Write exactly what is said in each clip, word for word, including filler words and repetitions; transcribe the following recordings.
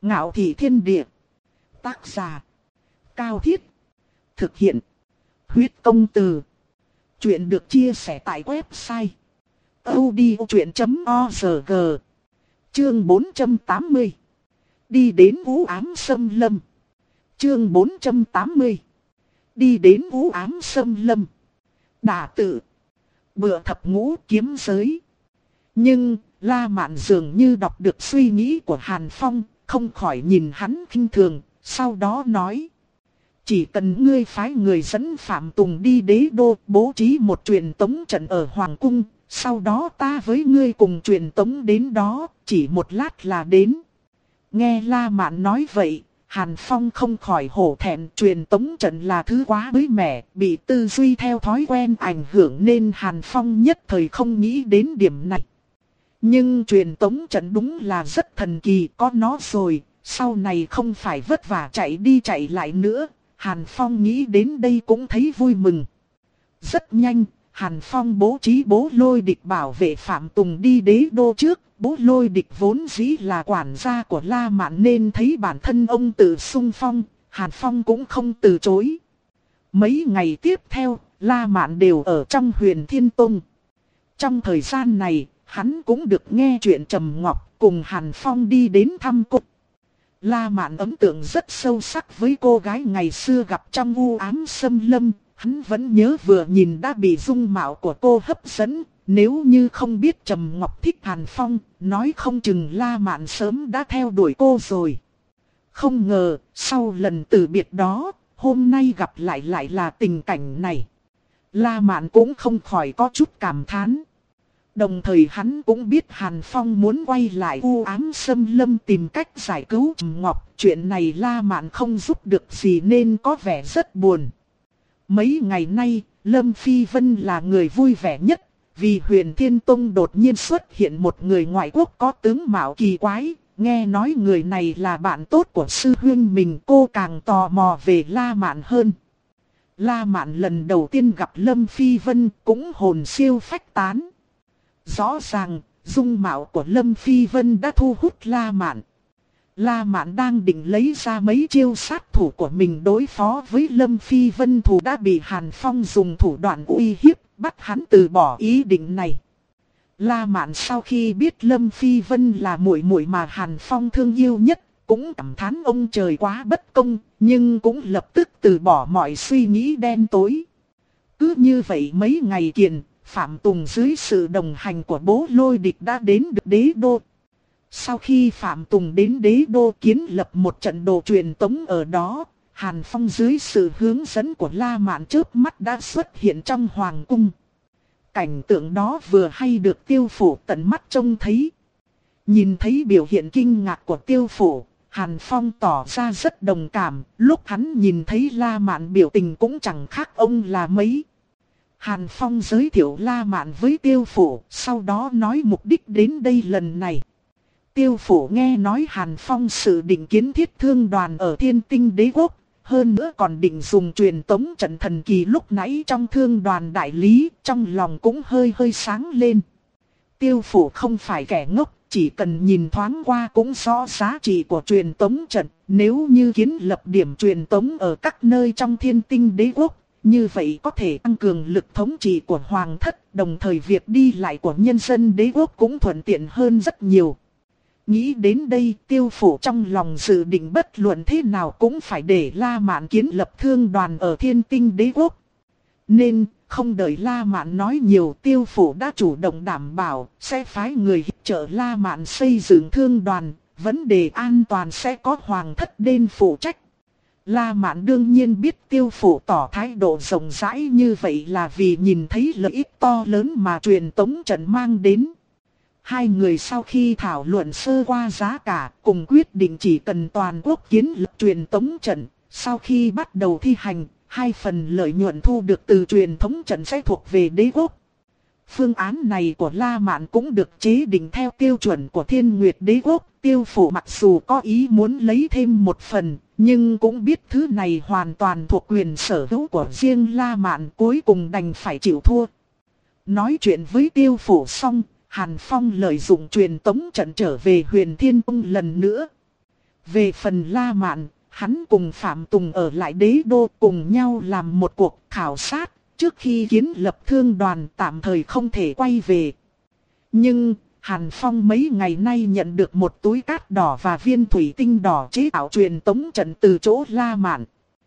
Ngạo thị thiên địa. Tác giả. Cao Thiết. Thực hiện. Huyết công từ. Chuyện được chia sẻ tại website audiochuyện chấm org. Chương bốn trăm tám mươi. Đi đến u ám xâm lâm. Chương bốn trăm tám mươi. Đi đến u ám xâm lâm. Đả tự. Bựa thập ngũ kiếm giới. Nhưng, La Mạn dường như đọc được suy nghĩ của Hàn Phong, không khỏi nhìn hắn khinh thường, sau đó nói. Chỉ cần ngươi phái người dẫn Phạm Tùng đi đế đô, bố trí một truyền tống trận ở Hoàng Cung, sau đó ta với ngươi cùng truyền tống đến đó, chỉ một lát là đến. Nghe La Mạn nói vậy, Hàn Phong không khỏi hổ thẹn, truyền tống trận là thứ quá mới mẻ, bị tư duy theo thói quen ảnh hưởng nên Hàn Phong nhất thời không nghĩ đến điểm này. Nhưng truyền tống trận đúng là rất thần kỳ, có nó rồi, sau này không phải vất vả chạy đi chạy lại nữa. Hàn Phong nghĩ đến đây cũng thấy vui mừng. Rất nhanh, Hàn Phong bố trí Bố Lôi Địch bảo vệ Phạm Tùng đi đế đô trước. Bố Lôi Địch vốn dĩ là quản gia của La Mạn nên thấy bản thân ông tự xung phong, Hàn Phong cũng không từ chối. Mấy ngày tiếp theo, La Mạn đều ở trong Huyền Thiên Tông. Trong thời gian này, hắn cũng được nghe chuyện Trầm Ngọc cùng Hàn Phong đi đến thăm cô. La Mạn ấn tượng rất sâu sắc với cô gái ngày xưa gặp trong u ám xâm lâm, hắn vẫn nhớ vừa nhìn đã bị dung mạo của cô hấp dẫn, nếu như không biết Trầm Ngọc thích Hàn Phong, nói không chừng La Mạn sớm đã theo đuổi cô rồi. Không ngờ, sau lần từ biệt đó, hôm nay gặp lại lại là tình cảnh này. La Mạn cũng không khỏi có chút cảm thán. Đồng thời hắn cũng biết Hàn Phong muốn quay lại u ám xâm lâm tìm cách giải cứu Trầm Ngọc. Chuyện này La Mạn không giúp được gì nên có vẻ rất buồn. Mấy ngày nay, Lâm Phi Vân là người vui vẻ nhất. Vì Huyền Thiên Tông đột nhiên xuất hiện một người ngoại quốc có tướng mạo kỳ quái. Nghe nói người này là bạn tốt của sư huynh mình, cô càng tò mò về La Mạn hơn. La Mạn lần đầu tiên gặp Lâm Phi Vân cũng hồn siêu phách tán. Rõ ràng, dung mạo của Lâm Phi Vân đã thu hút La Mạn. La Mạn đang định lấy ra mấy chiêu sát thủ của mình đối phó với Lâm Phi Vân, thủ đã bị Hàn Phong dùng thủ đoạn uy hiếp, bắt hắn từ bỏ ý định này. La Mạn sau khi biết Lâm Phi Vân là muội muội mà Hàn Phong thương yêu nhất, cũng cảm thán ông trời quá bất công, nhưng cũng lập tức từ bỏ mọi suy nghĩ đen tối. Cứ như vậy mấy ngày kiền, Phạm Tùng dưới sự đồng hành của Bố Lôi Địch đã đến được đế đô. Sau khi Phạm Tùng đến đế đô kiến lập một trận đồ truyền tống ở đó, Hàn Phong dưới sự hướng dẫn của La Mạn chớp mắt đã xuất hiện trong Hoàng Cung. Cảnh tượng đó vừa hay được Tiêu Phủ tận mắt trông thấy. Nhìn thấy biểu hiện kinh ngạc của Tiêu Phủ, Hàn Phong tỏ ra rất đồng cảm, lúc hắn nhìn thấy La Mạn biểu tình cũng chẳng khác ông là mấy. Hàn Phong giới thiệu La Mạn với Tiêu Phủ, sau đó nói mục đích đến đây lần này. Tiêu Phủ nghe nói Hàn Phong sự định kiến thiết thương đoàn ở Thiên Tinh Đế Quốc, hơn nữa còn định dùng truyền tống trận thần kỳ lúc nãy trong thương đoàn đại lý, trong lòng cũng hơi hơi sáng lên. Tiêu Phủ không phải kẻ ngốc, chỉ cần nhìn thoáng qua cũng rõ giá trị của truyền tống trận, nếu như kiến lập điểm truyền tống ở các nơi trong Thiên Tinh Đế Quốc. Như vậy có thể tăng cường lực thống trị của Hoàng thất, đồng thời việc đi lại của nhân dân đế quốc cũng thuận tiện hơn rất nhiều. Nghĩ đến đây, Tiêu Phủ trong lòng dự định bất luận thế nào cũng phải để La Mạn kiến lập thương đoàn ở Thiên Tinh Đế quốc. Nên, không đợi La Mạn nói nhiều, Tiêu Phủ đã chủ động đảm bảo sẽ phái người hiệp trợ La Mạn xây dựng thương đoàn, vấn đề an toàn sẽ có Hoàng thất đến phụ trách. La Mạn đương nhiên biết Tiêu Phủ tỏ thái độ rộng rãi như vậy là vì nhìn thấy lợi ích to lớn mà truyền tống trận mang đến. Hai người sau khi thảo luận sơ qua giá cả, cùng quyết định chỉ cần toàn quốc kiến lập truyền tống trận, sau khi bắt đầu thi hành, hai phần lợi nhuận thu được từ truyền tống trận sẽ thuộc về đế quốc. Phương án này của La Mạn cũng được chế định theo tiêu chuẩn của Thiên Nguyệt Đế quốc. Tiêu Phủ mặc dù có ý muốn lấy thêm một phần, nhưng cũng biết thứ này hoàn toàn thuộc quyền sở hữu của riêng La Mạn, cuối cùng đành phải chịu thua. Nói chuyện với Tiêu Phủ xong, Hàn Phong lợi dụng truyền tống trận trở về Huyền Thiên Tông lần nữa. Về phần La Mạn, hắn cùng Phạm Tùng ở lại đế đô cùng nhau làm một cuộc khảo sát, trước khi kiến lập thương đoàn tạm thời không thể quay về. Nhưng, Hàn Phong mấy ngày nay nhận được một túi cát đỏ và viên thủy tinh đỏ chế tạo truyền tống trận từ chỗ La Mạn.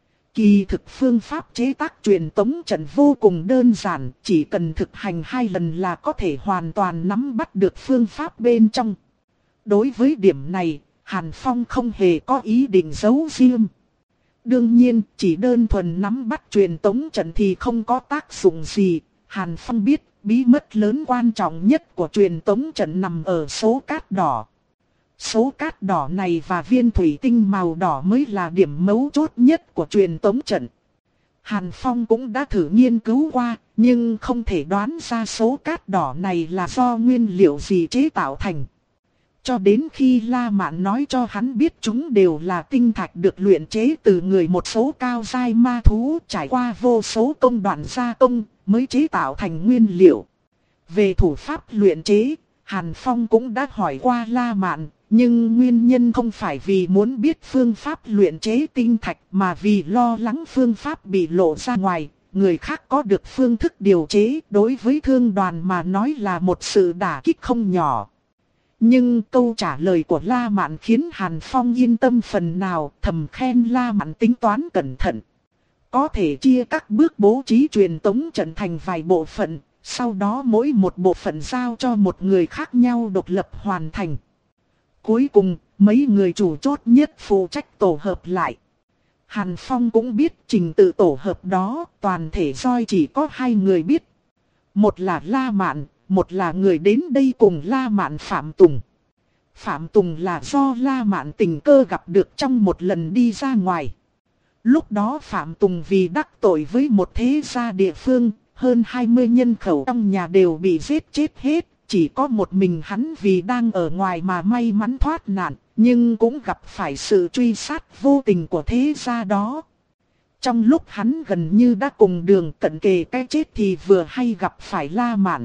Kỳ thực phương pháp chế tác truyền tống trận vô cùng đơn giản, chỉ cần thực hành hai lần là có thể hoàn toàn nắm bắt được phương pháp bên trong. Đối với điểm này, Hàn Phong không hề có ý định giấu riêng. Đương nhiên, chỉ đơn thuần nắm bắt truyền tống trận thì không có tác dụng gì. Hàn Phong biết, bí mật lớn quan trọng nhất của truyền tống trận nằm ở số cát đỏ. Số cát đỏ này và viên thủy tinh màu đỏ mới là điểm mấu chốt nhất của truyền tống trận. Hàn Phong cũng đã thử nghiên cứu qua, nhưng không thể đoán ra số cát đỏ này là do nguyên liệu gì chế tạo thành. Cho đến khi La Mạn nói cho hắn biết chúng đều là tinh thạch được luyện chế từ người một số cao giai ma thú trải qua vô số công đoạn gia công mới chế tạo thành nguyên liệu. Về thủ pháp luyện chế, Hàn Phong cũng đã hỏi qua La Mạn, nhưng nguyên nhân không phải vì muốn biết phương pháp luyện chế tinh thạch mà vì lo lắng phương pháp bị lộ ra ngoài, người khác có được phương thức điều chế đối với thương đoàn mà nói là một sự đả kích không nhỏ. Nhưng câu trả lời của La Mạn khiến Hàn Phong yên tâm phần nào, thầm khen La Mạn tính toán cẩn thận. Có thể chia các bước bố trí truyền tống trận thành vài bộ phận, sau đó mỗi một bộ phận giao cho một người khác nhau độc lập hoàn thành. Cuối cùng, mấy người chủ chốt nhất phụ trách tổ hợp lại. Hàn Phong cũng biết trình tự tổ hợp đó, toàn thể Doi chỉ có hai người biết. Một là La Mạn, một là người đến đây cùng La Mạn Phạm Tùng. Phạm Tùng là do La Mạn tình cơ gặp được trong một lần đi ra ngoài. Lúc đó Phạm Tùng vì đắc tội với một thế gia địa phương, hơn hai mươi nhân khẩu trong nhà đều bị giết chết hết. Chỉ có một mình hắn vì đang ở ngoài mà may mắn thoát nạn, nhưng cũng gặp phải sự truy sát vô tình của thế gia đó. Trong lúc hắn gần như đã cùng đường cận kề cái chết thì vừa hay gặp phải La Mạn.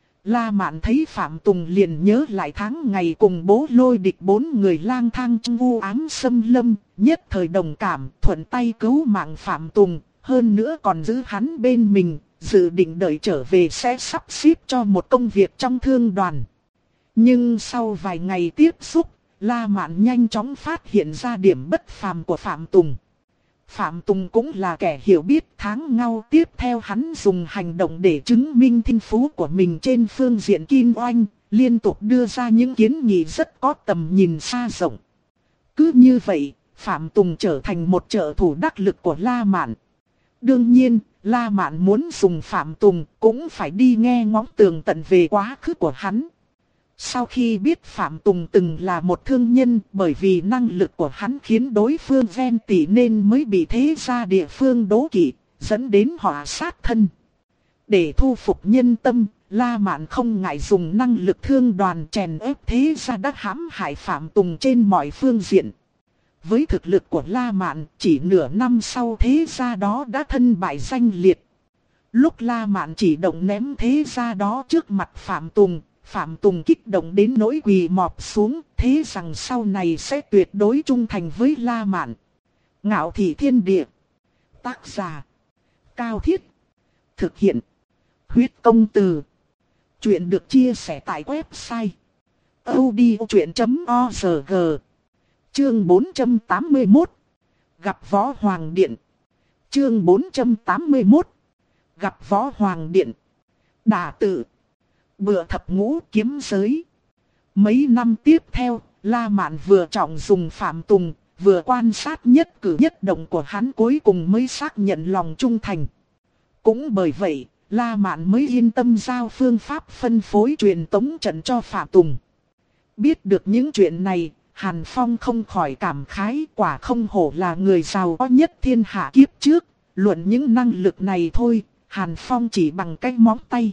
La Mạn thấy Phạm Tùng liền nhớ lại tháng ngày cùng bố lôi địch bốn người lang thang trong u ám xâm lâm, nhất thời đồng cảm, thuận tay cứu mạng Phạm Tùng, hơn nữa còn giữ hắn bên mình, dự định đợi trở về sẽ sắp xếp cho một công việc trong thương đoàn. Nhưng sau vài ngày tiếp xúc, La Mạn nhanh chóng phát hiện ra điểm bất phàm của Phạm Tùng. Phạm Tùng cũng là kẻ hiểu biết, tháng ngao tiếp theo hắn dùng hành động để chứng minh thiên phú của mình trên phương diện kinh oanh, liên tục đưa ra những kiến nghị rất có tầm nhìn xa rộng. Cứ như vậy, Phạm Tùng trở thành một trợ thủ đắc lực của La Mạn. Đương nhiên, La Mạn muốn dùng Phạm Tùng cũng phải đi nghe ngóng tường tận về quá khứ của hắn. Sau khi biết Phạm Tùng từng là một thương nhân, bởi vì năng lực của hắn khiến đối phương ghen tị nên mới bị thế gia địa phương đố kỵ, dẫn đến họa sát thân. Để thu phục nhân tâm, La Mạn không ngại dùng năng lực thương đoàn chèn ép thế gia đã hãm hại Phạm Tùng trên mọi phương diện. Với thực lực của La Mạn, chỉ nửa năm sau thế gia đó đã thân bại danh liệt. Lúc La Mạn chỉ động ném thế gia đó trước mặt Phạm Tùng, Phạm Tùng kích động đến nỗi quỳ mọp xuống, thế rằng sau này sẽ tuyệt đối trung thành với La Mạn. Ngạo thị thiên địa. Tác giả: Cao Thiết. Thực hiện: Huyết Công Từ. Chuyện được chia sẻ tại website audiochuyện chấm org. Chương bốn trăm tám mươi mốt. Gặp Võ Hoàng Điện. Chương bốn trăm tám mươi mốt. Gặp Võ Hoàng Điện. Đả tự. Bựa thập ngũ kiếm giới. Mấy năm tiếp theo, La Mạn vừa trọng dùng Phạm Tùng, vừa quan sát nhất cử nhất động của hắn, cuối cùng mới xác nhận lòng trung thành. Cũng bởi vậy, La Mạn mới yên tâm giao phương pháp phân phối truyền tống trận cho Phạm Tùng. Biết được những chuyện này, Hàn Phong không khỏi cảm khái, quả không hổ là người giàu có nhất thiên hạ kiếp trước. Luận những năng lực này thôi, Hàn Phong chỉ bằng cái móng tay.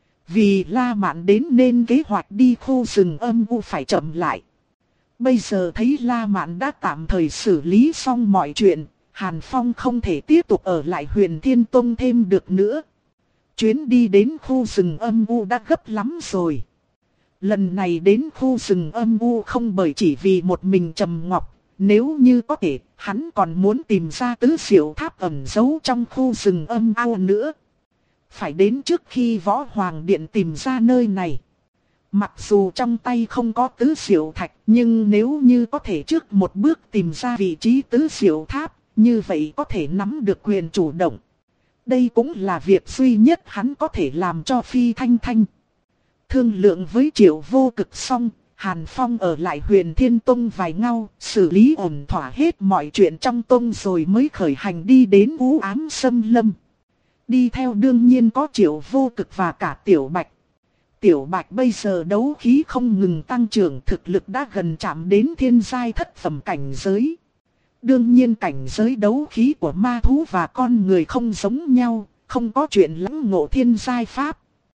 Vì La Mạn đến nên kế hoạch đi khu rừng âm u phải chậm lại. Bây giờ thấy La Mạn đã tạm thời xử lý xong mọi chuyện, Hàn Phong không thể tiếp tục ở lại Huyền Thiên Tông thêm được nữa. Chuyến đi đến khu rừng âm u đã gấp lắm rồi. Lần này đến khu rừng âm u không bởi chỉ vì một mình Trầm Ngọc, Nếu như có thể, hắn còn muốn tìm ra tứ diệu tháp ẩn giấu trong khu rừng âm ao nữa. Phải đến trước khi Võ Hoàng Điện tìm ra nơi này. Mặc dù trong tay không có tứ diệu thạch, nhưng nếu như có thể trước một bước tìm ra vị trí tứ diệu tháp, như vậy có thể nắm được quyền chủ động. Đây cũng là việc duy nhất hắn có thể làm cho Phi Thanh Thanh. Thương lượng với Triệu Vô Cực xong, Hàn Phong ở lại Huyền Thiên Tông vài ngao, xử lý ổn thỏa hết mọi chuyện trong tông rồi mới khởi hành đi đến U Ám Sâm Lâm. Đi theo đương nhiên có Triệu Vô Cực và cả Tiểu Bạch. Tiểu Bạch bây giờ đấu khí không ngừng tăng trưởng, thực lực đã gần chạm đến thiên giai thất phẩm cảnh giới. Đương nhiên cảnh giới đấu khí của ma thú và con người không giống nhau, không có chuyện lãnh ngộ thiên giai pháp.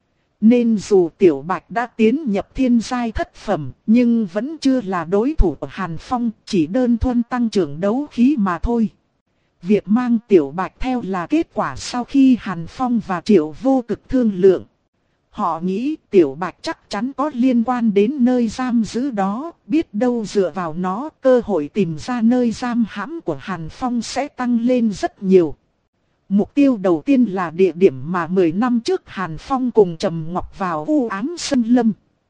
Nên dù Tiểu Bạch đã tiến nhập thiên giai thất phẩm, nhưng vẫn chưa là đối thủ của Hàn Phong, chỉ đơn thuần tăng trưởng đấu khí mà thôi. Việc mang Tiểu Bạch theo là kết quả sau khi Hàn Phong và Triệu Vô Cực thương lượng. Họ nghĩ Tiểu Bạch chắc chắn có liên quan đến nơi giam giữ đó, biết đâu dựa vào nó, cơ hội tìm ra nơi giam hãm của Hàn Phong sẽ tăng lên rất nhiều. Mục tiêu đầu tiên là địa điểm mà mười năm trước Hàn Phong cùng Trầm Ngọc vào U Ám Sâm Lâm.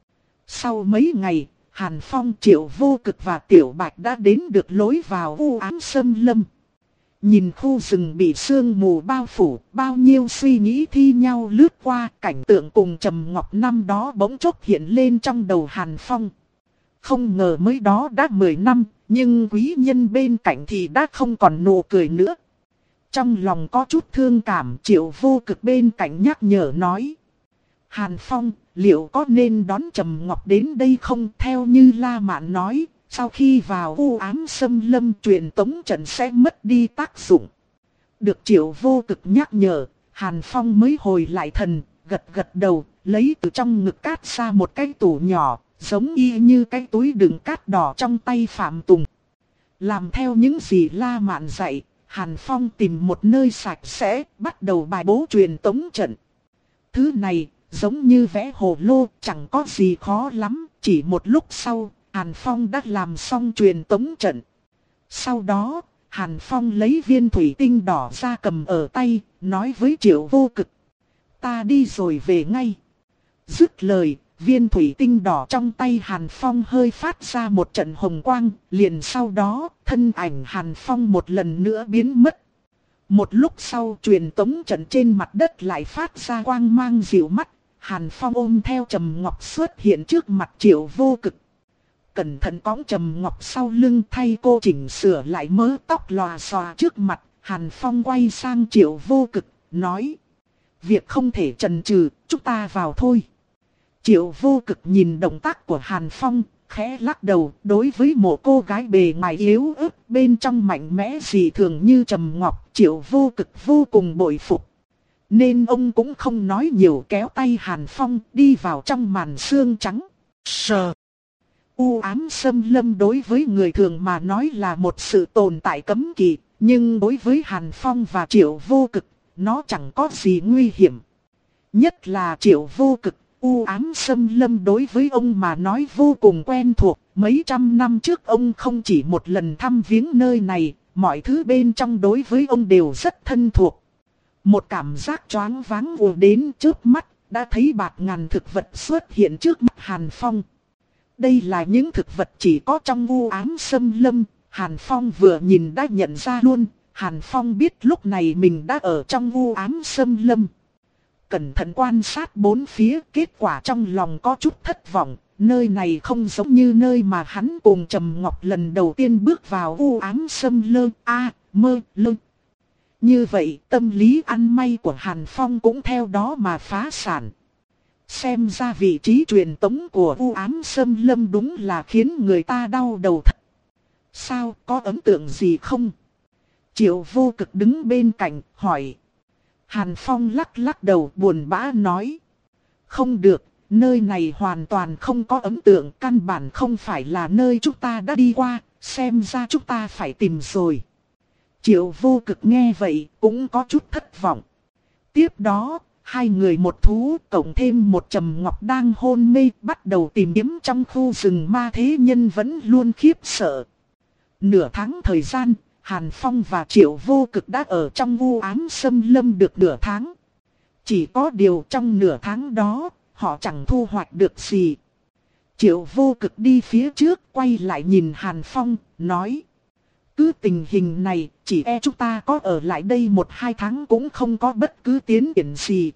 Sau mấy ngày, Hàn Phong, Triệu Vô Cực và Tiểu Bạch đã đến được lối vào U Ám Sâm Lâm. Nhìn khu rừng bị sương mù bao phủ, bao nhiêu suy nghĩ thi nhau lướt qua, cảnh tượng cùng Trầm Ngọc năm đó bỗng chốc hiện lên trong đầu Hàn Phong. Không ngờ mới đó đã mười năm, nhưng quý nhân bên cạnh thì đã không còn nụ cười nữa. Trong lòng có chút thương cảm, Triệu Vô Cực bên cạnh nhắc nhở nói: Hàn Phong, liệu có nên đón Trầm Ngọc đến đây không? Theo như La Mạn nói, sau khi vào U Ám Sâm Lâm, truyền tống trận sẽ mất đi tác dụng. Được Triệu Vô Cực nhắc nhở, Hàn Phong mới hồi lại thần, gật gật đầu, lấy từ trong ngực cát ra một cái tủ nhỏ, giống y như cái túi đựng cát đỏ trong tay Phạm Tùng. Làm theo những gì La Mạn dạy, Hàn Phong tìm một nơi sạch sẽ, bắt đầu bài bố truyền tống trận. Thứ này, giống như vẽ hồ lô, chẳng có gì khó lắm, chỉ một lúc sau, Hàn Phong đã làm xong truyền tống trận. Sau đó, Hàn Phong lấy viên thủy tinh đỏ ra cầm ở tay, nói với Triệu Vô Cực: Ta đi rồi về ngay. Dứt lời, viên thủy tinh đỏ trong tay Hàn Phong hơi phát ra một trận hồng quang, liền sau đó, thân ảnh Hàn Phong một lần nữa biến mất. Một lúc sau, truyền tống trận trên mặt đất lại phát ra quang mang dịu mắt, Hàn Phong ôm theo Trầm Ngọc xuất hiện trước mặt Triệu Vô Cực. Cẩn thận cõng Trầm Ngọc sau lưng, thay cô chỉnh sửa lại mớ tóc lòa xòa trước mặt, Hàn Phong quay sang Triệu Vô Cực, nói: Việc không thể chần chừ, chúng ta vào thôi. Triệu Vô Cực nhìn động tác của Hàn Phong, khẽ lắc đầu, đối với một cô gái bề ngoài yếu ớt, bên trong mạnh mẽ dị thường như Trầm Ngọc, Triệu Vô Cực vô cùng bội phục. Nên ông cũng không nói nhiều, kéo tay Hàn Phong đi vào trong màn sương trắng. Sờ. U Ám Sâm Lâm đối với người thường mà nói là một sự tồn tại cấm kỵ, nhưng đối với Hàn Phong và Triệu Vô Cực, nó chẳng có gì nguy hiểm. Nhất là Triệu Vô Cực, U Ám Sâm Lâm đối với ông mà nói vô cùng quen thuộc. Mấy trăm năm trước ông không chỉ một lần thăm viếng nơi này, mọi thứ bên trong đối với ông đều rất thân thuộc. Một cảm giác choáng váng ùa đến trước mắt, đã thấy bạt ngàn thực vật xuất hiện trước mắt Hàn Phong. Đây là những thực vật chỉ có trong U Ám Sâm Lâm, Hàn Phong vừa nhìn đã nhận ra luôn. Hàn Phong biết lúc này mình đã ở trong U Ám Sâm Lâm. Cẩn thận quan sát bốn phía, kết quả trong lòng có chút thất vọng. Nơi này không giống như nơi mà hắn cùng Trầm Ngọc lần đầu tiên bước vào U Ám Sâm Lâm. A, mơ, lơ. Như vậy tâm lý ăn may của Hàn Phong cũng theo đó mà phá sản. Xem ra vị trí truyền tống của U Ám Sâm Lâm đúng là khiến người ta đau đầu thật. Sao, có ấn tượng gì không? Triệu Vô Cực đứng bên cạnh, hỏi. Hàn Phong lắc lắc đầu buồn bã nói. Không được, nơi này hoàn toàn không có ấn tượng, căn bản không phải là nơi chúng ta đã đi qua, xem ra chúng ta phải tìm rồi. Triệu Vô Cực nghe vậy, cũng có chút thất vọng. Tiếp đó, hai người một thú, cộng thêm một Trầm Ngọc đang hôn mê, bắt đầu tìm kiếm trong khu rừng ma thế nhân vẫn luôn khiếp sợ. Nửa tháng thời gian, Hàn Phong và Triệu Vô Cực đã ở trong u ám xâm lâm được nửa tháng. Chỉ có điều trong nửa tháng đó, họ chẳng thu hoạch được gì. Triệu Vô Cực đi phía trước, quay lại nhìn Hàn Phong, nói. Cứ tình hình này, chỉ e chúng ta có ở lại đây một hai tháng cũng không có bất cứ tiến triển gì.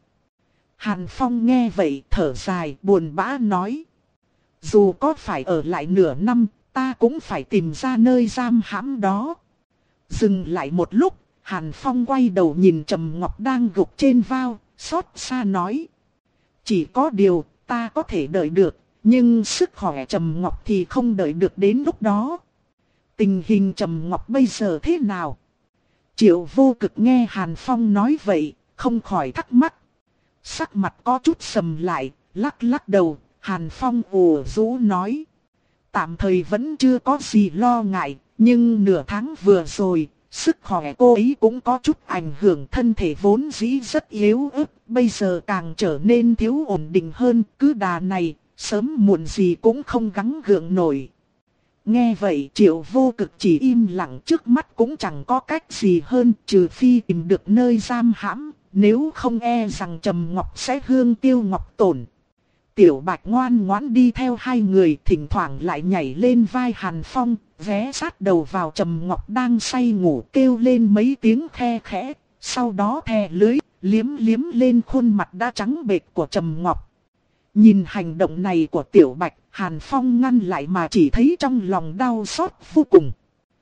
Hàn Phong nghe vậy thở dài buồn bã nói. Dù có phải ở lại nửa năm, ta cũng phải tìm ra nơi giam hãm đó. Dừng lại một lúc, Hàn Phong quay đầu nhìn Trầm Ngọc đang gục trên vao, xót xa nói. Chỉ có điều, ta có thể đợi được, nhưng sức khỏe Trầm Ngọc thì không đợi được đến lúc đó. Tình hình Trầm Ngọc bây giờ thế nào? Triệu Vô Cực nghe Hàn Phong nói vậy, không khỏi thắc mắc. Sắc mặt có chút sầm lại, lắc lắc đầu, Hàn Phong ủ rũ nói. Tạm thời vẫn chưa có gì lo ngại, nhưng nửa tháng vừa rồi, sức khỏe cô ấy cũng có chút ảnh hưởng, thân thể vốn dĩ rất yếu ớt, bây giờ càng trở nên thiếu ổn định hơn, cứ đà này, sớm muộn gì cũng không gắng gượng nổi. Nghe vậy Triệu Vô Cực chỉ im lặng, trước mắt cũng chẳng có cách gì hơn trừ phi tìm được nơi giam hãm, nếu không e rằng Trầm Ngọc sẽ hương tiêu ngọc tổn. Tiểu Bạch ngoan ngoãn đi theo hai người, thỉnh thoảng lại nhảy lên vai Hàn Phong, ghé sát đầu vào Trầm Ngọc đang say ngủ, kêu lên mấy tiếng khe khẽ, sau đó thè lưới, liếm liếm lên khuôn mặt đã trắng bệch của Trầm Ngọc. Nhìn hành động này của Tiểu Bạch, Hàn Phong ngăn lại mà chỉ thấy trong lòng đau xót vô cùng.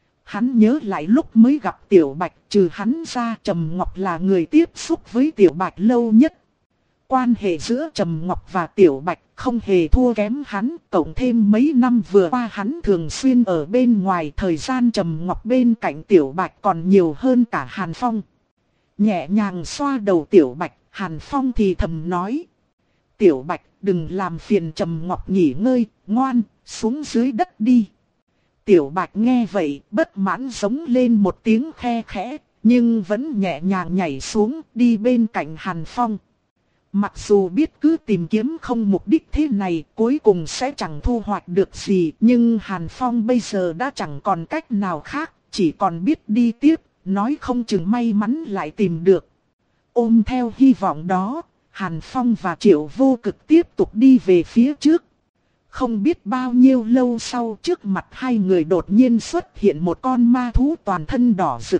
Hắn nhớ lại lúc mới gặp Tiểu Bạch, trừ hắn ra Trầm Ngọc là người tiếp xúc với Tiểu Bạch lâu nhất. Quan hệ giữa Trầm Ngọc và Tiểu Bạch không hề thua kém hắn, cộng thêm mấy năm vừa qua hắn thường xuyên ở bên ngoài, thời gian Trầm Ngọc bên cạnh Tiểu Bạch còn nhiều hơn cả Hàn Phong. Nhẹ nhàng xoa đầu Tiểu Bạch, Hàn Phong thì thầm nói. Tiểu Bạch đừng làm phiền Trầm Ngọc nghỉ ngơi, ngoan, xuống dưới đất đi. Tiểu Bạch nghe vậy bất mãn giống lên một tiếng khe khẽ, nhưng vẫn nhẹ nhàng nhảy xuống đi bên cạnh Hàn Phong. Mặc dù biết cứ tìm kiếm không mục đích thế này cuối cùng sẽ chẳng thu hoạch được gì, nhưng Hàn Phong bây giờ đã chẳng còn cách nào khác, chỉ còn biết đi tiếp, nói không chừng may mắn lại tìm được. Ôm theo hy vọng đó, Hàn Phong và Triệu Vô Cực tiếp tục đi về phía trước. Không biết bao nhiêu lâu sau, trước mặt hai người đột nhiên xuất hiện một con ma thú toàn thân đỏ rực.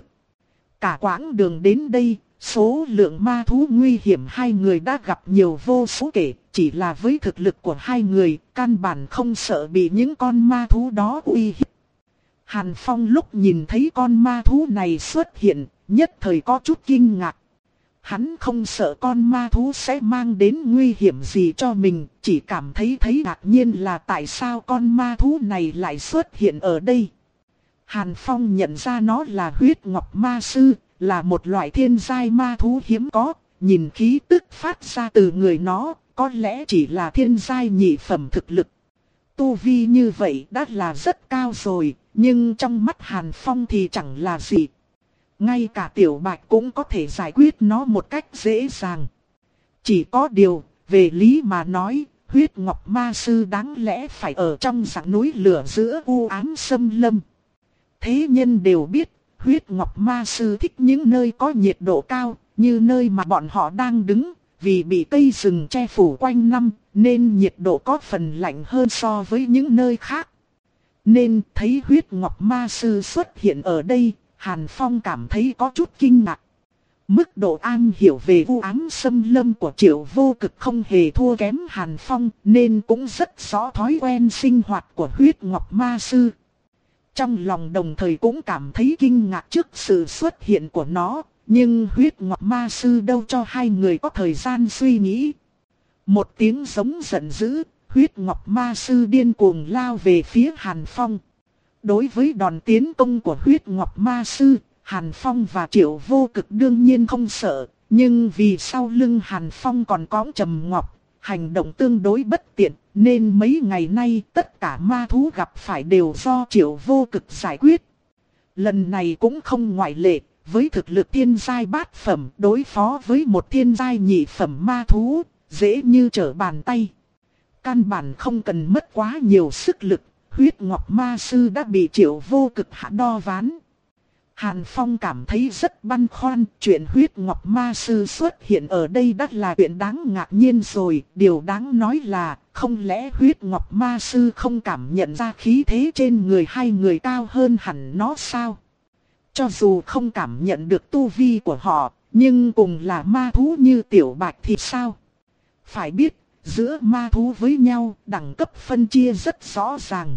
Cả quãng đường đến đây, số lượng ma thú nguy hiểm hai người đã gặp nhiều vô số kể, chỉ là với thực lực của hai người, căn bản không sợ bị những con ma thú đó uy hiếp. Hàn Phong lúc nhìn thấy con ma thú này xuất hiện, nhất thời có chút kinh ngạc. Hắn không sợ con ma thú sẽ mang đến nguy hiểm gì cho mình, chỉ cảm thấy thấy ngạc nhiên là tại sao con ma thú này lại xuất hiện ở đây. Hàn Phong nhận ra nó là huyết ngọc ma sư, là một loại thiên giai ma thú hiếm có, nhìn khí tức phát ra từ người nó, có lẽ chỉ là thiên giai nhị phẩm thực lực. Tu vi như vậy đã là rất cao rồi, nhưng trong mắt Hàn Phong thì chẳng là gì. Ngay cả Tiểu Bạch cũng có thể giải quyết nó một cách dễ dàng. Chỉ có điều, về lý mà nói, huyết ngọc ma sư đáng lẽ phải ở trong rặng núi lửa giữa u ám xâm lâm. Thế nhân đều biết, huyết ngọc ma sư thích những nơi có nhiệt độ cao, như nơi mà bọn họ đang đứng, vì bị cây rừng che phủ quanh năm, nên nhiệt độ có phần lạnh hơn so với những nơi khác. Nên thấy huyết ngọc ma sư xuất hiện ở đây, Hàn Phong cảm thấy có chút kinh ngạc. Mức độ am hiểu về u ám xâm lâm của Triệu Vô Cực không hề thua kém Hàn Phong, nên cũng rất rõ thói quen sinh hoạt của huyết ngọc ma sư. Trong lòng đồng thời cũng cảm thấy kinh ngạc trước sự xuất hiện của nó, nhưng huyết ngọc ma sư đâu cho hai người có thời gian suy nghĩ. Một tiếng giống giận dữ, huyết ngọc ma sư điên cuồng lao về phía Hàn Phong. Đối với đòn tiến công của huyết ngọc ma sư, Hàn Phong và Triệu Vô Cực đương nhiên không sợ, nhưng vì sau lưng Hàn Phong còn có Trầm Ngọc, hành động tương đối bất tiện, nên mấy ngày nay tất cả ma thú gặp phải đều do Triệu Vô Cực giải quyết. Lần này cũng không ngoại lệ, với thực lực thiên giai bát phẩm đối phó với một thiên giai nhị phẩm ma thú, dễ như trở bàn tay. Căn bản không cần mất quá nhiều sức lực. huyết ngọc ma sư đã bị Triệu Vô Cực hạ đo ván. Hàn Phong cảm thấy rất băn khoăn, chuyện huyết ngọc ma sư xuất hiện ở đây đã là chuyện đáng ngạc nhiên rồi. Điều đáng nói là, không lẽ huyết ngọc ma sư không cảm nhận ra khí thế trên người hai người cao hơn hẳn nó sao? Cho dù không cảm nhận được tu vi của họ, nhưng cùng là ma thú như tiểu bạch thì sao? Phải biết, giữa ma thú với nhau, đẳng cấp phân chia rất rõ ràng.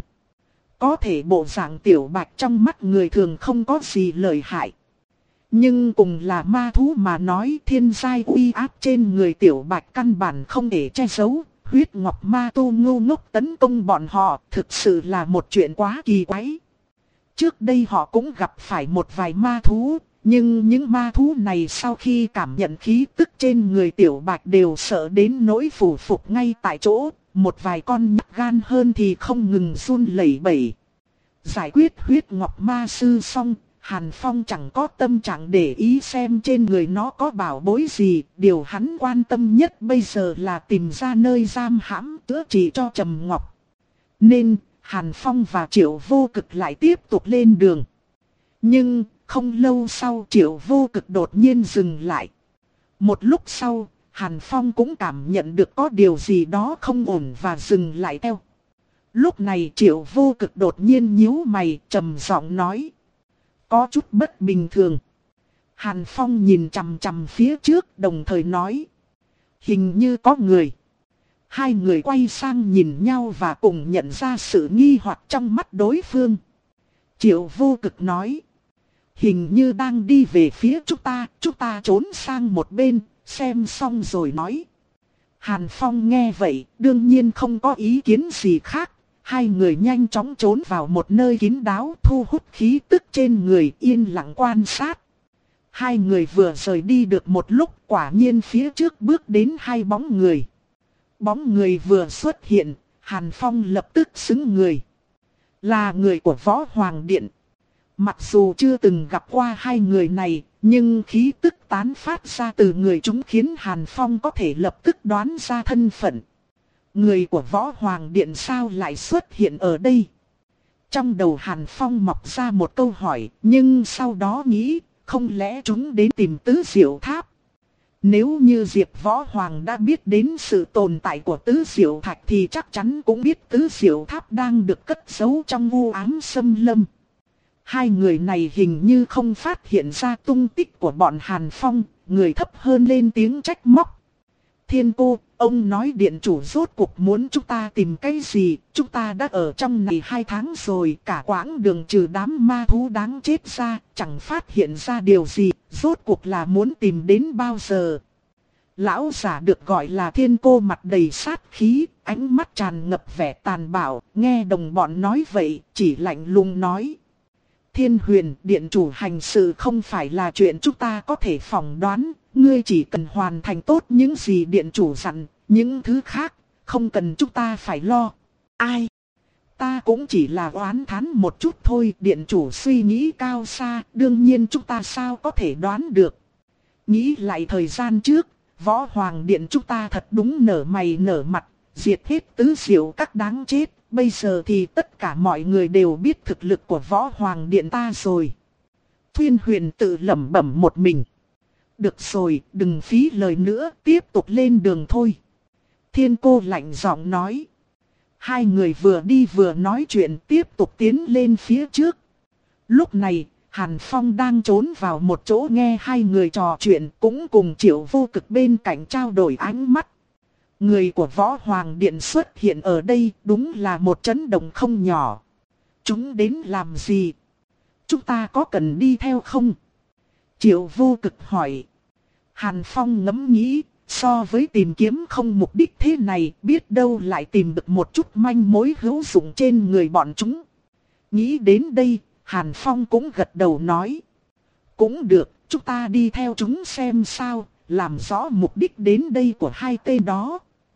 Có thể bộ dạng tiểu bạch trong mắt người thường không có gì lợi hại. Nhưng cùng là ma thú mà nói, thiên giai uy áp trên người tiểu bạch căn bản không thể che giấu. Huyết ngọc ma tu ngu ngốc tấn công bọn họ, thực sự là một chuyện quá kỳ quái. Trước đây họ cũng gặp phải một vài ma thú, nhưng những ma thú này sau khi cảm nhận khí tức trên người tiểu bạch đều sợ đến nỗi phủ phục ngay tại chỗ. Một vài con nhát gan hơn thì không ngừng run lẩy bẩy. Giải quyết huyết ngọc ma sư xong, Hàn Phong chẳng có tâm trạng để ý xem trên người nó có bảo bối gì. Điều hắn quan tâm nhất bây giờ là tìm ra nơi giam hãm chữa trị cho Trầm Ngọc. Nên, Hàn Phong và Triệu Vô Cực lại tiếp tục lên đường. Nhưng, không lâu sau Triệu Vô Cực đột nhiên dừng lại. Một lúc sau, Hàn Phong cũng cảm nhận được có điều gì đó không ổn và dừng lại theo. Lúc này Triệu Vô Cực đột nhiên nhíu mày, trầm giọng nói. Có chút bất bình thường. Hàn Phong nhìn chằm chằm phía trước, đồng thời nói. Hình như có người. Hai người quay sang nhìn nhau và cùng nhận ra sự nghi hoặc trong mắt đối phương. Triệu Vô Cực nói. Hình như đang đi về phía chúng ta, chúng ta trốn sang một bên, xem xong rồi nói. Hàn Phong nghe vậy, đương nhiên không có ý kiến gì khác. Hai người nhanh chóng trốn vào một nơi kín đáo, thu hút khí tức trên người, yên lặng quan sát. Hai người vừa rời đi được một lúc, quả nhiên phía trước bước đến hai bóng người. Bóng người vừa xuất hiện, Hàn Phong lập tức xứng người. Là người của Võ Hoàng Điện. Mặc dù chưa từng gặp qua hai người này, nhưng khí tức tán phát ra từ người chúng khiến Hàn Phong có thể lập tức đoán ra thân phận. Người của Võ Hoàng Điện sao lại xuất hiện ở đây? Trong đầu Hàn Phong mọc ra một câu hỏi, nhưng sau đó nghĩ, không lẽ chúng đến tìm Tứ Diệu Tháp? Nếu như Diệp Võ Hoàng đã biết đến sự tồn tại của Tứ Diệu Thạch thì chắc chắn cũng biết Tứ Diệu Tháp đang được cất giấu trong u ám xâm lâm. Hai người này hình như không phát hiện ra tung tích của bọn Hàn Phong, người thấp hơn lên tiếng trách móc. Thiên cô, ông nói điện chủ rốt cuộc muốn chúng ta tìm cái gì, chúng ta đã ở trong này hai tháng rồi, cả quãng đường trừ đám ma thú đáng chết ra, chẳng phát hiện ra điều gì, rốt cuộc là muốn tìm đến bao giờ. Lão giả được gọi là thiên cô mặt đầy sát khí, ánh mắt tràn ngập vẻ tàn bạo, nghe đồng bọn nói vậy, chỉ lạnh lùng nói. Thiên Huyền, điện chủ hành sự không phải là chuyện chúng ta có thể phỏng đoán, ngươi chỉ cần hoàn thành tốt những gì điện chủ dặn, những thứ khác, không cần chúng ta phải lo. Ai? Ta cũng chỉ là oán thán một chút thôi, điện chủ suy nghĩ cao xa, đương nhiên chúng ta sao có thể đoán được. Nghĩ lại thời gian trước, Võ Hoàng Điện chúng ta thật đúng nở mày nở mặt, diệt hết Tứ Diệu các đáng chết. Bây giờ thì tất cả mọi người đều biết thực lực của Võ Hoàng Điện ta rồi. Thiên Huyền tự lẩm bẩm một mình. Được rồi, đừng phí lời nữa, tiếp tục lên đường thôi. Thiên cô lạnh giọng nói. Hai người vừa đi vừa nói chuyện, tiếp tục tiến lên phía trước. Lúc này, Hàn Phong đang trốn vào một chỗ nghe hai người trò chuyện, cũng cùng Triệu Vô Cực bên cạnh trao đổi ánh mắt. Người của Võ Hoàng Điện xuất hiện ở đây đúng là một chấn động không nhỏ. Chúng đến làm gì? Chúng ta có cần đi theo không? Triệu Vô Cực hỏi. Hàn Phong ngẫm nghĩ, so với tìm kiếm không mục đích thế này, biết đâu lại tìm được một chút manh mối hữu dụng trên người bọn chúng. Nghĩ đến đây, Hàn Phong cũng gật đầu nói. Cũng được, chúng ta đi theo chúng xem sao, làm rõ mục đích đến đây của hai tên đó.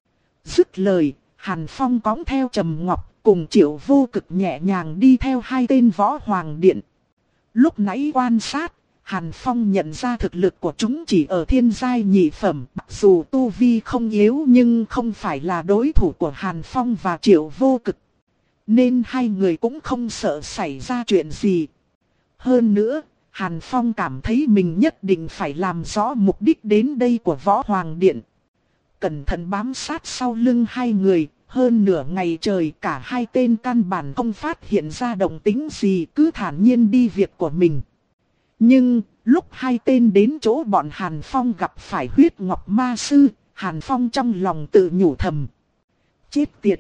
Dứt lời, Hàn Phong cõng theo Trầm Ngọc, cùng Triệu Vô Cực nhẹ nhàng đi theo hai tên Võ Hoàng Điện. Lúc nãy quan sát, Hàn Phong nhận ra thực lực của chúng chỉ ở thiên giai nhị phẩm. Mặc dù tu vi không yếu nhưng không phải là đối thủ của Hàn Phong và Triệu Vô Cực. nên hai người cũng không sợ xảy ra chuyện gì. Hơn nữa, Hàn Phong cảm thấy mình nhất định phải làm rõ mục đích đến đây của Võ Hoàng Điện. Cẩn thận bám sát sau lưng hai người, hơn nửa ngày trời cả hai tên căn bản không phát hiện ra động tĩnh gì, cứ thản nhiên đi việc của mình. Nhưng, lúc hai tên đến chỗ bọn Hàn Phong gặp phải huyết ngọc ma sư, Hàn Phong trong lòng tự nhủ thầm. Chết tiệt!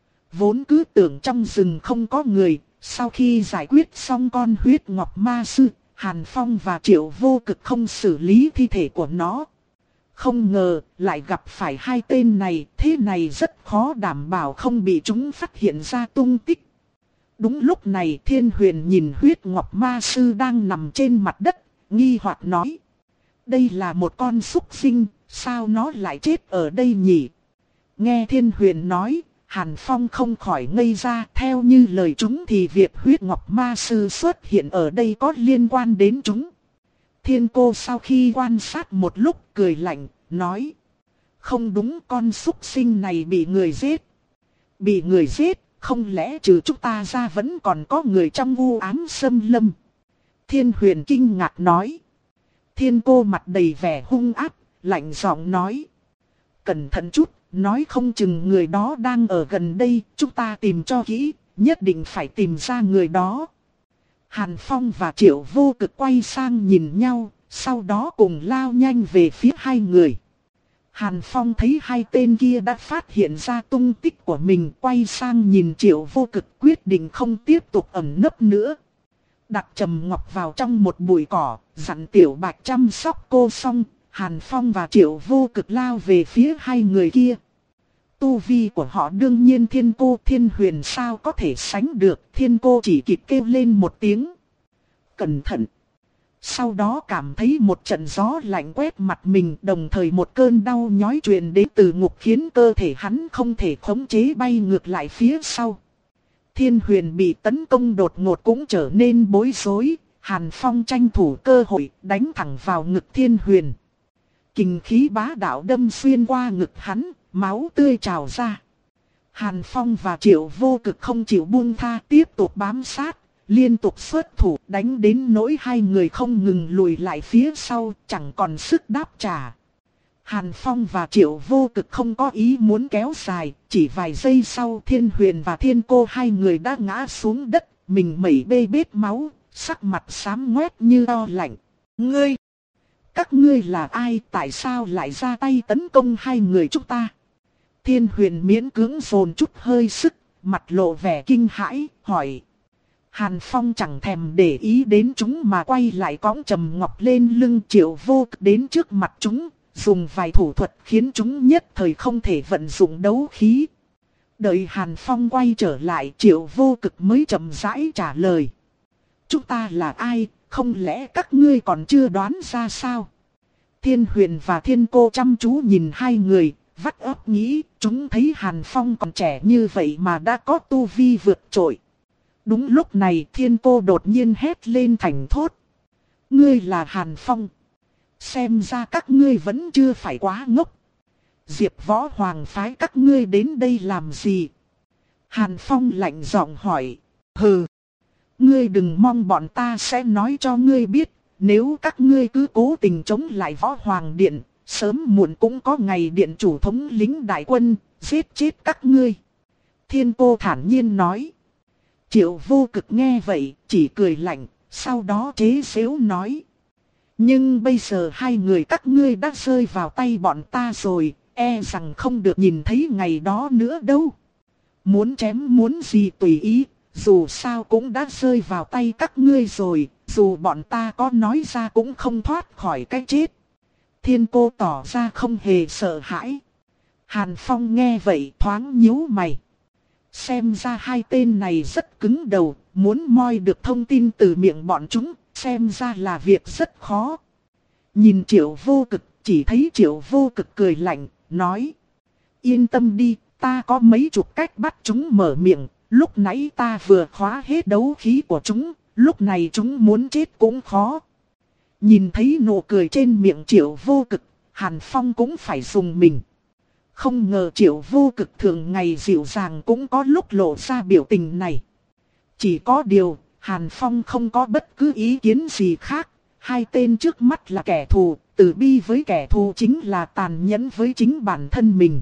Vốn cứ tưởng trong rừng không có người, sau khi giải quyết xong con huyết ngọc ma sư, Hàn Phong và Triệu Vô Cực không xử lý thi thể của nó. Không ngờ lại gặp phải hai tên này, thế này rất khó đảm bảo không bị chúng phát hiện ra tung tích. Đúng lúc này Thiên Huyền nhìn huyết ngọc ma sư đang nằm trên mặt đất, nghi hoặc nói. Đây là một con súc sinh, sao nó lại chết ở đây nhỉ? Nghe Thiên Huyền nói, Hàn Phong không khỏi ngây ra, theo như lời chúng thì việc huyết ngọc ma sư xuất hiện ở đây có liên quan đến chúng. Thiên cô sau khi quan sát một lúc cười lạnh, nói. Không đúng, con súc sinh này bị người giết. Bị người giết, không lẽ trừ chúng ta ra vẫn còn có người trong u ám xâm lâm? Thiên Huyền kinh ngạc nói. Thiên cô mặt đầy vẻ hung ác, lạnh giọng nói. Cẩn thận chút, nói không chừng người đó đang ở gần đây, chúng ta tìm cho kỹ, nhất định phải tìm ra người đó. Hàn Phong và Triệu Vô Cực quay sang nhìn nhau, sau đó cùng lao nhanh về phía hai người. Hàn Phong thấy hai tên kia đã phát hiện ra tung tích của mình, quay sang nhìn Triệu Vô Cực, quyết định không tiếp tục ẩn nấp nữa. Đặt Trầm Ngọc vào trong một bụi cỏ, dặn Tiểu Bạch chăm sóc cô xong, Hàn Phong và Triệu Vô Cực lao về phía hai người kia. Tu vi của họ đương nhiên Thiên cô Thiên Huyền sao có thể sánh được, Thiên cô chỉ kịp kêu lên một tiếng. Cẩn thận! Sau đó cảm thấy một trận gió lạnh quét mặt mình, đồng thời một cơn đau nhói truyền đến từ ngực khiến cơ thể hắn không thể khống chế bay ngược lại phía sau. Thiên Huyền bị tấn công đột ngột cũng trở nên bối rối, Hàn Phong tranh thủ cơ hội đánh thẳng vào ngực Thiên Huyền. Kình khí bá đạo đâm xuyên qua ngực hắn, máu tươi trào ra. Hàn Phong và Triệu Vô Cực không chịu buông tha, tiếp tục bám sát, liên tục xuất thủ đánh đến nỗi hai người không ngừng lùi lại phía sau, chẳng còn sức đáp trả. Hàn Phong và Triệu Vô Cực không có ý muốn kéo dài, chỉ vài giây sau Thiên Huyền và Thiên cô hai người đã ngã xuống đất, mình mẩy bê bết máu, sắc mặt xám ngoét như to lạnh. Ngươi! Các ngươi là ai, tại sao lại ra tay tấn công hai người chúng ta? Thiên Huyền miễn cưỡng dồn chút hơi sức, mặt lộ vẻ kinh hãi, hỏi. Hàn Phong chẳng thèm để ý đến chúng mà quay lại cõng Trầm Ngọc lên lưng Triệu Vô Cực đến trước mặt chúng, dùng vài thủ thuật khiến chúng nhất thời không thể vận dụng đấu khí. Đợi Hàn Phong quay trở lại, Triệu Vô Cực mới chậm rãi trả lời. Chúng ta là ai, không lẽ các ngươi còn chưa đoán ra sao? Thiên Huyền và Thiên cô chăm chú nhìn hai người, vắt óc nghĩ, chúng thấy Hàn Phong còn trẻ như vậy mà đã có tu vi vượt trội. Đúng lúc này Thiên cô đột nhiên hét lên thành thốt. Ngươi là Hàn Phong. Xem ra các ngươi vẫn chưa phải quá ngốc. Diệp Võ Hoàng phái các ngươi đến đây làm gì? Hàn Phong lạnh giọng hỏi. Hừ. Ngươi đừng mong bọn ta sẽ nói cho ngươi biết. Nếu các ngươi cứ cố tình chống lại Võ Hoàng Điện, sớm muộn cũng có ngày điện chủ thống lĩnh đại quân, giết chết các ngươi. Thiên cô thản nhiên nói. Triệu Vô Cực nghe vậy, chỉ cười lạnh, sau đó chế giễu nói. Nhưng bây giờ hai người các ngươi đã rơi vào tay bọn ta rồi, e rằng không được nhìn thấy ngày đó nữa đâu. Muốn chém muốn gì tùy ý, dù sao cũng đã rơi vào tay các ngươi rồi, dù bọn ta có nói ra cũng không thoát khỏi cái chết. Thiên cô tỏ ra không hề sợ hãi. Hàn Phong nghe vậy thoáng nhíu mày. Xem ra hai tên này rất cứng đầu, muốn moi được thông tin từ miệng bọn chúng, xem ra là việc rất khó. Nhìn Triệu Vô Cực, chỉ thấy Triệu Vô Cực cười lạnh, nói. Yên tâm đi, ta có mấy chục cách bắt chúng mở miệng, lúc nãy ta vừa khóa hết đấu khí của chúng, lúc này chúng muốn chết cũng khó. Nhìn thấy nụ cười trên miệng Triệu Vô Cực, Hàn Phong cũng phải dùng mình. Không ngờ Triệu Vô Cực thường ngày dịu dàng cũng có lúc lộ ra biểu tình này. Chỉ có điều, Hàn Phong không có bất cứ ý kiến gì khác. Hai tên trước mắt là kẻ thù, từ bi với kẻ thù chính là tàn nhẫn với chính bản thân mình.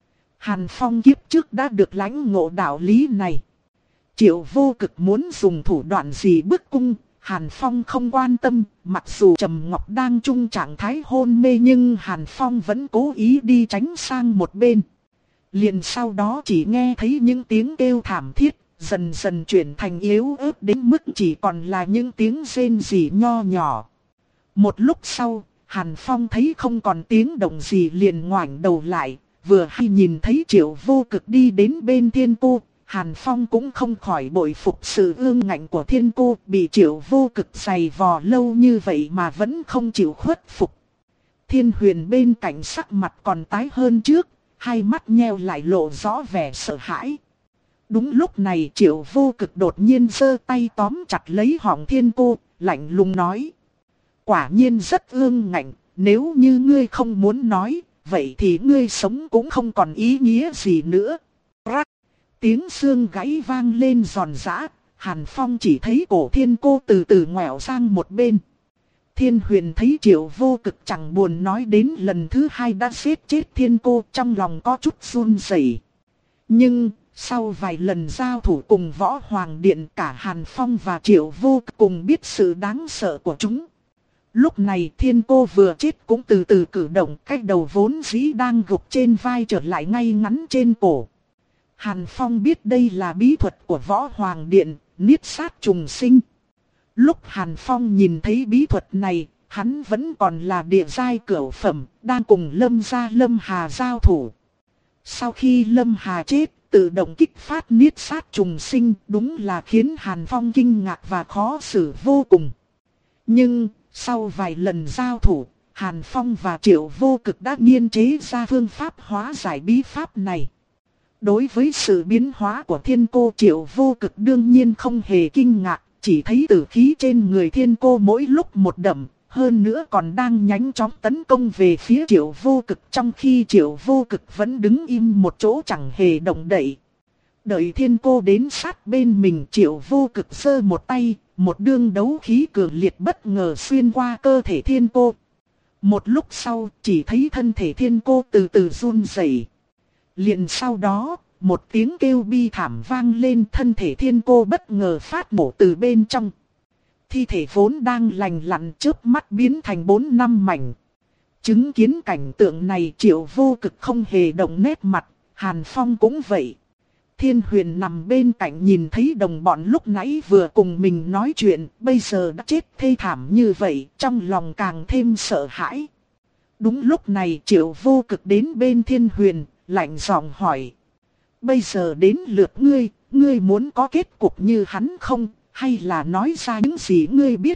Hàn Phong kiếp trước đã được lãnh ngộ đạo lý này. Triệu Vô Cực muốn dùng thủ đoạn gì bức cung, Hàn Phong không quan tâm, mặc dù Trầm Ngọc đang chung trạng thái hôn mê nhưng Hàn Phong vẫn cố ý đi tránh sang một bên. Liền sau đó chỉ nghe thấy những tiếng kêu thảm thiết, dần dần chuyển thành yếu ớt đến mức chỉ còn là những tiếng rên rỉ nho nhỏ. Một lúc sau, Hàn Phong thấy không còn tiếng động gì liền ngoảnh đầu lại, vừa hay nhìn thấy Triệu Vô Cực đi đến bên Thiên Cô. Hàn Phong cũng không khỏi bội phục sự ương ngạnh của Thiên Cô, bị Triệu Vô Cực giày vò lâu như vậy mà vẫn không chịu khuất phục. Thiên Huyền bên cạnh sắc mặt còn tái hơn trước, hai mắt nheo lại lộ rõ vẻ sợ hãi. Đúng lúc này Triệu Vô Cực đột nhiên giơ tay tóm chặt lấy họng Thiên Cô, lạnh lùng nói. Quả nhiên rất ương ngạnh, nếu như ngươi không muốn nói, vậy thì ngươi sống cũng không còn ý nghĩa gì nữa. Rắc! Tiếng xương gãy vang lên giòn giã, Hàn Phong chỉ thấy cổ Thiên Cô từ từ ngoẹo sang một bên. Thiên Huyền thấy Triệu Vô Cực chẳng buồn nói đến lần thứ hai đã giết chết Thiên Cô, trong lòng có chút run rẩy. Nhưng, sau vài lần giao thủ cùng Võ Hoàng Điện, cả Hàn Phong và Triệu Vô Cực cùng biết sự đáng sợ của chúng. Lúc này Thiên Cô vừa chết cũng từ từ cử động, cái đầu vốn dĩ đang gục trên vai trở lại ngay ngắn trên cổ. Hàn Phong biết đây là bí thuật của Võ Hoàng Điện, niết sát trùng sinh. Lúc Hàn Phong nhìn thấy bí thuật này, hắn vẫn còn là địa giai cửu phẩm, đang cùng Lâm gia Lâm Hà giao thủ. Sau khi Lâm Hà chết, tự động kích phát niết sát trùng sinh, đúng là khiến Hàn Phong kinh ngạc và khó xử vô cùng. Nhưng, sau vài lần giao thủ, Hàn Phong và Triệu Vô Cực đã nghiên chế ra phương pháp hóa giải bí pháp này. Đối với sự biến hóa của Thiên Cô, Triệu Vô Cực đương nhiên không hề kinh ngạc, chỉ thấy tử khí trên người Thiên Cô mỗi lúc một đậm, hơn nữa còn đang nhanh chóng tấn công về phía Triệu Vô Cực, trong khi Triệu Vô Cực vẫn đứng im một chỗ chẳng hề động đậy. Đợi Thiên Cô đến sát bên mình, Triệu Vô Cực giơ một tay, một đương đấu khí cường liệt bất ngờ xuyên qua cơ thể Thiên Cô. Một lúc sau, chỉ thấy thân thể Thiên Cô từ từ run rẩy. Liền sau đó, một tiếng kêu bi thảm vang lên, thân thể Thiên Cô bất ngờ phát nổ từ bên trong. Thi thể vốn đang lành lặn chớp mắt biến thành bốn năm mảnh. Chứng kiến cảnh tượng này, Triệu Vô Cực không hề động nét mặt, Hàn Phong cũng vậy. Thiên Huyền nằm bên cạnh nhìn thấy đồng bọn lúc nãy vừa cùng mình nói chuyện, bây giờ đã chết thê thảm như vậy, trong lòng càng thêm sợ hãi. Đúng lúc này Triệu Vô Cực đến bên Thiên Huyền, lạnh giọng hỏi. Bây giờ đến lượt ngươi, ngươi muốn có kết cục như hắn không, hay là nói ra những gì ngươi biết?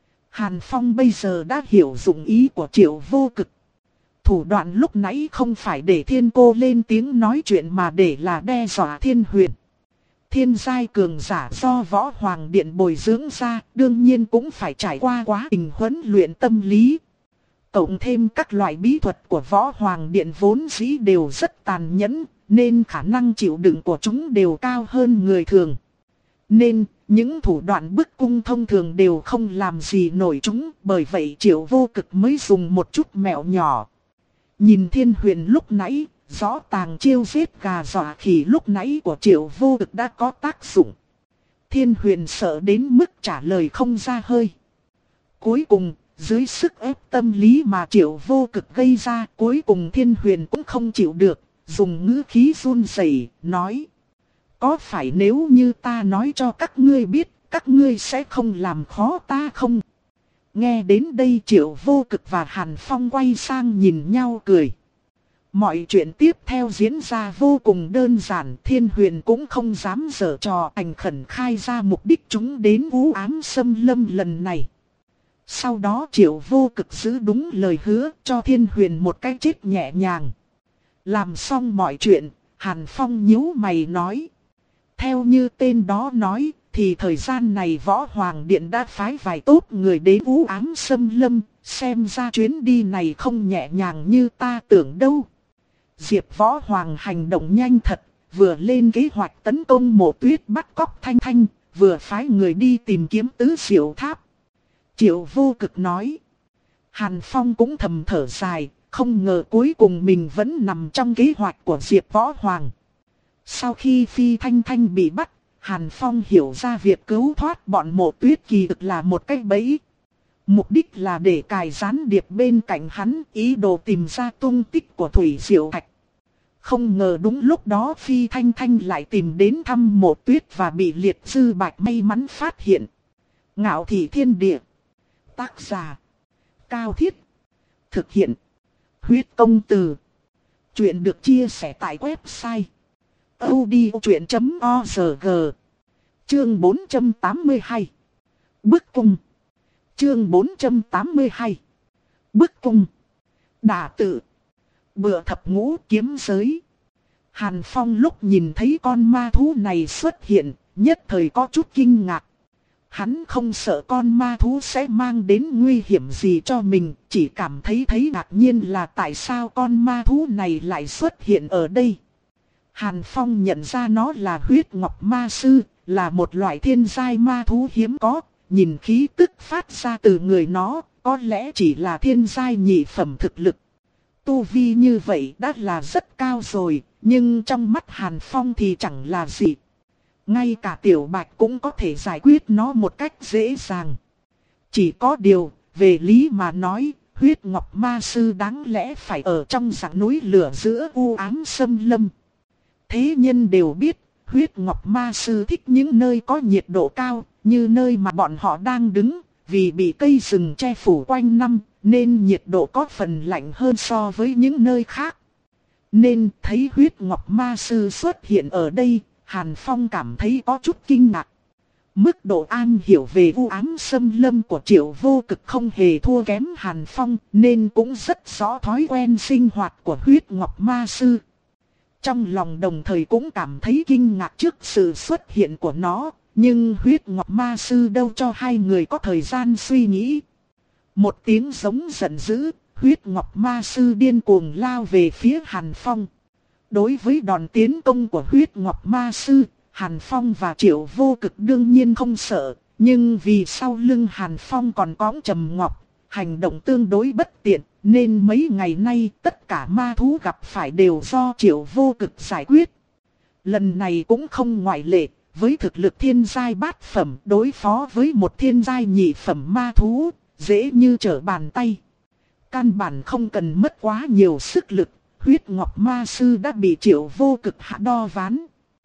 Hàn Phong bây giờ đã hiểu dụng ý của Triệu Vô Cực. Thủ đoạn lúc nãy không phải để Thiên Cô lên tiếng nói chuyện mà để là đe dọa Thiên Huyền. Thiên giai cường giả do Võ Hoàng Điện bồi dưỡng ra, đương nhiên cũng phải trải qua quá trình huấn luyện tâm lý. Cộng thêm các loại bí thuật của Võ Hoàng Điện vốn dĩ đều rất tàn nhẫn, nên khả năng chịu đựng của chúng đều cao hơn người thường. Nên, những thủ đoạn bức cung thông thường đều không làm gì nổi chúng, bởi vậy Triệu Vô Cực mới dùng một chút mẹo nhỏ. Nhìn Thiên Huyền lúc nãy, rõ tàng chiêu giết gà dọa khỉ lúc nãy của Triệu Vô Cực đã có tác dụng. Thiên Huyền sợ đến mức trả lời không ra hơi. Cuối cùng, dưới sức ép tâm lý mà Triệu Vô Cực gây ra, cuối cùng Thiên Huyền cũng không chịu được, dùng ngữ khí run rẩy nói. Có phải nếu như ta nói cho các ngươi biết, các ngươi sẽ không làm khó ta không? Nghe đến đây Triệu Vô Cực và Hàn Phong quay sang nhìn nhau cười. Mọi chuyện tiếp theo diễn ra vô cùng đơn giản, Thiên Huyền cũng không dám giở trò, thành khẩn khai ra mục đích chúng đến u ám xâm lâm lần này. Sau đó Triệu Vô Cực giữ đúng lời hứa, cho Thiên Huyền một cái chết nhẹ nhàng. Làm xong mọi chuyện, Hàn Phong nhíu mày nói. Theo như tên đó nói, thì thời gian này Võ Hoàng Điện đã phái vài tốt người đến u ám xâm lâm, xem ra chuyến đi này không nhẹ nhàng như ta tưởng đâu. Diệp Võ Hoàng hành động nhanh thật, vừa lên kế hoạch tấn công Mộ Tuyết bắt cóc Thanh Thanh, vừa phái người đi tìm kiếm Tứ Diệu Tháp. Triệu Vô Cực nói. Hàn Phong cũng thầm thở dài, không ngờ cuối cùng mình vẫn nằm trong kế hoạch của Diệp Võ Hoàng. Sau khi Phi Thanh Thanh bị bắt, Hàn Phong hiểu ra việc cứu thoát bọn Mộ Tuyết kỳ thực là một cái bẫy. Mục đích là để cài gián điệp bên cạnh hắn, ý đồ tìm ra tung tích của Thủy Diệu Thạch. Không ngờ đúng lúc đó Phi Thanh Thanh lại tìm đến thăm Mộ Tuyết và bị Liệt Dư Bạch may mắn phát hiện. Ngạo Thị Thiên Địa. Tác giả Cao Thiết. Thực hiện Huyết Công Từ. Chuyện được chia sẻ tại website audiochuyện chấm org. Chương bốn trăm tám mươi hai. Bức cung. Chương bốn trăm tám mươi hai. Bức cung. Đả tự. Bựa thập ngũ kiếm giới. Hàn Phong lúc nhìn thấy con ma thú này xuất hiện, nhất thời có chút kinh ngạc. Hắn không sợ con ma thú sẽ mang đến nguy hiểm gì cho mình, chỉ cảm thấy thấy ngạc nhiên là tại sao con ma thú này lại xuất hiện ở đây. Hàn Phong nhận ra nó là huyết ngọc ma sư, là một loại thiên giai ma thú hiếm có, nhìn khí tức phát ra từ người nó, có lẽ chỉ là thiên giai nhị phẩm thực lực. Tu vi như vậy đã là rất cao rồi, nhưng trong mắt Hàn Phong thì chẳng là gì. Ngay cả Tiểu Bạch cũng có thể giải quyết nó một cách dễ dàng. Chỉ có điều, về lý mà nói, huyết ngọc ma sư đáng lẽ phải ở trong rặng núi lửa giữa u ám xâm lâm. Thế nhân đều biết, huyết ngọc ma sư thích những nơi có nhiệt độ cao, như nơi mà bọn họ đang đứng, vì bị cây rừng che phủ quanh năm, nên nhiệt độ có phần lạnh hơn so với những nơi khác. Nên thấy huyết ngọc ma sư xuất hiện ở đây, Hàn Phong cảm thấy có chút kinh ngạc. Mức độ am hiểu về u ám xâm lâm của Triệu Vô Cực không hề thua kém Hàn Phong, nên cũng rất rõ thói quen sinh hoạt của huyết ngọc ma sư. Trong lòng đồng thời cũng cảm thấy kinh ngạc trước sự xuất hiện của nó, nhưng huyết ngọc ma sư đâu cho hai người có thời gian suy nghĩ. Một tiếng giống giận dữ, huyết ngọc ma sư điên cuồng lao về phía Hàn Phong. Đối với đòn tiến công của huyết ngọc ma sư, Hàn Phong và Triệu Vô Cực đương nhiên không sợ, nhưng vì sau lưng Hàn Phong còn có Trầm Ngọc, hành động tương đối bất tiện, nên mấy ngày nay tất cả ma thú gặp phải đều do Triệu Vô Cực giải quyết. Lần này cũng không ngoại lệ, với thực lực thiên giai bát phẩm đối phó với một thiên giai nhị phẩm ma thú, dễ như trở bàn tay. Căn bản không cần mất quá nhiều sức lực, huyết ngọc ma sư đã bị Triệu Vô Cực hạ đo ván.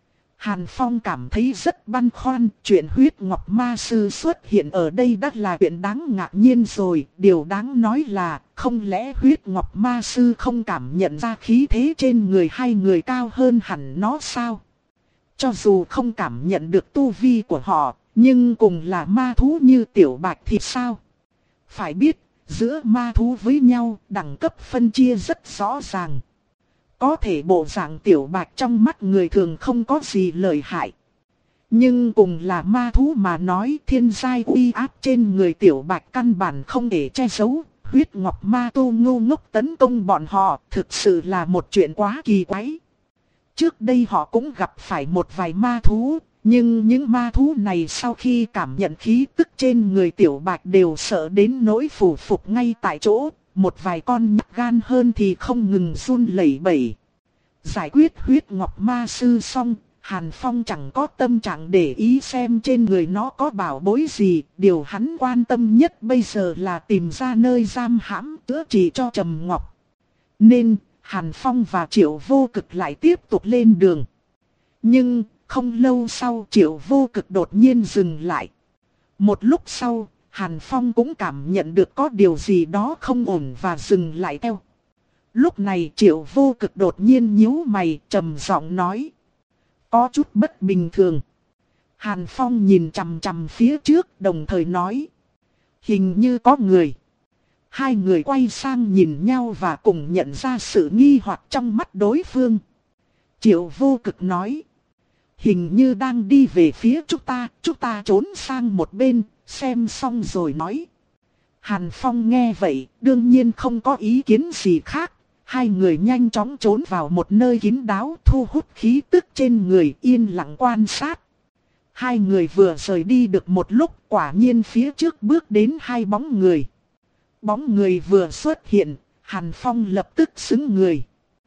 Hàn Phong cảm thấy rất băn khoăn, chuyện huyết ngọc ma sư xuất hiện ở đây đã là chuyện đáng ngạc nhiên rồi. Điều đáng nói là, không lẽ huyết ngọc ma sư không cảm nhận ra khí thế trên người hai người cao hơn hẳn nó sao? Cho dù không cảm nhận được tu vi của họ, nhưng cùng là ma thú như Tiểu Bạch thì sao? Phải biết, giữa ma thú với nhau, đẳng cấp phân chia rất rõ ràng. Có thể bộ dạng Tiểu Bạch trong mắt người thường không có gì lợi hại. Nhưng cùng là ma thú mà nói, thiên giai uy áp trên người Tiểu Bạch căn bản không thể che giấu. Huyết ngọc ma tu ngu ngốc tấn công bọn họ, thực sự là một chuyện quá kỳ quái. Trước đây họ cũng gặp phải một vài ma thú, nhưng những ma thú này sau khi cảm nhận khí tức trên người Tiểu Bạch đều sợ đến nỗi phủ phục ngay tại chỗ. Một vài con nhát gan hơn thì không ngừng run lẩy bẩy. Giải quyết huyết ngọc ma sư xong, Hàn Phong chẳng có tâm trạng để ý xem trên người nó có bảo bối gì. Điều hắn quan tâm nhất bây giờ là tìm ra nơi giam hãm chữa trị cho Trầm Ngọc. Nên, Hàn Phong và Triệu Vô Cực lại tiếp tục lên đường. Nhưng, không lâu sau Triệu Vô Cực đột nhiên dừng lại. Một lúc sau, Hàn Phong cũng cảm nhận được có điều gì đó không ổn và dừng lại theo. Lúc này Triệu Vô Cực đột nhiên nhíu mày, trầm giọng nói. Có chút bất bình thường. Hàn Phong nhìn chằm chằm phía trước, đồng thời nói. Hình như có người. Hai người quay sang nhìn nhau và cùng nhận ra sự nghi hoặc trong mắt đối phương. Triệu Vô Cực nói. Hình như đang đi về phía chúng ta, chúng ta trốn sang một bên, xem xong rồi nói. Hàn Phong nghe vậy, đương nhiên không có ý kiến gì khác. hai người nhanh chóng trốn vào một nơi kín đáo, thu hút khí tức trên người, yên lặng quan sát. Hai người vừa rời đi được một lúc, quả nhiên phía trước bước đến hai bóng người. Bóng người vừa xuất hiện, Hàn Phong lập tức xứng người.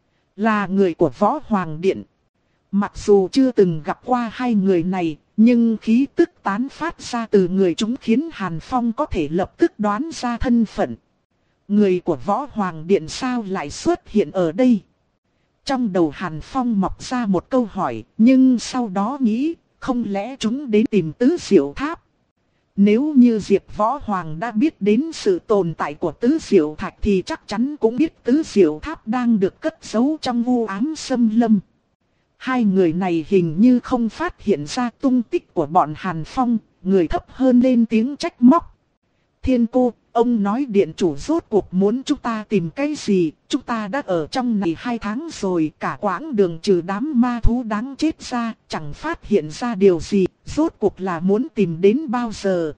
Là người của Võ Hoàng Điện. Mặc dù chưa từng gặp qua hai người này, nhưng khí tức tán phát ra từ người chúng khiến Hàn Phong có thể lập tức đoán ra thân phận. Người của Võ Hoàng Điện sao lại xuất hiện ở đây? Trong đầu Hàn Phong mọc ra một câu hỏi, nhưng sau đó nghĩ, không lẽ chúng đến tìm Tứ Diệu Tháp? Nếu như Diệp Võ Hoàng đã biết đến sự tồn tại của Tứ Diệu Thạch thì chắc chắn cũng biết Tứ Diệu Tháp đang được cất giấu trong u ám xâm lâm. Hai người này hình như không phát hiện ra tung tích của bọn Hàn Phong, người thấp hơn lên tiếng trách móc. Thiên cô, ông nói điện chủ rốt cuộc muốn chúng ta tìm cái gì, chúng ta đã ở trong này hai tháng rồi, cả quãng đường trừ đám ma thú đáng chết ra, chẳng phát hiện ra điều gì, rốt cuộc là muốn tìm đến bao giờ.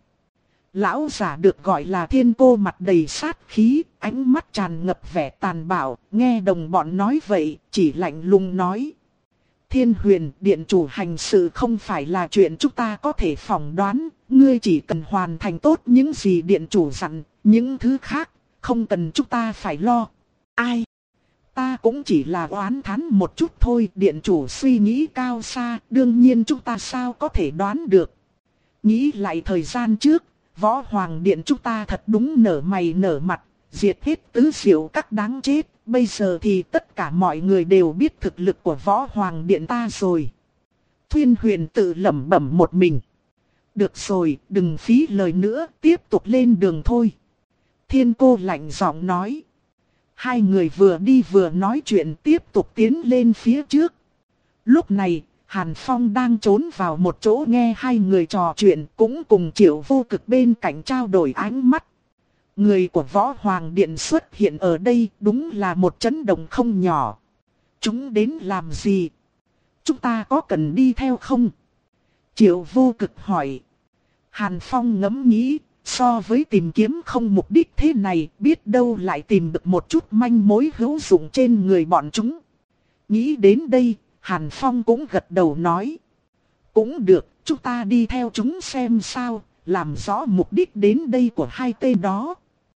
Lão giả được gọi là Thiên cô mặt đầy sát khí, ánh mắt tràn ngập vẻ tàn bạo, nghe đồng bọn nói vậy, chỉ lạnh lùng nói. Thiên Huyền, điện chủ hành sự không phải là chuyện chúng ta có thể phỏng đoán, ngươi chỉ cần hoàn thành tốt những gì điện chủ dặn, những thứ khác, không cần chúng ta phải lo. Ai? Ta cũng chỉ là oán thán một chút thôi, điện chủ suy nghĩ cao xa, đương nhiên chúng ta sao có thể đoán được. Nghĩ lại thời gian trước, Võ Hoàng Điện chúng ta thật đúng nở mày nở mặt, diệt hết Tứ Diệu Các đáng chết. Bây giờ thì tất cả mọi người đều biết thực lực của Võ Hoàng Điện ta rồi. Thuyên Huyền tự lẩm bẩm một mình. Được rồi, đừng phí lời nữa, tiếp tục lên đường thôi. Thiên cô lạnh giọng nói. Hai người vừa đi vừa nói chuyện tiếp tục tiến lên phía trước. Lúc này, Hàn Phong đang trốn vào một chỗ nghe hai người trò chuyện, cũng cùng Triệu Vô Cực bên cạnh trao đổi ánh mắt. Người của Võ Hoàng Điện xuất hiện ở đây đúng là một chấn động không nhỏ. Chúng đến làm gì? Chúng ta có cần đi theo không? Triệu Vô Cực hỏi. Hàn Phong ngẫm nghĩ, so với tìm kiếm không mục đích thế này, biết đâu lại tìm được một chút manh mối hữu dụng trên người bọn chúng. Nghĩ đến đây, Hàn Phong cũng gật đầu nói. Cũng được, chúng ta đi theo chúng xem sao, làm rõ mục đích đến đây của hai tên đó.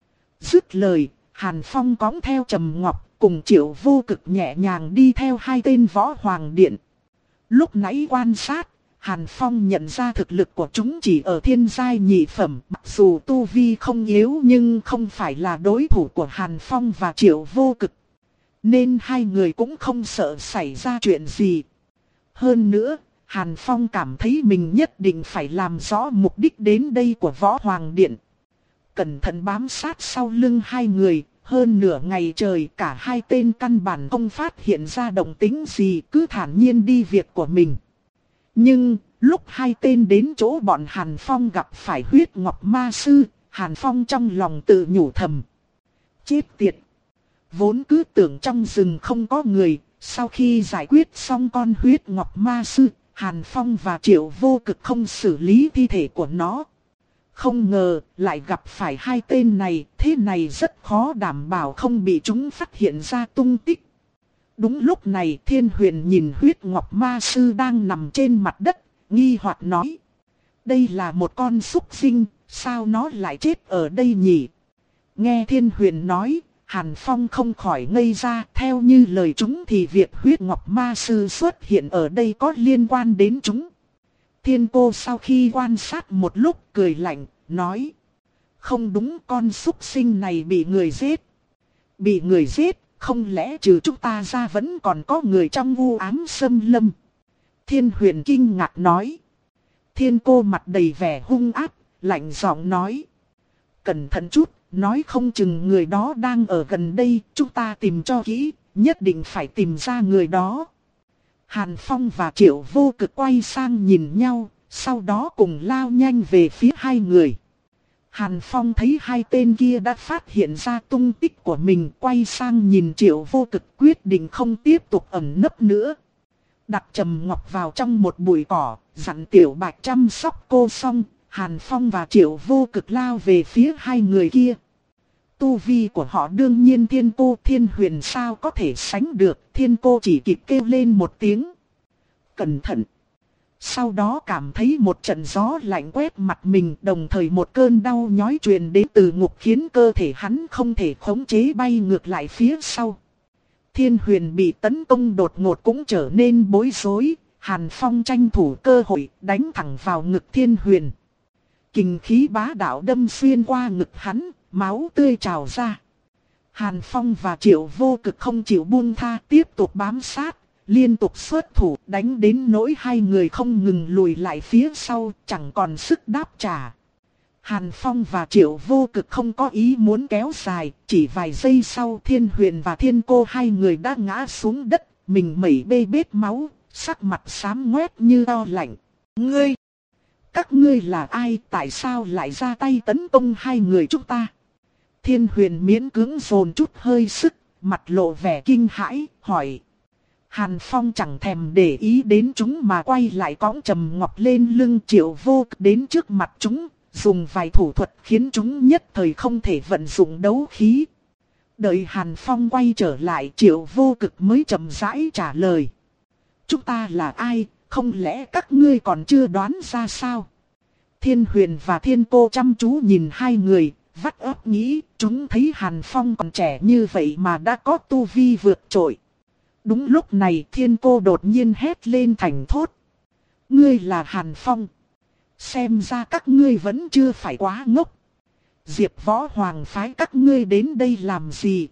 Dứt lời, Hàn Phong cõng theo Trầm Ngọc cùng Triệu Vô Cực nhẹ nhàng đi theo hai tên Võ Hoàng Điện. Lúc nãy quan sát, Hàn Phong nhận ra thực lực của chúng chỉ ở thiên giai nhị phẩm. Mặc dù tu vi không yếu nhưng không phải là đối thủ của Hàn Phong và Triệu Vô Cực. Nên hai người cũng không sợ xảy ra chuyện gì. Hơn nữa, Hàn Phong cảm thấy mình nhất định phải làm rõ mục đích đến đây của Võ Hoàng Điện. Cẩn thận bám sát sau lưng hai người, hơn nửa ngày trời cả hai tên căn bản không phát hiện ra động tĩnh gì, cứ thản nhiên đi việc của mình. Nhưng, lúc hai tên đến chỗ bọn Hàn Phong gặp phải huyết ngọc ma sư, Hàn Phong trong lòng tự nhủ thầm. Chết tiệt! Vốn cứ tưởng trong rừng không có người, sau khi giải quyết xong con huyết ngọc ma sư, Hàn Phong và Triệu Vô Cực không xử lý thi thể của nó. Không ngờ lại gặp phải hai tên này, thế này rất khó đảm bảo không bị chúng phát hiện ra tung tích. Đúng lúc này Thiên Huyền nhìn huyết ngọc ma sư đang nằm trên mặt đất, nghi hoặc nói. Đây là một con súc sinh, sao nó lại chết ở đây nhỉ? Nghe Thiên Huyền nói, Hàn Phong không khỏi ngây ra, theo như lời chúng thì việc huyết ngọc ma sư xuất hiện ở đây có liên quan đến chúng. Thiên cô sau khi quan sát một lúc cười lạnh, nói. Không đúng, con súc sinh này bị người giết. Bị người giết, không lẽ trừ chúng ta ra vẫn còn có người trong u ám xâm lâm? Thiên Huyền kinh ngạc nói. Thiên cô mặt đầy vẻ hung ác, lạnh giọng nói. Cẩn thận chút, nói không chừng người đó đang ở gần đây, chúng ta tìm cho kỹ, nhất định phải tìm ra người đó. Hàn Phong và Triệu Vô Cực quay sang nhìn nhau, sau đó cùng lao nhanh về phía hai người. Hàn Phong thấy hai tên kia đã phát hiện ra tung tích của mình, quay sang nhìn Triệu Vô Cực quyết định không tiếp tục ẩn nấp nữa. Đặt Trầm Ngọc vào trong một bụi cỏ, dặn Tiểu Bạch chăm sóc cô xong, Hàn Phong và Triệu Vô Cực lao về phía hai người kia. tu vi của họ đương nhiên Thiên Cô Thiên Huyền sao có thể sánh được. Thiên Cô chỉ kịp kêu lên một tiếng. Cẩn thận! Sau đó cảm thấy một trận gió lạnh quét mặt mình, đồng thời một cơn đau nhói truyền đến từ ngực khiến cơ thể hắn không thể khống chế bay ngược lại phía sau. Thiên Huyền bị tấn công đột ngột cũng trở nên bối rối, Hàn Phong tranh thủ cơ hội đánh thẳng vào ngực Thiên Huyền. Kình khí bá đạo đâm xuyên qua ngực hắn, máu tươi trào ra. Hàn Phong và Triệu Vô Cực không chịu buông tha, tiếp tục bám sát, liên tục xuất thủ đánh đến nỗi hai người không ngừng lùi lại phía sau, chẳng còn sức đáp trả. Hàn Phong và Triệu Vô Cực không có ý muốn kéo dài, chỉ vài giây sau Thiên Huyền và Thiên Cô hai người đã ngã xuống đất, mình mẩy bê bết máu, sắc mặt xám ngoét như tro lạnh. Ngươi! Các ngươi là ai, tại sao lại ra tay tấn công hai người chúng ta? Thiên Huyền miễn cưỡng dồn chút hơi sức, mặt lộ vẻ kinh hãi, hỏi. Hàn Phong chẳng thèm để ý đến chúng mà quay lại cõng Trầm Ngọc lên lưng Triệu Vô Cực đến trước mặt chúng, dùng vài thủ thuật khiến chúng nhất thời không thể vận dụng đấu khí. Đợi Hàn Phong quay trở lại, Triệu Vô Cực mới chậm rãi trả lời. Chúng ta là ai, không lẽ các ngươi còn chưa đoán ra sao? Thiên Huyền và Thiên Cô chăm chú nhìn hai người, vắt óc nghĩ, chúng thấy Hàn Phong còn trẻ như vậy mà đã có tu vi vượt trội. Đúng lúc này Thiên Cô đột nhiên hét lên thành thốt. Ngươi là Hàn Phong. Xem ra các ngươi vẫn chưa phải quá ngốc. Diệp Võ Hoàng phái các ngươi đến đây làm gì?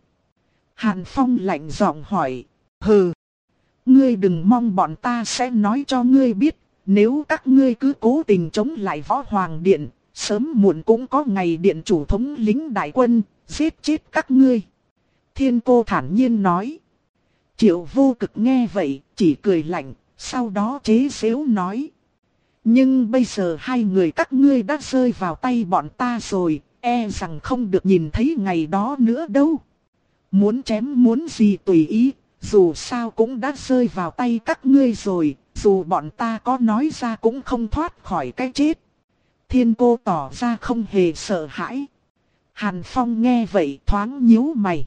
Hàn Phong lạnh giọng hỏi. Hừ. Ngươi đừng mong bọn ta sẽ nói cho ngươi biết. Nếu các ngươi cứ cố tình chống lại Võ Hoàng Điện, sớm muộn cũng có ngày Điện chủ thống lĩnh đại quân, giết chết các ngươi. Thiên Cô thản nhiên nói. Triệu Vô Cực nghe vậy, chỉ cười lạnh, sau đó chế giễu nói. Nhưng bây giờ hai người các ngươi đã rơi vào tay bọn ta rồi, e rằng không được nhìn thấy ngày đó nữa đâu. Muốn chém muốn gì tùy ý, dù sao cũng đã rơi vào tay các ngươi rồi, dù bọn ta có nói ra cũng không thoát khỏi cái chết. Thiên Cô tỏ ra không hề sợ hãi. Hàn Phong nghe vậy thoáng nhíu mày.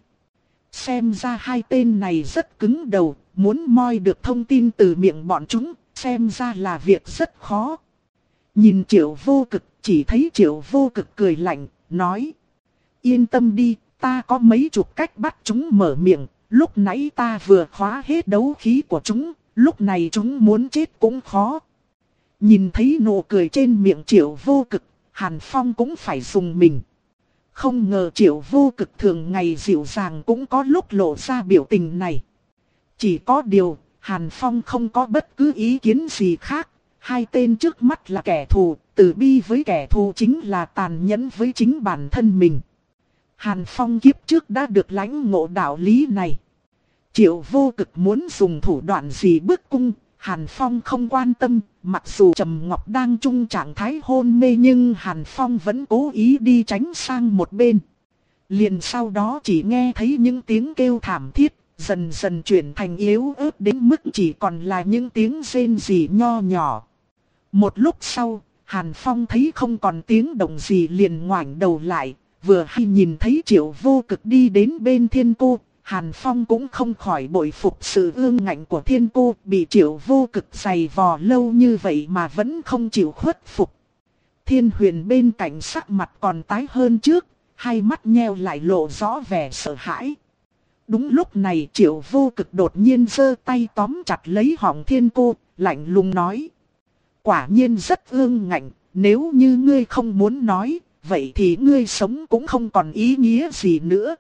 Xem ra hai tên này rất cứng đầu, muốn moi được thông tin từ miệng bọn chúng, xem ra là việc rất khó. Nhìn Triệu Vô Cực, chỉ thấy Triệu Vô Cực cười lạnh, nói. Yên tâm đi, ta có mấy chục cách bắt chúng mở miệng, lúc nãy ta vừa khóa hết đấu khí của chúng, lúc này chúng muốn chết cũng khó. Nhìn thấy nụ cười trên miệng Triệu Vô Cực, Hàn Phong cũng phải dùng mình. Không ngờ Triệu Vô Cực thường ngày dịu dàng cũng có lúc lộ ra biểu tình này. Chỉ có điều, Hàn Phong không có bất cứ ý kiến gì khác. Hai tên trước mắt là kẻ thù, từ bi với kẻ thù chính là tàn nhẫn với chính bản thân mình. Hàn Phong kiếp trước đã được lãnh ngộ đạo lý này. Triệu Vô Cực muốn dùng thủ đoạn gì bức cung, Hàn Phong không quan tâm, mặc dù Trầm Ngọc đang trong trạng thái hôn mê nhưng Hàn Phong vẫn cố ý đi tránh sang một bên. Liền sau đó chỉ nghe thấy những tiếng kêu thảm thiết, dần dần chuyển thành yếu ớt đến mức chỉ còn là những tiếng rên rỉ nho nhỏ. Một lúc sau, Hàn Phong thấy không còn tiếng động gì liền ngoảnh đầu lại, vừa hay nhìn thấy Triệu Vô Cực đi đến bên Thiên Cô. Hàn Phong cũng không khỏi bội phục sự ương ngạnh của Thiên Cô, bị Triệu Vô Cực giày vò lâu như vậy mà vẫn không chịu khuất phục. Thiên Huyền bên cạnh sắc mặt còn tái hơn trước, hai mắt nheo lại lộ rõ vẻ sợ hãi. Đúng lúc này Triệu Vô Cực đột nhiên giơ tay tóm chặt lấy họng Thiên Cô, lạnh lùng nói. Quả nhiên rất ương ngạnh, nếu như ngươi không muốn nói, vậy thì ngươi sống cũng không còn ý nghĩa gì nữa.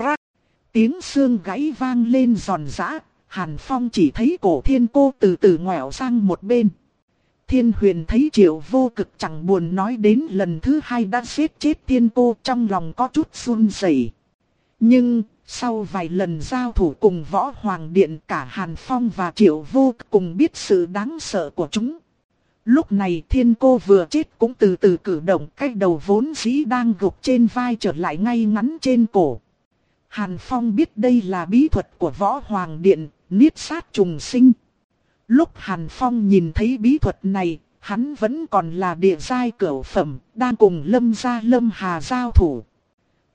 Tiếng xương gãy vang lên giòn giã, Hàn Phong chỉ thấy cổ Thiên Cô từ từ ngoẹo sang một bên. Thiên Huyền thấy Triệu Vô Cực chẳng buồn nói đến lần thứ hai đã giết chết Thiên Cô, trong lòng có chút run rẩy. Nhưng, sau vài lần giao thủ cùng Võ Hoàng Điện, cả Hàn Phong và Triệu Vô Cực cùng biết sự đáng sợ của chúng. Lúc này Thiên Cô vừa chết cũng từ từ cử động, cái đầu vốn dĩ đang gục trên vai trở lại ngay ngắn trên cổ. Hàn Phong biết đây là bí thuật của Võ Hoàng Điện, niết sát trùng sinh. Lúc Hàn Phong nhìn thấy bí thuật này, hắn vẫn còn là địa giai cửu phẩm, đang cùng Lâm gia Lâm Hà giao thủ.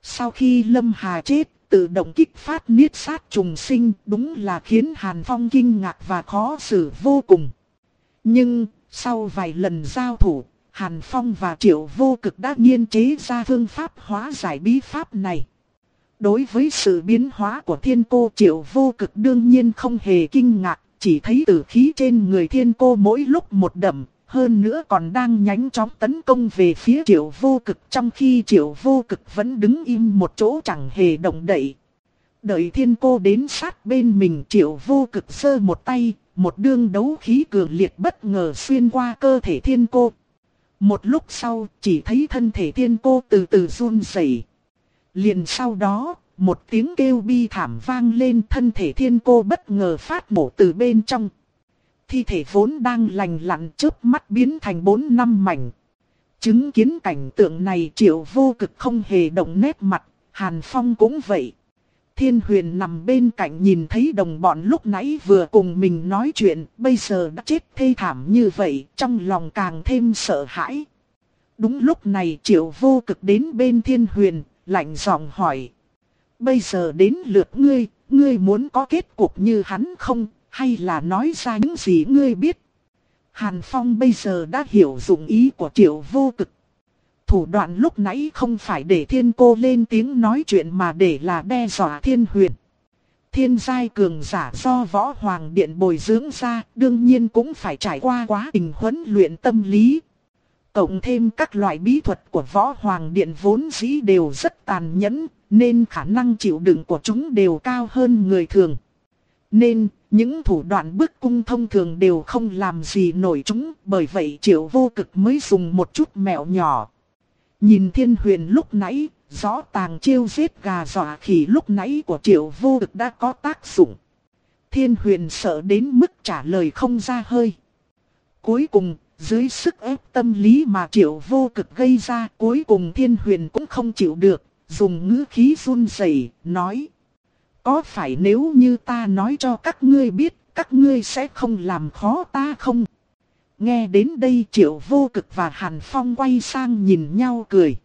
Sau khi Lâm Hà chết, tự động kích phát niết sát trùng sinh, đúng là khiến Hàn Phong kinh ngạc và khó xử vô cùng. Nhưng, sau vài lần giao thủ, Hàn Phong và Triệu Vô Cực đã nghiên chế ra phương pháp hóa giải bí pháp này. Đối với sự biến hóa của thiên cô, Triệu Vô Cực đương nhiên không hề kinh ngạc, chỉ thấy tử khí trên người thiên cô mỗi lúc một đậm, hơn nữa còn đang nhanh chóng tấn công về phía Triệu Vô Cực, trong khi Triệu Vô Cực vẫn đứng im một chỗ chẳng hề động đậy. Đợi thiên cô đến sát bên mình, Triệu Vô Cực giơ một tay, một đương đấu khí cường liệt bất ngờ xuyên qua cơ thể thiên cô. Một lúc sau, chỉ thấy thân thể thiên cô từ từ run rẩy. Liền sau đó, một tiếng kêu bi thảm vang lên, thân thể thiên cô bất ngờ phát nổ từ bên trong. Thi thể vốn đang lành lặn chớp mắt biến thành bốn năm mảnh. Chứng kiến cảnh tượng này, Triệu Vô Cực không hề động nét mặt, Hàn Phong cũng vậy. Thiên Huyền nằm bên cạnh nhìn thấy đồng bọn lúc nãy vừa cùng mình nói chuyện, bây giờ đã chết thê thảm như vậy, trong lòng càng thêm sợ hãi. Đúng lúc này Triệu Vô Cực đến bên Thiên Huyền, lạnh giọng hỏi. Bây giờ đến lượt ngươi, ngươi muốn có kết cục như hắn không, hay là nói ra những gì ngươi biết? Hàn Phong bây giờ đã hiểu dụng ý của Triệu Vô Cực. Thủ đoạn lúc nãy không phải để thiên cô lên tiếng nói chuyện mà để là đe dọa Thiên Huyền. Thiên giai cường giả do Võ Hoàng Điện bồi dưỡng ra, đương nhiên cũng phải trải qua quá trình huấn luyện tâm lý. Cộng thêm các loại bí thuật của Võ Hoàng Điện vốn dĩ đều rất tàn nhẫn, nên khả năng chịu đựng của chúng đều cao hơn người thường. Nên, những thủ đoạn bức cung thông thường đều không làm gì nổi chúng, bởi vậy Triệu Vô Cực mới dùng một chút mẹo nhỏ. Nhìn Thiên Huyền lúc nãy, rõ tàng chiêu giết gà dọa khỉ lúc nãy của Triệu Vô Cực đã có tác dụng. Thiên Huyền sợ đến mức trả lời không ra hơi. Cuối cùng, dưới sức ép tâm lý mà Triệu Vô Cực gây ra, cuối cùng Thiên Huyền cũng không chịu được, dùng ngữ khí run rẩy nói. Có phải nếu như ta nói cho các ngươi biết, các ngươi sẽ không làm khó ta không? Nghe đến đây Triệu Vô Cực và Hàn Phong quay sang nhìn nhau cười.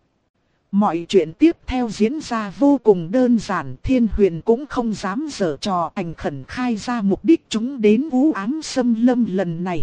Mọi chuyện tiếp theo diễn ra vô cùng đơn giản, Thiên Huyền cũng không dám giở trò, thành khẩn khai ra mục đích chúng đến u ám xâm lâm lần này.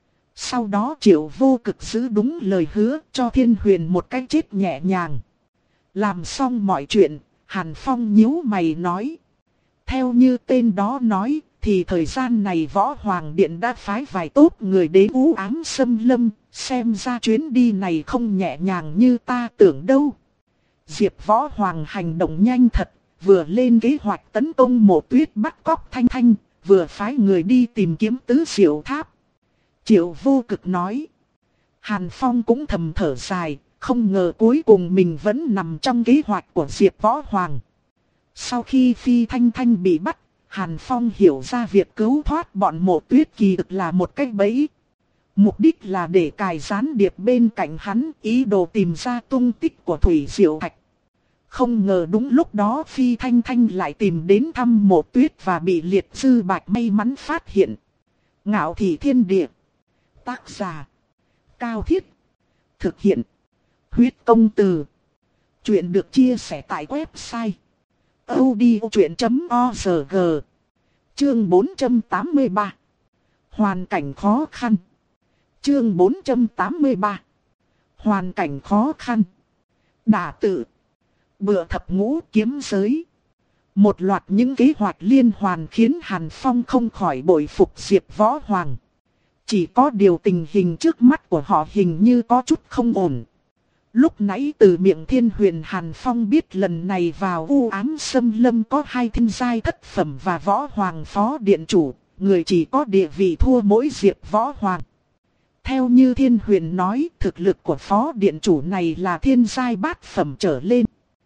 Sau đó Triệu Vô Cực giữ đúng lời hứa, cho Thiên Huyền một cái chết nhẹ nhàng. Làm xong mọi chuyện, Hàn Phong nhíu mày nói. Theo như tên đó nói, thì thời gian này Võ Hoàng Điện đã phái vài tốt người đến u ám xâm lâm, xem ra chuyến đi này không nhẹ nhàng như ta tưởng đâu. Diệp Võ Hoàng hành động nhanh thật, vừa lên kế hoạch tấn công Mộ Tuyết bắt cóc Thanh Thanh, vừa phái người đi tìm kiếm Tứ Diệu Tháp. Triệu Vô Cực nói. Hàn Phong cũng thầm thở dài, không ngờ cuối cùng mình vẫn nằm trong kế hoạch của Diệp Võ Hoàng. Sau khi Phi Thanh Thanh bị bắt, Hàn Phong hiểu ra việc cứu thoát bọn Mộ Tuyết kỳ thực là một cách bẫy. Mục đích là để cài gián điệp bên cạnh hắn, ý đồ tìm ra tung tích của Thủy Diệu Thạch. Không ngờ đúng lúc đó Phi Thanh Thanh lại tìm đến thăm Mộ Tuyết và bị Liệt Dư Bạch may mắn phát hiện. Ngạo Thị Thiên Địa. Tác giả Cao Thiết. Thực hiện Huyết Công Từ. Chuyện được chia sẻ tại website audiochuyện chấm org. Chương bốn trăm tám mươi ba. Hoàn cảnh khó khăn. Chương bốn trăm tám mươi ba. Hoàn cảnh khó khăn. Đả tự. Bựa thập ngũ kiếm giới. Một loạt những kế hoạch liên hoàn khiến Hàn Phong không khỏi bội phục Diệp Võ Hoàng. Chỉ có điều tình hình trước mắt của họ hình như có chút không ổn. Lúc nãy từ miệng Thiên Huyền, Hàn Phong biết lần này vào u ám xâm lâm có hai thiên giai thất phẩm và Võ Hoàng phó điện chủ, người chỉ có địa vị thua mỗi Diệp Võ Hoàng. Theo như Thiên Huyền nói, thực lực của phó điện chủ này là thiên giai bát phẩm trở lên.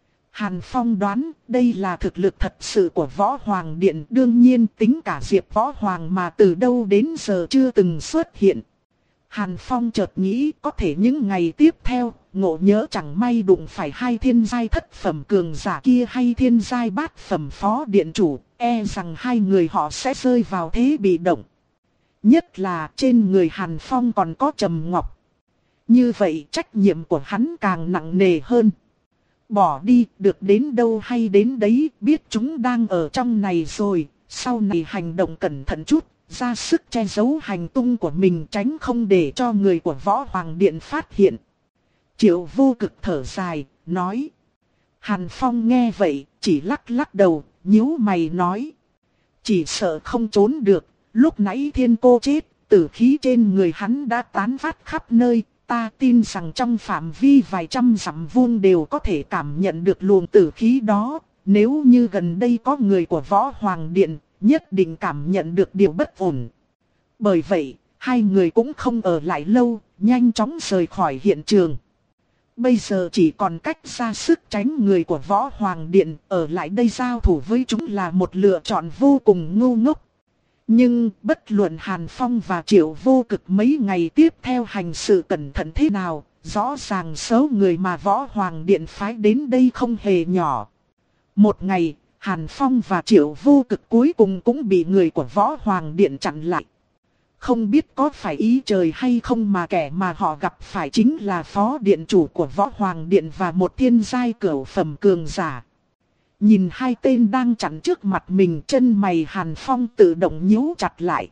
Hàn Phong đoán đây là thực lực thật sự của Võ Hoàng Điện, đương nhiên tính cả Diệp Võ Hoàng mà từ đâu đến giờ chưa từng xuất hiện. Hàn Phong chợt nghĩ có thể những ngày tiếp theo, ngộ nhớ chẳng may đụng phải hai thiên giai thất phẩm cường giả kia hay thiên giai bát phẩm phó điện chủ, e rằng hai người họ sẽ rơi vào thế bị động. Nhất là trên người Hàn Phong còn có Trầm Ngọc. Như vậy trách nhiệm của hắn càng nặng nề hơn. Bỏ đi, được đến đâu hay đến đấy, biết chúng đang ở trong này rồi, sau này hành động cẩn thận chút, ra sức che giấu hành tung của mình, tránh không để cho người của Võ Hoàng Điện phát hiện. Triệu Vô Cực thở dài, nói. Hàn Phong nghe vậy, chỉ lắc lắc đầu, nhíu mày nói. Chỉ sợ không trốn được, lúc nãy Thiên Cô chết, tử khí trên người hắn đã tán phát khắp nơi. Ta tin rằng trong phạm vi vài trăm dặm vuông đều có thể cảm nhận được luồng tử khí đó. Nếu như gần đây có người của Võ Hoàng Điện, nhất định cảm nhận được điều bất ổn. Bởi vậy, hai người cũng không ở lại lâu, nhanh chóng rời khỏi hiện trường. Bây giờ chỉ còn cách ra sức tránh người của Võ Hoàng Điện, ở lại đây giao thủ với chúng là một lựa chọn vô cùng ngu ngốc. Nhưng bất luận Hàn Phong và Triệu Vô Cực mấy ngày tiếp theo hành sự cẩn thận thế nào, rõ ràng số người mà Võ Hoàng Điện phái đến đây không hề nhỏ. Một ngày, Hàn Phong và Triệu Vô Cực cuối cùng cũng bị người của Võ Hoàng Điện chặn lại. Không biết có phải ý trời hay không mà kẻ mà họ gặp phải chính là Phó Điện Chủ của Võ Hoàng Điện và một thiên giai cửu phẩm cường giả. Nhìn hai tên đang chặn trước mặt mình, chân mày Hàn Phong tự động nhíu chặt lại.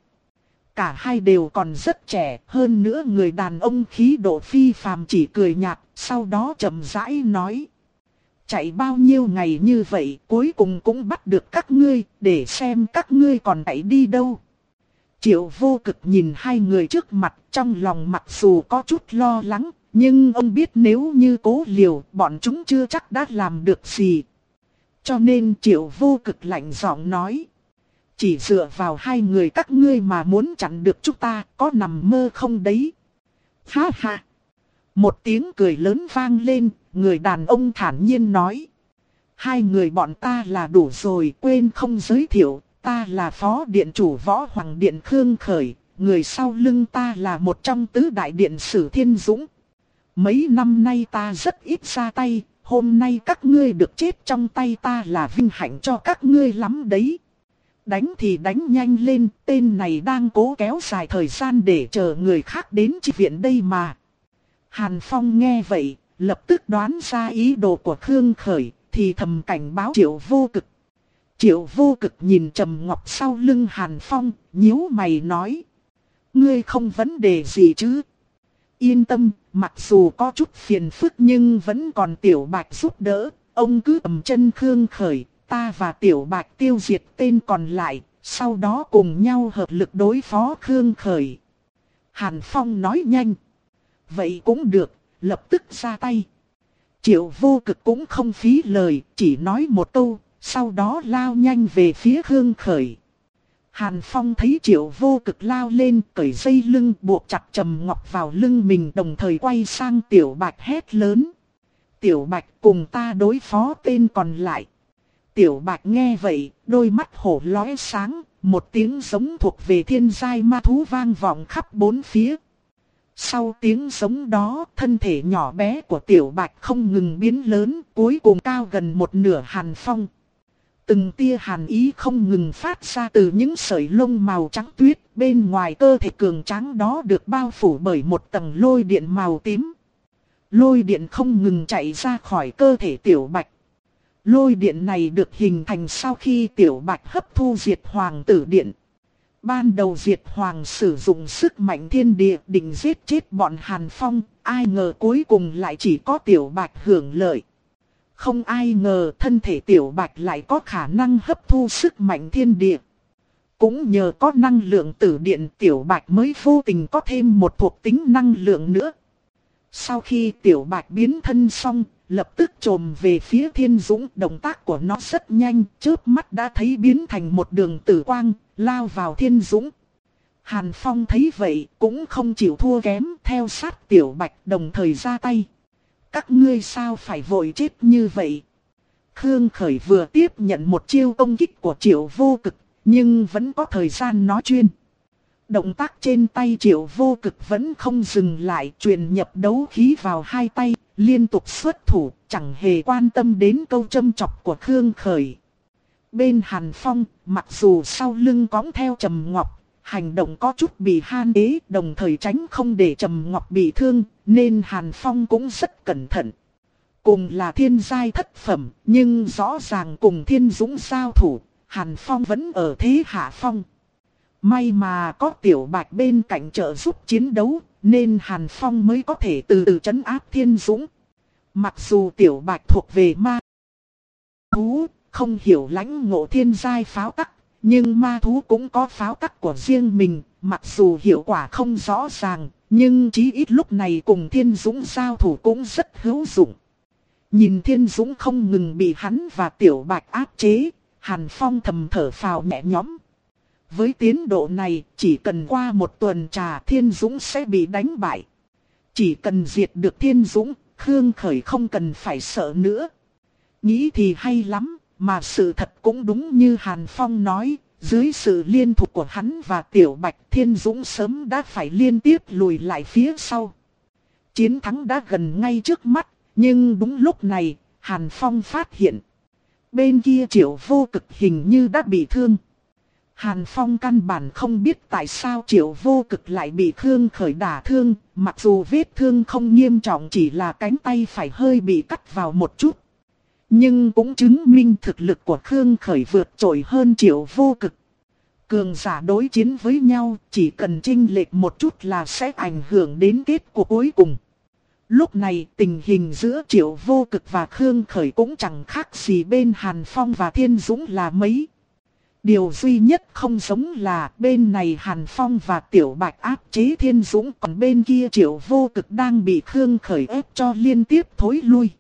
Cả hai đều còn rất trẻ, hơn nữa người đàn ông khí độ phi phàm chỉ cười nhạt, sau đó chậm rãi nói. Chạy bao nhiêu ngày như vậy, cuối cùng cũng bắt được các ngươi, để xem các ngươi còn chạy đi đâu. Triệu Vô Cực nhìn hai người trước mặt, trong lòng mặc dù có chút lo lắng, nhưng ông biết nếu như cố liều, bọn chúng chưa chắc đã làm được gì. Cho nên Triệu Vô Cực lạnh giọng nói. Chỉ dựa vào hai người các ngươi mà muốn chặn được chúng ta, có nằm mơ không đấy? Ha ha! Một tiếng cười lớn vang lên, người đàn ông thản nhiên nói. Hai người bọn ta là đủ rồi, quên không giới thiệu, ta là Phó Điện Chủ Võ Hoàng Điện Khương Khởi, người sau lưng ta là một trong tứ đại điện sử Thiên Dũng. Mấy năm nay ta rất ít ra tay, hôm nay các ngươi được chết trong tay ta là vinh hạnh cho các ngươi lắm đấy. Đánh thì đánh nhanh lên, tên này đang cố kéo dài thời gian để chờ người khác đến chi viện đây mà. Hàn Phong nghe vậy, lập tức đoán ra ý đồ của Khương Khởi, thì thầm cảnh báo Triệu Vô Cực. Triệu Vô Cực nhìn Trầm Ngọc sau lưng Hàn Phong, nhíu mày nói. Ngươi không vấn đề gì chứ? Yên tâm, mặc dù có chút phiền phức nhưng vẫn còn Tiểu Bạch giúp đỡ. Ông cứ cầm chân Khương Khởi, ta và Tiểu Bạch tiêu diệt tên còn lại, sau đó cùng nhau hợp lực đối phó Khương Khởi. Hàn Phong nói nhanh. Vậy cũng được, lập tức ra tay. Triệu Vô Cực cũng không phí lời, chỉ nói một câu, sau đó lao nhanh về phía Khương Khởi. Hàn Phong thấy Triệu Vô Cực lao lên, cởi dây lưng buộc chặt Trầm Ngọc vào lưng mình, đồng thời quay sang Tiểu Bạch hét lớn. Tiểu Bạch cùng ta đối phó tên còn lại. Tiểu Bạch nghe vậy, đôi mắt hổ lóe sáng, một tiếng giống thuộc về thiên giai ma thú vang vọng khắp bốn phía. Sau tiếng giống đó, thân thể nhỏ bé của Tiểu Bạch không ngừng biến lớn, cuối cùng cao gần một nửa Hàn Phong. Từng tia hàn ý không ngừng phát ra từ những sợi lông màu trắng tuyết, bên ngoài cơ thể cường tráng đó được bao phủ bởi một tầng lôi điện màu tím. Lôi điện không ngừng chạy ra khỏi cơ thể Tiểu Bạch. Lôi điện này được hình thành sau khi Tiểu Bạch hấp thu Diệt Hoàng Tử Điện. Ban đầu Diệt Hoàng sử dụng sức mạnh thiên địa định giết chết bọn Hàn Phong, ai ngờ cuối cùng lại chỉ có Tiểu Bạch hưởng lợi. Không ai ngờ thân thể Tiểu Bạch lại có khả năng hấp thu sức mạnh thiên địa. Cũng nhờ có năng lượng tử điện, Tiểu Bạch mới vô tình có thêm một thuộc tính năng lượng nữa. Sau khi Tiểu Bạch biến thân xong, lập tức trồm về phía Thiên Dũng, động tác của nó rất nhanh, chớp mắt đã thấy biến thành một đường tử quang, lao vào Thiên Dũng. Hàn Phong thấy vậy, cũng không chịu thua kém, theo sát Tiểu Bạch đồng thời ra tay. Các ngươi sao phải vội chết như vậy? Khương Khởi vừa tiếp nhận một chiêu công kích của Triệu Vô Cực, nhưng vẫn có thời gian nói chuyên. Động tác trên tay Triệu Vô Cực vẫn không dừng lại, truyền nhập đấu khí vào hai tay, liên tục xuất thủ, chẳng hề quan tâm đến câu châm chọc của Khương Khởi. Bên Hàn Phong, mặc dù sau lưng cõng theo Trầm Ngọc, hành động có chút bị han ế, đồng thời tránh không để Trầm Ngọc bị thương, nên Hàn Phong cũng rất cẩn thận. cùng là thiên giai thất phẩm, nhưng rõ ràng cùng Thiên Dũng giao thủ, Hàn Phong vẫn ở thế hạ phong. May mà có Tiểu Bạch bên cạnh trợ giúp chiến đấu, nên Hàn Phong mới có thể từ từ trấn áp Thiên Dũng. Mặc dù Tiểu Bạch thuộc về ma thú, không hiểu lãnh ngộ thiên giai pháo tắc, nhưng ma thú cũng có pháo tắc của riêng mình, mặc dù hiệu quả không rõ ràng, nhưng chí ít lúc này cùng Thiên Dũng giao thủ cũng rất hữu dụng. Nhìn Thiên Dũng không ngừng bị hắn và Tiểu Bạch áp chế, Hàn Phong thầm thở phào nhẹ nhõm. Với tiến độ này, chỉ cần qua một tuần trà Thiên Dũng sẽ bị đánh bại. Chỉ cần diệt được Thiên Dũng, Khương Khởi không cần phải sợ nữa. Nghĩ thì hay lắm, mà sự thật cũng đúng như Hàn Phong nói, dưới sự liên thủ của hắn và Tiểu Bạch, Thiên Dũng sớm đã phải liên tiếp lùi lại phía sau. Chiến thắng đã gần ngay trước mắt, nhưng đúng lúc này, Hàn Phong phát hiện. Bên kia Triệu Vô Cực hình như đã bị thương. Hàn Phong căn bản không biết tại sao Triệu Vô Cực lại bị Khương Khởi đả thương, mặc dù vết thương không nghiêm trọng, chỉ là cánh tay phải hơi bị cắt vào một chút. Nhưng cũng chứng minh thực lực của Khương Khởi vượt trội hơn Triệu Vô Cực. Cường giả đối chiến với nhau, chỉ cần chênh lệch một chút là sẽ ảnh hưởng đến kết cục cuối cùng. Lúc này tình hình giữa Triệu Vô Cực và Khương Khởi cũng chẳng khác gì bên Hàn Phong và Thiên Dũng là mấy. Điều duy nhất không giống là bên này Hàn Phong và Tiểu Bạch áp chế Thiên Dũng, còn bên kia Triệu Vô Cực đang bị Khương Khởi ép cho liên tiếp thối lui.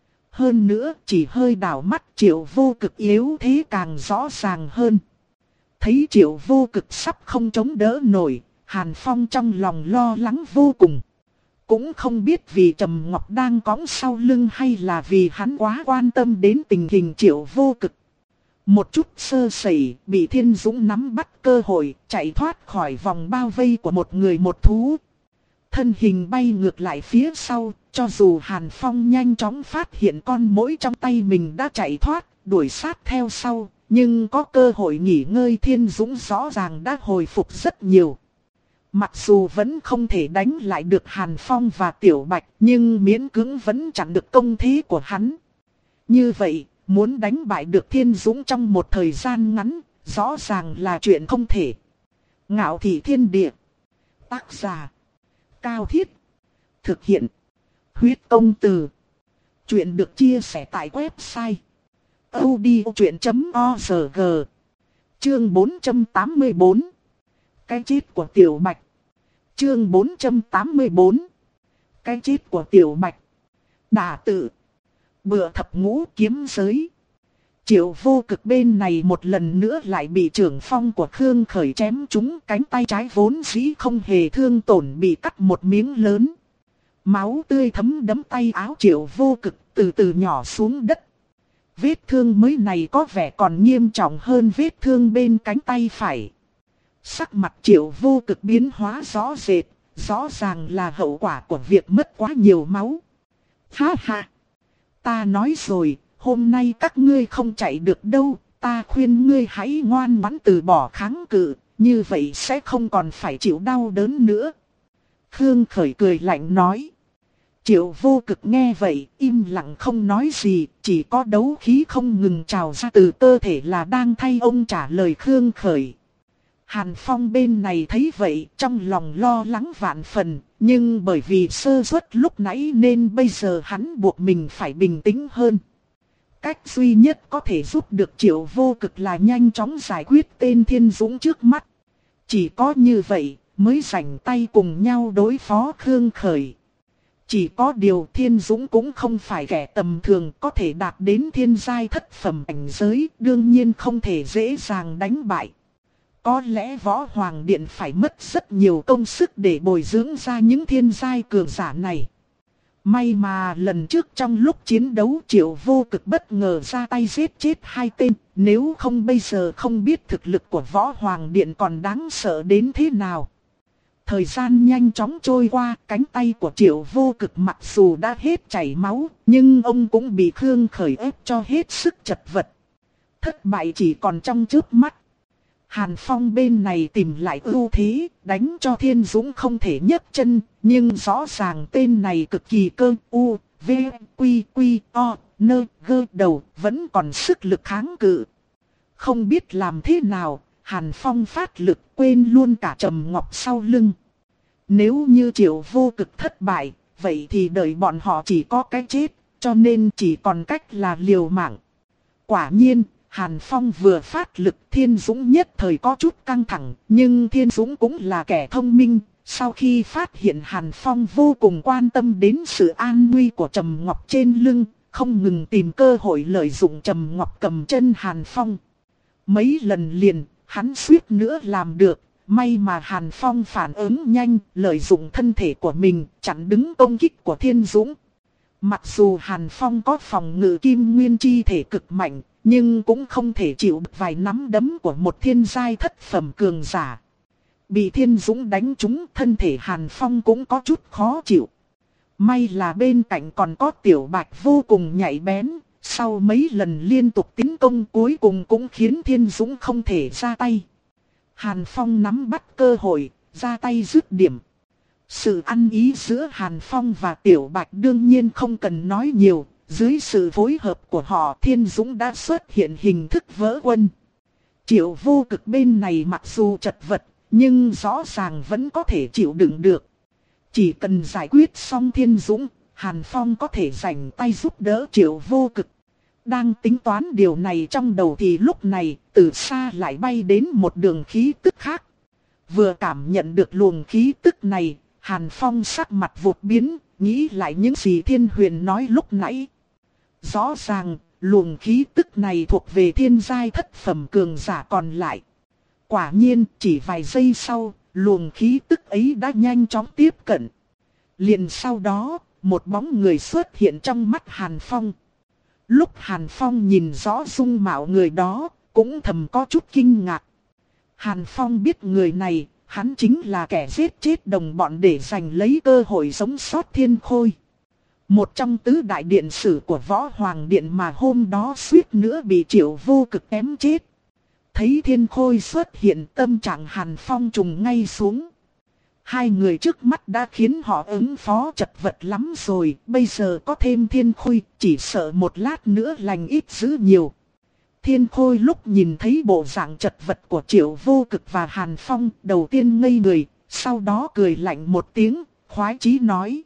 Hơn nữa chỉ hơi đảo mắt Triệu Vô Cực yếu thế càng rõ ràng hơn. Thấy Triệu Vô Cực sắp không chống đỡ nổi, Hàn Phong trong lòng lo lắng vô cùng. Cũng không biết vì Trầm Ngọc đang cõng sau lưng hay là vì hắn quá quan tâm đến tình hình Triệu Vô Cực. Một chút sơ sẩy, bị Thiên Dũng nắm bắt cơ hội, chạy thoát khỏi vòng bao vây của một người một thú. Thân hình bay ngược lại phía sau, cho dù Hàn Phong nhanh chóng phát hiện con mồi trong tay mình đã chạy thoát, đuổi sát theo sau, nhưng có cơ hội nghỉ ngơi Thiên Dũng rõ ràng đã hồi phục rất nhiều. Mặc dù vẫn không thể đánh lại được Hàn Phong và Tiểu Bạch, nhưng miễn cưỡng vẫn chặn được công thế của hắn. Như vậy, muốn đánh bại được Thiên Dũng trong một thời gian ngắn, rõ ràng là chuyện không thể. Ngạo Thị Thiên Địa. Tác giả. Cao Thiết. Thực hiện. Huyết Công Từ. Chuyện được chia sẻ tại website audiochuyện chấm org. Chương bốn trăm tám mươi bốn. Cái chết của Tiểu Bạch. Chương bốn trăm tám mươi bốn. Cái chết của Tiểu Bạch. Đả tự. Bựa thập ngũ kiếm giới. Triệu Vô Cực bên này một lần nữa lại bị trưởng phong của Khương Khởi chém trúng, cánh tay trái vốn dĩ không hề thương tổn bị cắt một miếng lớn. Máu tươi thấm đẫm tay áo Triệu Vô Cực từ từ nhỏ xuống đất. Vết thương mới này có vẻ còn nghiêm trọng hơn vết thương bên cánh tay phải. Sắc mặt Triệu Vô Cực biến hóa rõ rệt, rõ ràng là hậu quả của việc mất quá nhiều máu. Ha ha! Ta nói rồi, hôm nay các ngươi không chạy được đâu, ta khuyên ngươi hãy ngoan ngoãn từ bỏ kháng cự, như vậy sẽ không còn phải chịu đau đớn nữa. Khương Khởi cười lạnh nói. Triệu Vô Cực nghe vậy, im lặng không nói gì, chỉ có đấu khí không ngừng trào ra từ cơ thể là đang thay ông trả lời Khương Khởi. Hàn Phong bên này thấy vậy, trong lòng lo lắng vạn phần, nhưng bởi vì sơ suất lúc nãy nên bây giờ hắn buộc mình phải bình tĩnh hơn. Cách duy nhất có thể giúp được Triệu Vô Cực là nhanh chóng giải quyết tên Thiên Dũng trước mắt. Chỉ có như vậy mới rảnh tay cùng nhau đối phó Khương Khởi. Chỉ có điều Thiên Dũng cũng không phải kẻ tầm thường, có thể đạt đến thiên giai thất phẩm cảnh giới, đương nhiên không thể dễ dàng đánh bại. Có lẽ Võ Hoàng Điện phải mất rất nhiều công sức để bồi dưỡng ra những thiên giai cường giả này. May mà lần trước trong lúc chiến đấu Triệu Vô Cực bất ngờ ra tay giết chết hai tên, nếu không bây giờ không biết thực lực của Võ Hoàng Điện còn đáng sợ đến thế nào. Thời gian nhanh chóng trôi qua, cánh tay của Triệu Vô Cực mặc dù đã hết chảy máu, nhưng ông cũng bị Khương Khởi ép cho hết sức chật vật. Thất bại chỉ còn trong chớp mắt. Hàn Phong bên này tìm lại ưu thế, đánh cho Thiên Dũng không thể nhấc chân, nhưng rõ ràng tên này cực kỳ cơ u, V, Quy, Quy, O, Nơ, Gơ đầu vẫn còn sức lực kháng cự. Không biết làm thế nào, Hàn Phong phát lực quên luôn cả Trầm Ngọc sau lưng. Nếu như Triệu Vô Cực thất bại, vậy thì đợi bọn họ chỉ có cái chết, cho nên chỉ còn cách là liều mạng. Quả nhiên, Hàn Phong vừa phát lực Thiên Dũng nhất thời có chút căng thẳng, nhưng Thiên Dũng cũng là kẻ thông minh. Sau khi phát hiện Hàn Phong vô cùng quan tâm đến sự an nguy của Trầm Ngọc trên lưng, không ngừng tìm cơ hội lợi dụng Trầm Ngọc cầm chân Hàn Phong. Mấy lần liền, hắn suýt nữa làm được, may mà Hàn Phong phản ứng nhanh, lợi dụng thân thể của mình, chặn đứng công kích của Thiên Dũng. Mặc dù Hàn Phong có phòng ngự kim nguyên chi thể cực mạnh, nhưng cũng không thể chịu được vài nắm đấm của một thiên giai thất phẩm cường giả. Bị Thiên Dũng đánh trúng, thân thể Hàn Phong cũng có chút khó chịu. May là bên cạnh còn có Tiểu Bạch vô cùng nhạy bén, sau mấy lần liên tục tiến công cuối cùng cũng khiến Thiên Dũng không thể ra tay. Hàn Phong nắm bắt cơ hội, ra tay dứt điểm. Sự ăn ý giữa Hàn Phong và Tiểu Bạch đương nhiên không cần nói nhiều, dưới sự phối hợp của họ Thiên Dũng đã xuất hiện hình thức vỡ quân. Triệu Vô Cực bên này mặc dù chật vật, nhưng rõ ràng vẫn có thể chịu đựng được. Chỉ cần giải quyết xong Thiên Dũng, Hàn Phong có thể rảnh tay giúp đỡ Triệu Vô Cực. Đang tính toán điều này trong đầu thì lúc này, từ xa lại bay đến một đường khí tức khác. Vừa cảm nhận được luồng khí tức này, Hàn Phong sắc mặt vụt biến, nghĩ lại những gì Thiên Huyền nói lúc nãy. Rõ ràng, luồng khí tức này thuộc về thiên giai thất phẩm cường giả còn lại. Quả nhiên, chỉ vài giây sau, luồng khí tức ấy đã nhanh chóng tiếp cận. Liền sau đó, một bóng người xuất hiện trong mắt Hàn Phong. Lúc Hàn Phong nhìn rõ dung mạo người đó, cũng thầm có chút kinh ngạc. Hàn Phong biết người này, hắn chính là kẻ giết chết đồng bọn để giành lấy cơ hội sống sót Thiên Khôi. Một trong tứ đại điện sử của Võ Hoàng Điện mà hôm đó suýt nữa bị Triệu Vô Cực ém chết. Thấy Thiên Khôi xuất hiện, tâm trạng Hàn Phong trùng ngay xuống. Hai người trước mắt đã khiến họ ứng phó chật vật lắm rồi, bây giờ có thêm Thiên Khôi, chỉ sợ một lát nữa lành ít dữ nhiều. Thiên Khôi lúc nhìn thấy bộ dạng chật vật của Triệu Vô Cực và Hàn Phong, đầu tiên ngây người, sau đó cười lạnh một tiếng, khoái chí nói.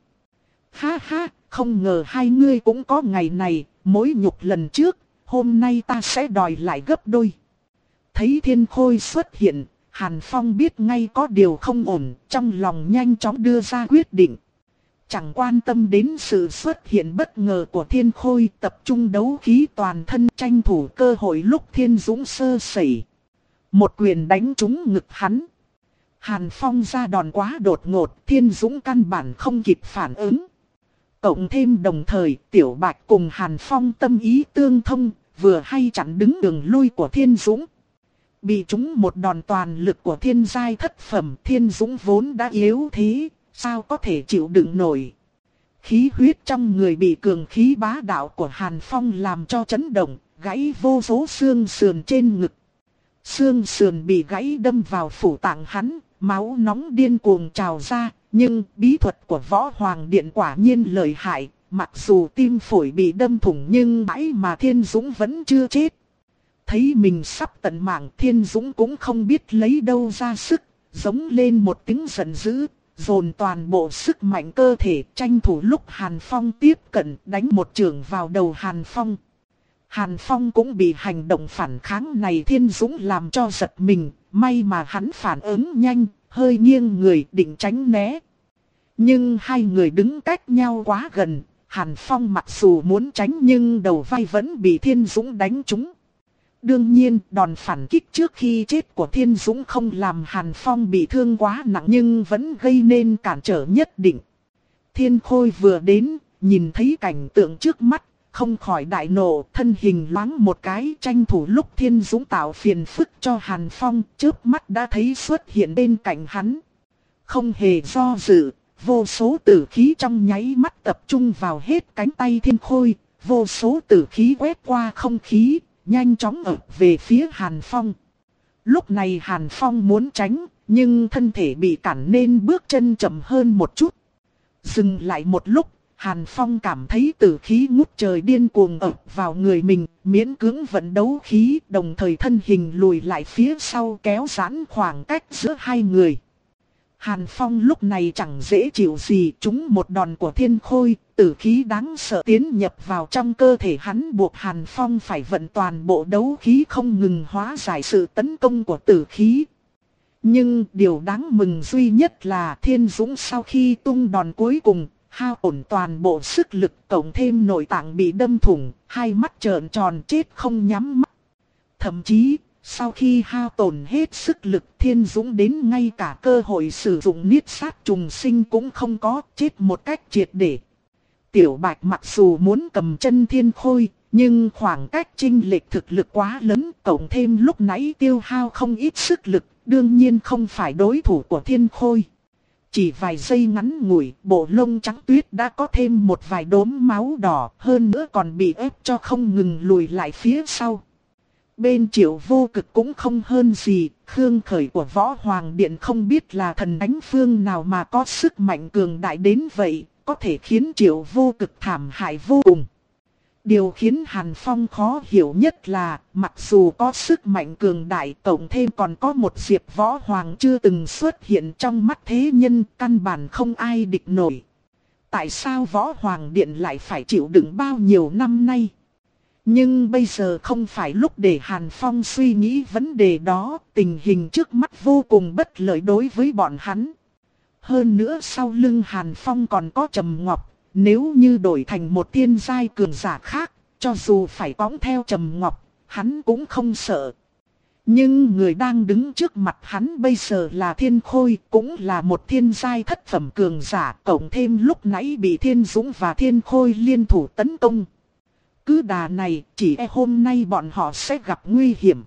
Ha ha, không ngờ hai ngươi cũng có ngày này, mối nhục lần trước, hôm nay ta sẽ đòi lại gấp đôi. Thấy Thiên Khôi xuất hiện, Hàn Phong biết ngay có điều không ổn, trong lòng nhanh chóng đưa ra quyết định. Chẳng quan tâm đến sự xuất hiện bất ngờ của Thiên Khôi, tập trung đấu khí toàn thân tranh thủ cơ hội lúc Thiên Dũng sơ sẩy. Một quyền đánh trúng ngực hắn. Hàn Phong ra đòn quá đột ngột, Thiên Dũng căn bản không kịp phản ứng. Cộng thêm đồng thời, Tiểu Bạch cùng Hàn Phong tâm ý tương thông, vừa hay chặn đứng đường lui của Thiên Dũng. Bị trúng một đòn toàn lực của thiên giai thất phẩm, Thiên Dũng vốn đã yếu thế, sao có thể chịu đựng nổi. Khí huyết trong người bị cường khí bá đạo của Hàn Phong làm cho chấn động, gãy vô số xương sườn trên ngực. Xương sườn bị gãy đâm vào phủ tạng hắn, máu nóng điên cuồng trào ra, nhưng bí thuật của Võ Hoàng Điện quả nhiên lợi hại, mặc dù tim phổi bị đâm thủng nhưng mãi mà Thiên Dũng vẫn chưa chết. Thấy mình sắp tận mạng, Thiên Dũng cũng không biết lấy đâu ra sức, giống lên một tiếng giận dữ, dồn toàn bộ sức mạnh cơ thể tranh thủ lúc Hàn Phong tiếp cận đánh một chưởng vào đầu Hàn Phong. Hàn Phong cũng bị hành động phản kháng này Thiên Dũng làm cho giật mình, may mà hắn phản ứng nhanh, hơi nghiêng người định tránh né. Nhưng hai người đứng cách nhau quá gần, Hàn Phong mặc dù muốn tránh nhưng đầu vai vẫn bị Thiên Dũng đánh trúng. Đương nhiên, đòn phản kích trước khi chết của Thiên Dũng không làm Hàn Phong bị thương quá nặng nhưng vẫn gây nên cản trở nhất định. Thiên Khôi vừa đến, nhìn thấy cảnh tượng trước mắt, không khỏi đại nộ, thân hình loáng một cái tranh thủ lúc Thiên Dũng tạo phiền phức cho Hàn Phong, chớp mắt đã thấy xuất hiện bên cạnh hắn. Không hề do dự, vô số tử khí trong nháy mắt tập trung vào hết cánh tay Thiên Khôi, vô số tử khí quét qua không khí, nhanh chóng ập về phía Hàn Phong. Lúc này Hàn Phong muốn tránh, nhưng thân thể bị cản nên bước chân chậm hơn một chút. Dừng lại một lúc, Hàn Phong cảm thấy tử khí ngút trời điên cuồng ập vào người mình, miễn cưỡng vận đấu khí, đồng thời thân hình lùi lại phía sau kéo giãn khoảng cách giữa hai người. Hàn Phong lúc này chẳng dễ chịu gì, trúng một đòn của thiên khôi, tử khí đáng sợ tiến nhập vào trong cơ thể hắn, buộc Hàn Phong phải vận toàn bộ đấu khí không ngừng hóa giải sự tấn công của tử khí. Nhưng điều đáng mừng duy nhất là Thiên Dũng sau khi tung đòn cuối cùng, hao tổn toàn bộ sức lực, cộng thêm nội tạng bị đâm thủng, hai mắt trợn tròn chết không nhắm mắt. Thậm chí, sau khi hao tổn hết sức lực, Thiên Dũng đến ngay cả cơ hội sử dụng niết sát trùng sinh cũng không có, chết một cách triệt để. Tiểu Bạch mặc dù muốn cầm chân Thiên Khôi, nhưng khoảng cách chênh lệch thực lực quá lớn, cộng thêm lúc nãy tiêu hao không ít sức lực, đương nhiên không phải đối thủ của Thiên Khôi. Chỉ vài giây ngắn ngủi, bộ lông trắng tuyết đã có thêm một vài đốm máu đỏ, hơn nữa còn bị ép cho không ngừng lùi lại phía sau. Bên Triệu Vô Cực cũng không hơn gì, Khương Khởi của Võ Hoàng Điện không biết là thần thánh phương nào mà có sức mạnh cường đại đến vậy, có thể khiến Triệu Vô Cực thảm hại vô cùng. Điều khiến Hàn Phong khó hiểu nhất là, mặc dù có sức mạnh cường đại, cộng thêm còn có một Diệp Võ Hoàng chưa từng xuất hiện trong mắt thế nhân, căn bản không ai địch nổi. Tại sao Võ Hoàng Điện lại phải chịu đựng bao nhiêu năm nay? Nhưng bây giờ không phải lúc để Hàn Phong suy nghĩ vấn đề đó, tình hình trước mắt vô cùng bất lợi đối với bọn hắn. Hơn nữa sau lưng Hàn Phong còn có Trầm Ngọc, nếu như đổi thành một thiên giai cường giả khác, cho dù phải cõng theo Trầm Ngọc, hắn cũng không sợ. Nhưng người đang đứng trước mặt hắn bây giờ là Thiên Khôi, cũng là một thiên giai thất phẩm cường giả, cộng thêm lúc nãy bị Thiên Dũng và Thiên Khôi liên thủ tấn công. Cứ đà này, chỉ e hôm nay bọn họ sẽ gặp nguy hiểm.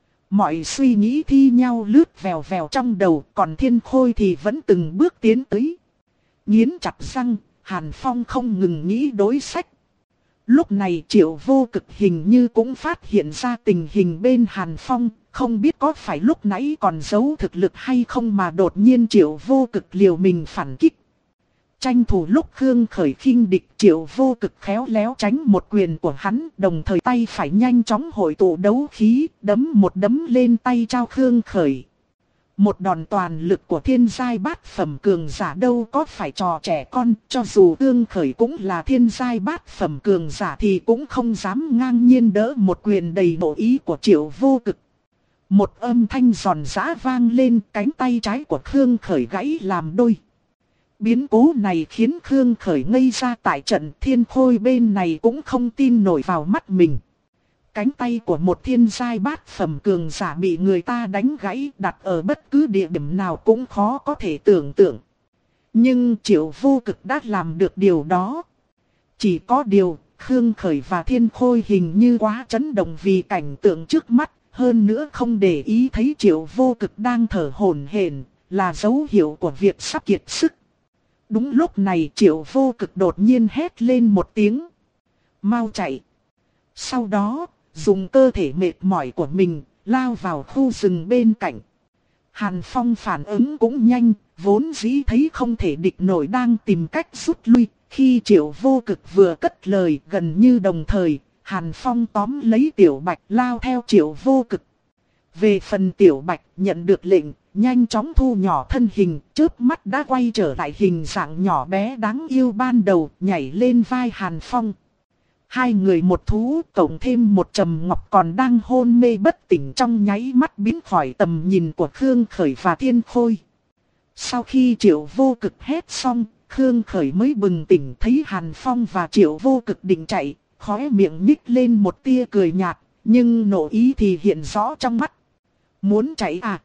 Mọi suy nghĩ thi nhau lướt vèo vèo trong đầu, còn Thiên Khôi thì vẫn từng bước tiến tới. Nghiến chặt răng, Hàn Phong không ngừng nghĩ đối sách. Lúc này Triệu Vô Cực hình như cũng phát hiện ra tình hình bên Hàn Phong, không biết có phải lúc nãy còn giấu thực lực hay không mà đột nhiên Triệu Vô Cực liều mình phản kích. Tranh thủ lúc Khương Khởi khinh địch, Triệu Vô Cực khéo léo tránh một quyền của hắn, đồng thời tay phải nhanh chóng hội tụ đấu khí, đấm một đấm lên tay trao Khương Khởi. Một đòn toàn lực của thiên giai bát phẩm cường giả đâu có phải trò trẻ con, cho dù Khương Khởi cũng là thiên giai bát phẩm cường giả thì cũng không dám ngang nhiên đỡ một quyền đầy nội ý của Triệu Vô Cực. Một âm thanh giòn giã vang lên, cánh tay trái của Khương Khởi gãy làm đôi. Biến cố này khiến Khương Khởi ngây ra tại trận, Thiên Khôi bên này cũng không tin nổi vào mắt mình. Cánh tay của một thiên giai bát phẩm cường giả bị người ta đánh gãy, đặt ở bất cứ địa điểm nào cũng khó có thể tưởng tượng. Nhưng Triệu Vô Cực đã làm được điều đó. Chỉ có điều, Khương Khởi và Thiên Khôi hình như quá chấn động vì cảnh tượng trước mắt, hơn nữa không để ý thấy Triệu Vô Cực đang thở hổn hển, là dấu hiệu của việc sắp kiệt sức. Đúng lúc này Triệu Vô Cực đột nhiên hét lên một tiếng. Mau chạy! Sau đó, dùng cơ thể mệt mỏi của mình, lao vào khu rừng bên cạnh. Hàn Phong phản ứng cũng nhanh, vốn dĩ thấy không thể địch nổi đang tìm cách rút lui. Khi Triệu Vô Cực vừa cất lời, gần như đồng thời, Hàn Phong tóm lấy Tiểu Bạch lao theo Triệu Vô Cực. Về phần Tiểu Bạch nhận được lệnh, nhanh chóng thu nhỏ thân hình, chớp mắt đã quay trở lại hình dạng nhỏ bé đáng yêu ban đầu, nhảy lên vai Hàn Phong. Hai người một thú, cộng thêm một Trầm Ngọc còn đang hôn mê bất tỉnh trong nháy mắt biến khỏi tầm nhìn của Khương Khởi và Thiên Khôi. Sau khi Triệu Vô Cực hét xong, Khương Khởi mới bừng tỉnh, thấy Hàn Phong và Triệu Vô Cực định chạy, khóe miệng nhích lên một tia cười nhạt, nhưng nộ ý thì hiện rõ trong mắt. Muốn chạy à?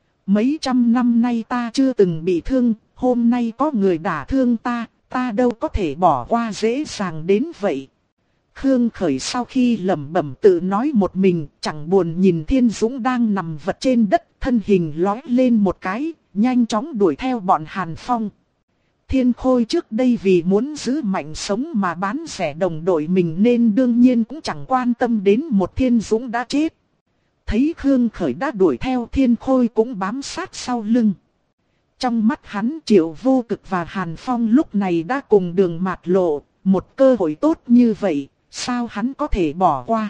Mấy trăm năm nay ta chưa từng bị thương, hôm nay có người đả thương ta, ta đâu có thể bỏ qua dễ dàng đến vậy. Khương Khởi sau khi lẩm bẩm tự nói một mình, chẳng buồn nhìn Thiên Dũng đang nằm vật trên đất, thân hình lói lên một cái, nhanh chóng đuổi theo bọn Hàn Phong. Thiên Khôi trước đây vì muốn giữ mạnh sống mà bán rẻ đồng đội mình nên đương nhiên cũng chẳng quan tâm đến một Thiên Dũng đã chết. Thấy Khương Khởi đã đuổi theo, Thiên Khôi cũng bám sát sau lưng. Trong mắt hắn Triệu Vô Cực và Hàn Phong lúc này đã cùng đường mạt lộ, một cơ hội tốt như vậy, sao hắn có thể bỏ qua.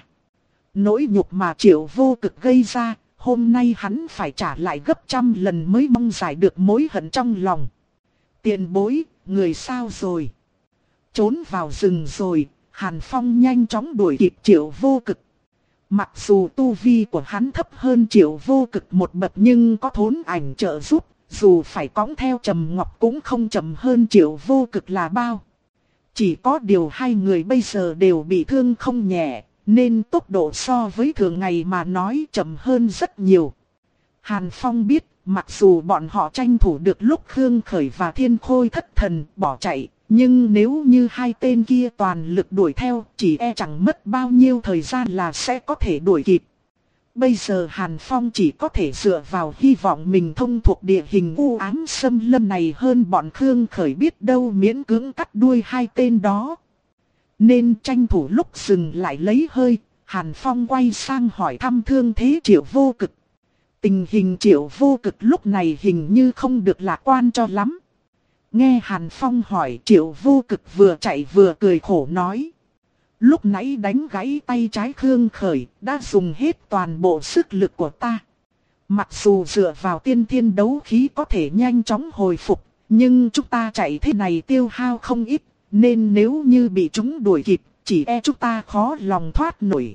Nỗi nhục mà Triệu Vô Cực gây ra, hôm nay hắn phải trả lại gấp trăm lần mới mong giải được mối hận trong lòng. Tiền bối, người sao rồi? Trốn vào rừng rồi, Hàn Phong nhanh chóng đuổi kịp Triệu Vô Cực. Mặc dù tu vi của hắn thấp hơn Triệu Vô Cực một bậc nhưng có thốn ảnh trợ giúp, dù phải cõng theo Trầm Ngọc cũng không chậm hơn Triệu Vô Cực là bao. Chỉ có điều hai người bây giờ đều bị thương không nhẹ, nên tốc độ so với thường ngày mà nói chậm hơn rất nhiều. Hàn Phong biết, mặc dù bọn họ tranh thủ được lúc Khương Khởi và Thiên Khôi thất thần bỏ chạy, nhưng nếu như hai tên kia toàn lực đuổi theo, chỉ e chẳng mất bao nhiêu thời gian là sẽ có thể đuổi kịp. Bây giờ Hàn Phong chỉ có thể dựa vào hy vọng mình thông thuộc địa hình u ám xâm lâm này hơn bọn Khương Khởi biết đâu miễn cưỡng cắt đuôi hai tên đó. Nên tranh thủ lúc dừng lại lấy hơi, Hàn Phong quay sang hỏi thăm thương thế Triệu Vô Cực. Tình hình Triệu Vô Cực lúc này hình như không được lạc quan cho lắm. Nghe Hàn Phong hỏi, Triệu Vô Cực vừa chạy vừa cười khổ nói. Lúc nãy đánh gãy tay trái Khương Khởi, đã dùng hết toàn bộ sức lực của ta. Mặc dù dựa vào tiên thiên đấu khí có thể nhanh chóng hồi phục, nhưng chúng ta chạy thế này tiêu hao không ít, nên nếu như bị chúng đuổi kịp, chỉ e chúng ta khó lòng thoát nổi.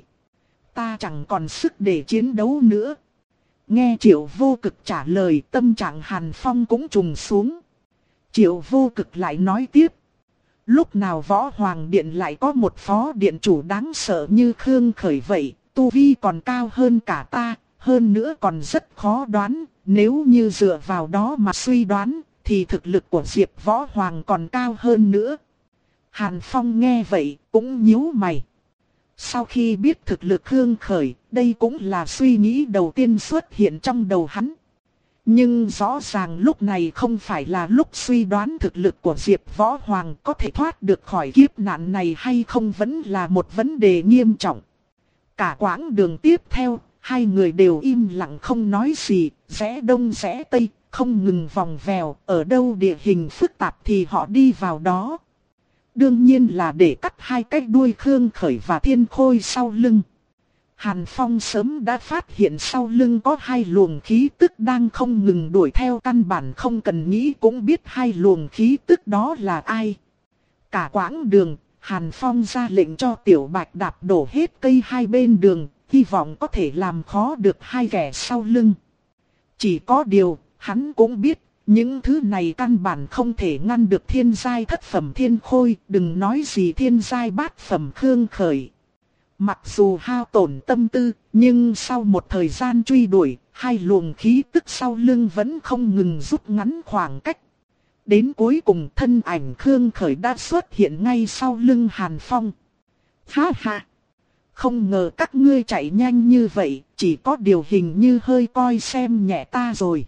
Ta chẳng còn sức để chiến đấu nữa. Nghe Triệu Vô Cực trả lời, tâm trạng Hàn Phong cũng trùng xuống. Triệu Vô Cực lại nói tiếp. Lúc nào Võ Hoàng Điện lại có một phó điện chủ đáng sợ như Khương Khởi vậy, tu vi còn cao hơn cả ta, hơn nữa còn rất khó đoán, nếu như dựa vào đó mà suy đoán, thì thực lực của Diệp Võ Hoàng còn cao hơn nữa. Hàn Phong nghe vậy, cũng nhíu mày. Sau khi biết thực lực Khương Khởi, đây cũng là suy nghĩ đầu tiên xuất hiện trong đầu hắn. Nhưng rõ ràng lúc này không phải là lúc suy đoán thực lực của Diệp Võ Hoàng có thể thoát được khỏi kiếp nạn này hay không vẫn là một vấn đề nghiêm trọng. Cả quãng đường tiếp theo, hai người đều im lặng không nói gì, rẽ đông rẽ tây, không ngừng vòng vèo, ở đâu địa hình phức tạp thì họ đi vào đó. Đương nhiên là để cắt hai cái đuôi Khương Khởi và Thiên Khôi sau lưng. Hàn Phong sớm đã phát hiện sau lưng có hai luồng khí tức đang không ngừng đuổi theo, căn bản không cần nghĩ cũng biết hai luồng khí tức đó là ai. Cả quãng đường, Hàn Phong ra lệnh cho Tiểu Bạch đạp đổ hết cây hai bên đường, hy vọng có thể làm khó được hai kẻ sau lưng. Chỉ có điều, hắn cũng biết, những thứ này căn bản không thể ngăn được thiên giai thất phẩm Thiên Khôi, đừng nói gì thiên giai bát phẩm Khương Khởi. Mặc dù hao tổn tâm tư, nhưng sau một thời gian truy đuổi, hai luồng khí tức sau lưng vẫn không ngừng rút ngắn khoảng cách. Đến cuối cùng thân ảnh Khương Khởi đã xuất hiện ngay sau lưng Hàn Phong. Ha ha! Không ngờ các ngươi chạy nhanh như vậy, chỉ có điều hình như hơi coi xem nhẹ ta rồi.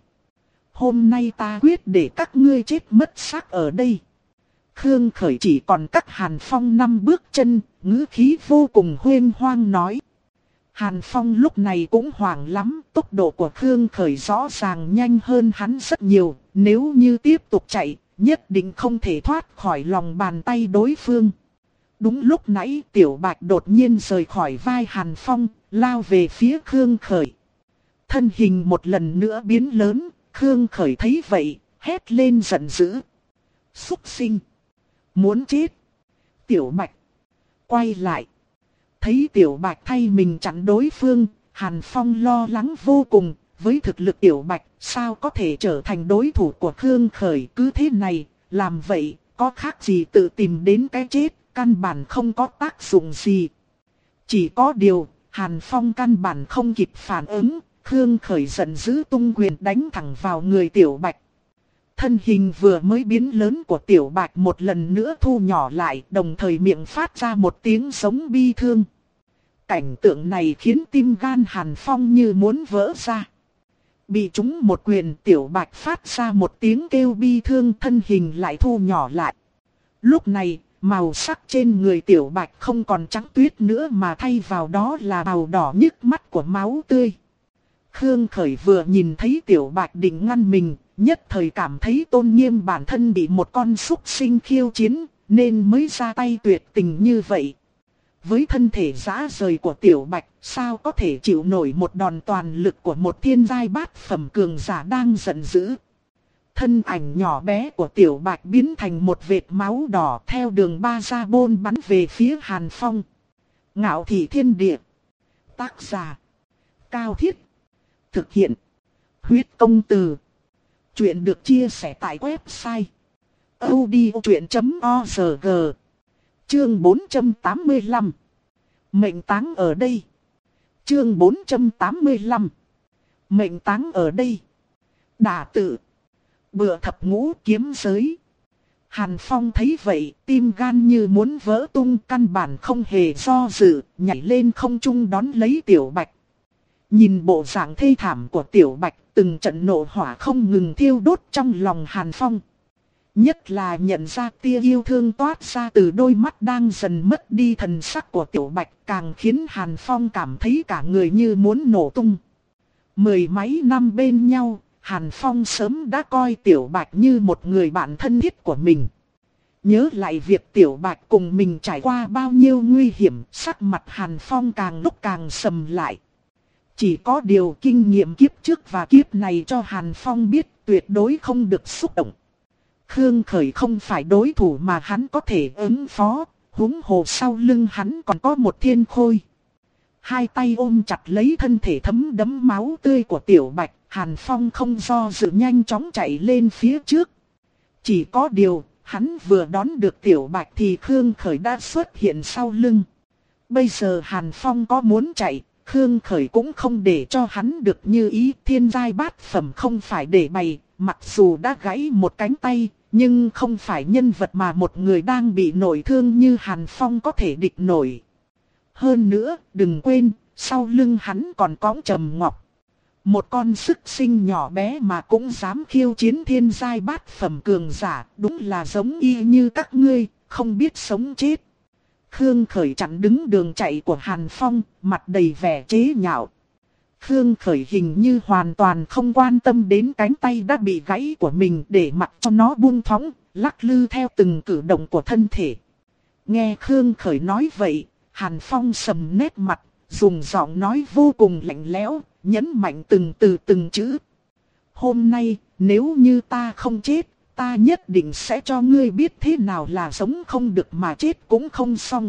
Hôm nay ta quyết để các ngươi chết mất xác ở đây. Khương Khởi chỉ còn cách Hàn Phong năm bước chân, ngữ khí vô cùng huênh hoang nói. Hàn Phong lúc này cũng hoảng lắm, tốc độ của Khương Khởi rõ ràng nhanh hơn hắn rất nhiều, nếu như tiếp tục chạy, nhất định không thể thoát khỏi lòng bàn tay đối phương. Đúng lúc nãy Tiểu Bạch đột nhiên rời khỏi vai Hàn Phong, lao về phía Khương Khởi. Thân hình một lần nữa biến lớn, Khương Khởi thấy vậy, hét lên giận dữ. Súc sinh! Muốn chết! Tiểu Bạch! Quay lại! Thấy Tiểu Bạch thay mình chặn đối phương, Hàn Phong lo lắng vô cùng. Với thực lực Tiểu Bạch, sao có thể trở thành đối thủ của Khương Khởi? Cứ thế này, làm vậy, có khác gì tự tìm đến cái chết, căn bản không có tác dụng gì. Chỉ có điều, Hàn Phong căn bản không kịp phản ứng, Khương Khởi giận dữ tung quyền đánh thẳng vào người Tiểu Bạch. Thân hình vừa mới biến lớn của Tiểu Bạch một lần nữa thu nhỏ lại, đồng thời miệng phát ra một tiếng giống bi thương. Cảnh tượng này khiến tim gan Hàn Phong như muốn vỡ ra. Bị trúng một quyền, Tiểu Bạch phát ra một tiếng kêu bi thương, thân hình lại thu nhỏ lại. Lúc này, màu sắc trên người Tiểu Bạch không còn trắng tuyết nữa mà thay vào đó là màu đỏ nhức mắt của máu tươi. Khương Khởi vừa nhìn thấy Tiểu Bạch định ngăn mình, nhất thời cảm thấy tôn nghiêm bản thân bị một con súc sinh khiêu chiến, nên mới ra tay tuyệt tình như vậy. Với thân thể rã rời của Tiểu Bạch, sao có thể chịu nổi một đòn toàn lực của một thiên giai bát phẩm cường giả đang giận dữ. Thân ảnh nhỏ bé của Tiểu Bạch biến thành một vệt máu đỏ theo đường ba ra bôn bắn về phía Hàn Phong. Ngạo thị thiên địa. Tác giả: Cao Thiết. Thực hiện: Huyết Công Từ. Chuyện được chia sẻ tại website audiochuyện chấm org. Chương bốn trăm tám mươi lăm. Mệnh táng ở đây. Chương bốn trăm tám mươi lăm. Mệnh táng ở đây. Đả tự. Bựa thập ngũ kiếm giới. Hàn Phong thấy vậy, tim gan như muốn vỡ tung, căn bản không hề do dự, nhảy lên không trung đón lấy Tiểu Bạch. Nhìn bộ dạng thê thảm của Tiểu Bạch, từng trận nộ hỏa không ngừng thiêu đốt trong lòng Hàn Phong. Nhất là nhận ra tia yêu thương toát ra từ đôi mắt đang dần mất đi thần sắc của Tiểu Bạch, càng khiến Hàn Phong cảm thấy cả người như muốn nổ tung. Mười mấy năm bên nhau, Hàn Phong sớm đã coi Tiểu Bạch như một người bạn thân thiết của mình. Nhớ lại việc Tiểu Bạch cùng mình trải qua bao nhiêu nguy hiểm, sắc mặt Hàn Phong càng lúc càng sầm lại. Chỉ có điều kinh nghiệm kiếp trước và kiếp này cho Hàn Phong biết tuyệt đối không được xúc động. Khương Khởi không phải đối thủ mà hắn có thể ứng phó, huống hồ sau lưng hắn còn có một thiên khôi. Hai tay ôm chặt lấy thân thể thấm đẫm máu tươi của Tiểu Bạch, Hàn Phong không do dự nhanh chóng chạy lên phía trước. Chỉ có điều, hắn vừa đón được Tiểu Bạch thì Khương Khởi đã xuất hiện sau lưng. Bây giờ Hàn Phong có muốn chạy, Khương Khởi cũng không để cho hắn được như ý. Thiên giai bát phẩm không phải để bày, mặc dù đã gãy một cánh tay, nhưng không phải nhân vật mà một người đang bị nội thương như Hàn Phong có thể địch nổi. Hơn nữa, đừng quên, sau lưng hắn còn cõng Trầm Ngọc. Một con súc sinh nhỏ bé mà cũng dám khiêu chiến thiên giai bát phẩm cường giả, đúng là giống y như các ngươi, không biết sống chết. Khương Khởi chặn đứng đường chạy của Hàn Phong, mặt đầy vẻ chế nhạo. Khương Khởi hình như hoàn toàn không quan tâm đến cánh tay đã bị gãy của mình, để mặc cho nó buông thõng, lắc lư theo từng cử động của thân thể. Nghe Khương Khởi nói vậy, Hàn Phong sầm nét mặt, dùng giọng nói vô cùng lạnh lẽo, nhấn mạnh từng từ từng chữ. Hôm nay, nếu như ta không chết, ta nhất định sẽ cho ngươi biết thế nào là sống không được mà chết cũng không xong.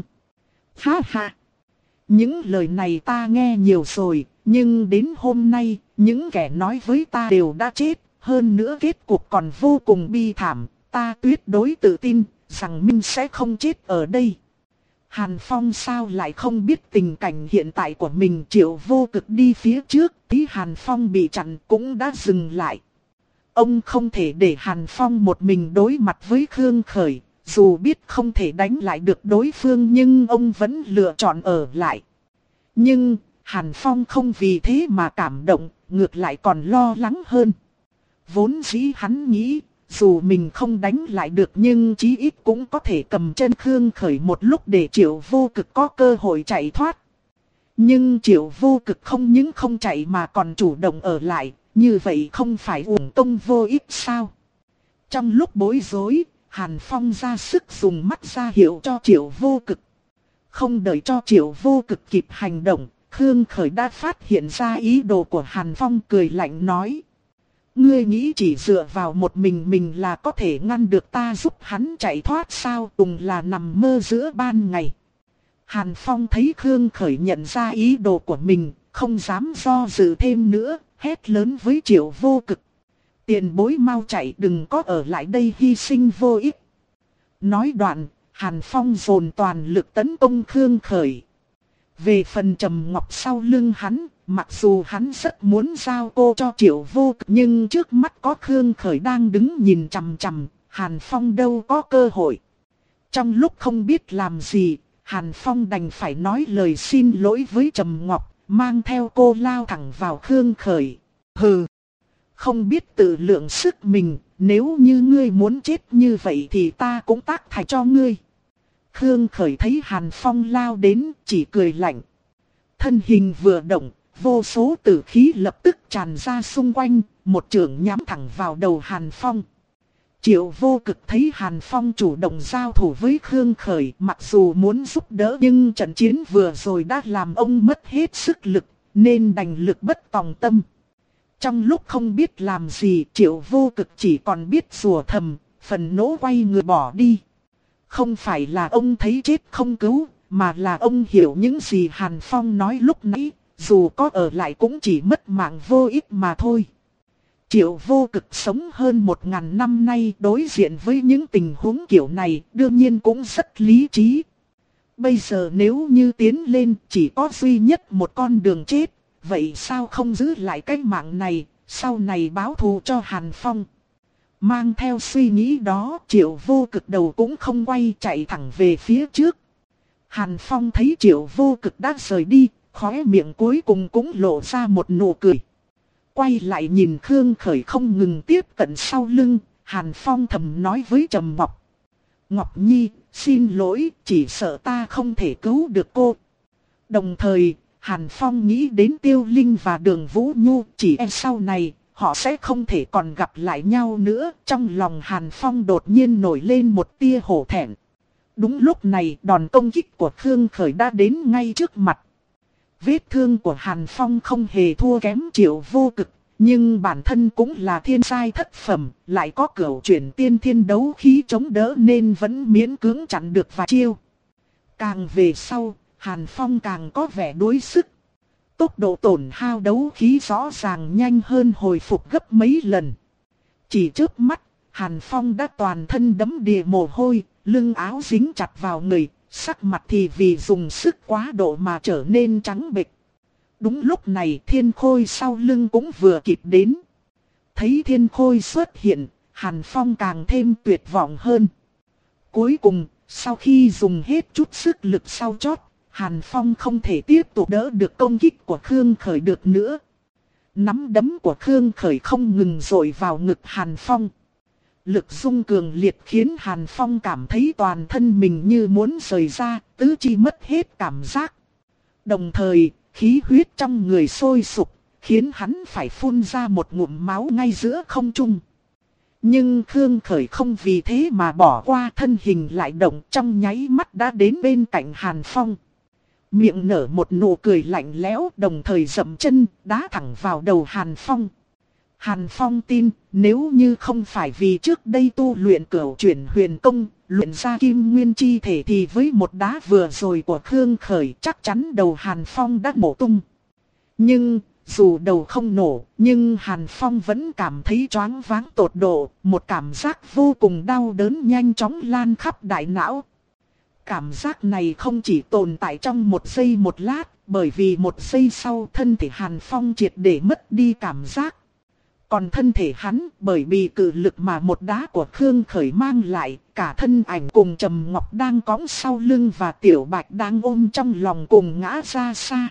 Ha ha! Những lời này ta nghe nhiều rồi, nhưng đến hôm nay, những kẻ nói với ta đều đã chết, hơn nữa kết cục còn vô cùng bi thảm, ta tuyệt đối tự tin rằng mình sẽ không chết ở đây. Hàn Phong sao lại không biết tình cảnh hiện tại của mình. Triệu Vô Cực đi phía trước, tí Hàn Phong bị chặn cũng đã dừng lại. Ông không thể để Hàn Phong một mình đối mặt với Khương Khởi, dù biết không thể đánh lại được đối phương nhưng ông vẫn lựa chọn ở lại. Nhưng Hàn Phong không vì thế mà cảm động, ngược lại còn lo lắng hơn. Vốn dĩ hắn nghĩ, dù mình không đánh lại được nhưng chí ít cũng có thể cầm chân Khương Khởi một lúc để Triệu Vô Cực có cơ hội chạy thoát. Nhưng Triệu Vô Cực không những không chạy mà còn chủ động ở lại, như vậy không phải uổng công vô ích sao? Trong lúc bối rối, Hàn Phong ra sức dùng mắt ra hiệu cho Triệu Vô Cực. Không đợi cho Triệu Vô Cực kịp hành động, Khương Khởi đã phát hiện ra ý đồ của Hàn Phong, cười lạnh nói. Ngươi nghĩ chỉ dựa vào một mình mình là có thể ngăn được ta giúp hắn chạy thoát sao? Cùng là nằm mơ giữa ban ngày. Hàn Phong thấy Khương Khởi nhận ra ý đồ của mình, không dám do dự thêm nữa, hét lớn với Triệu Vô Cực. Tiền bối mau chạy, đừng có ở lại đây hy sinh vô ích. Nói đoạn, Hàn Phong dồn toàn lực tấn công Khương Khởi. Về phần Trầm Ngọc sau lưng hắn, mặc dù hắn rất muốn giao cô cho Triệu Vô Cực nhưng trước mắt có Khương Khởi đang đứng nhìn chằm chằm, Hàn Phong đâu có cơ hội. Trong lúc không biết làm gì, Hàn Phong đành phải nói lời xin lỗi với Trầm Ngọc, mang theo cô lao thẳng vào Khương Khởi. Hừ! Không biết tự lượng sức mình, nếu như ngươi muốn chết như vậy thì ta cũng tác thành cho ngươi. Khương Khởi thấy Hàn Phong lao đến, chỉ cười lạnh. Thân hình vừa động, vô số tử khí lập tức tràn ra xung quanh, một chưởng nhắm thẳng vào đầu Hàn Phong. Triệu Vô Cực thấy Hàn Phong chủ động giao thủ với Khương Khởi, mặc dù muốn giúp đỡ nhưng trận chiến vừa rồi đã làm ông mất hết sức lực, nên đành lực bất tòng tâm. Trong lúc không biết làm gì, Triệu Vô Cực chỉ còn biết rủa thầm, phần nỗ quay người bỏ đi. Không phải là ông thấy chết không cứu, mà là ông hiểu những gì Hàn Phong nói lúc nãy, dù có ở lại cũng chỉ mất mạng vô ích mà thôi. Triệu Vô Cực sống hơn một ngàn năm nay, đối diện với những tình huống kiểu này đương nhiên cũng rất lý trí. Bây giờ nếu như tiến lên chỉ có duy nhất một con đường chết, vậy sao không giữ lại cái mạng này, sau này báo thù cho Hàn Phong. Mang theo suy nghĩ đó, Triệu Vô Cực đầu cũng không quay, chạy thẳng về phía trước. Hàn Phong thấy Triệu Vô Cực đã rời đi, khóe miệng cuối cùng cũng lộ ra một nụ cười. Quay lại nhìn Khương Khởi không ngừng tiếp cận sau lưng, Hàn Phong thầm nói với Trầm Ngọc. Ngọc Nhi, xin lỗi, chỉ sợ ta không thể cứu được cô. Đồng thời, Hàn Phong nghĩ đến Tiêu Linh và Đường Vũ Nhu, chỉ e sau này, họ sẽ không thể còn gặp lại nhau nữa. Trong lòng Hàn Phong đột nhiên nổi lên một tia hổ thẹn. Đúng lúc này, đòn công kích của Khương Khởi đã đến ngay trước mặt. Vết thương của Hàn Phong không hề thua kém Triệu Vô Cực, nhưng bản thân cũng là thiên giai thất phẩm, lại có cửu chuyển tiên thiên đấu khí chống đỡ nên vẫn miễn cưỡng chặn được vài chiêu. Càng về sau, Hàn Phong càng có vẻ đuối sức. Tốc độ tổn hao đấu khí rõ ràng nhanh hơn hồi phục gấp mấy lần. Chỉ chớp mắt, Hàn Phong đã toàn thân đẫm đìa mồ hôi, lưng áo dính chặt vào người, sắc mặt thì vì dùng sức quá độ mà trở nên trắng bệch. Đúng lúc này Thiên Khôi sau lưng cũng vừa kịp đến. Thấy Thiên Khôi xuất hiện, Hàn Phong càng thêm tuyệt vọng hơn. Cuối cùng, sau khi dùng hết chút sức lực sau chót, Hàn Phong không thể tiếp tục đỡ được công kích của Khương Khởi được nữa. Nắm đấm của Khương Khởi không ngừng dội vào ngực Hàn Phong. Lực xung cường liệt khiến Hàn Phong cảm thấy toàn thân mình như muốn rời ra, tứ chi mất hết cảm giác. Đồng thời, khí huyết trong người sôi sục, khiến hắn phải phun ra một ngụm máu ngay giữa không trung. Nhưng Khương Khởi không vì thế mà bỏ qua, thân hình lại động, trong nháy mắt đã đến bên cạnh Hàn Phong. Miệng nở một nụ cười lạnh lẽo, đồng thời dậm chân, đá thẳng vào đầu Hàn Phong. Hàn Phong tin, nếu như không phải vì trước đây tu luyện cửu chuyển huyền công, luyện ra kim nguyên chi thể thì với một đá vừa rồi của Khương Khởi chắc chắn đầu Hàn Phong đã nổ tung. Nhưng, dù đầu không nổ, nhưng Hàn Phong vẫn cảm thấy choáng váng tột độ, một cảm giác vô cùng đau đớn nhanh chóng lan khắp đại não. Cảm giác này không chỉ tồn tại trong một giây một lát, bởi vì một giây sau thân thể Hàn Phong triệt để mất đi cảm giác. Còn thân thể hắn, bởi vì cự lực mà một đá của Khương Khởi mang lại, cả thân ảnh cùng Trầm Ngọc đang cõng sau lưng và Tiểu Bạch đang ôm trong lòng cùng ngã ra xa.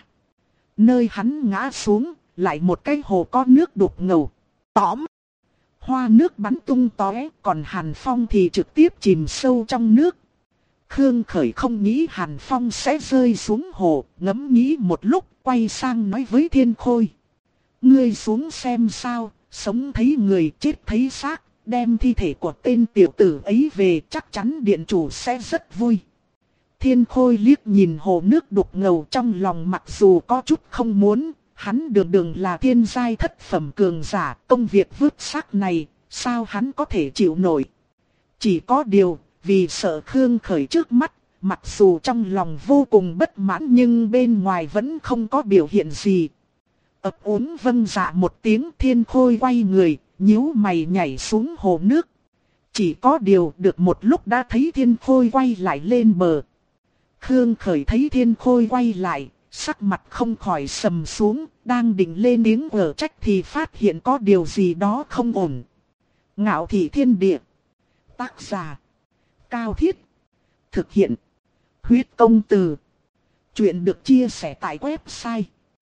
Nơi hắn ngã xuống, lại một cái hồ có nước đục ngầu, tõm. Hoa nước bắn tung tóe, còn Hàn Phong thì trực tiếp chìm sâu trong nước. Khương Khởi không nghĩ Hàn Phong sẽ rơi xuống hồ, ngẫm nghĩ một lúc, quay sang nói với Thiên Khôi. Ngươi xuống xem sao, sống thấy người chết thấy xác, đem thi thể của tên tiểu tử ấy về, chắc chắn điện chủ sẽ rất vui. Thiên Khôi liếc nhìn hồ nước đục ngầu, trong lòng mặc dù có chút không muốn, hắn đường đường là thiên giai thất phẩm cường giả, công việc vứt xác này, sao hắn có thể chịu nổi. Chỉ có điều, vì sợ Khương Khởi trước mắt, mặc dù trong lòng vô cùng bất mãn nhưng bên ngoài vẫn không có biểu hiện gì. Ấp úng vâng dạ một tiếng, Thiên Khôi quay người, nhíu mày nhảy xuống hồ nước. Chỉ có điều được một lúc đã thấy Thiên Khôi quay lại lên bờ. Khương Khởi thấy Thiên Khôi quay lại, sắc mặt không khỏi sầm xuống, đang định lên tiếng ở trách thì phát hiện có điều gì đó không ổn. Ngạo Thị Thiên Địa. Tác giả Cao Thiết. Thực hiện Huyết Công Từ. Chuyện được chia sẻ tại website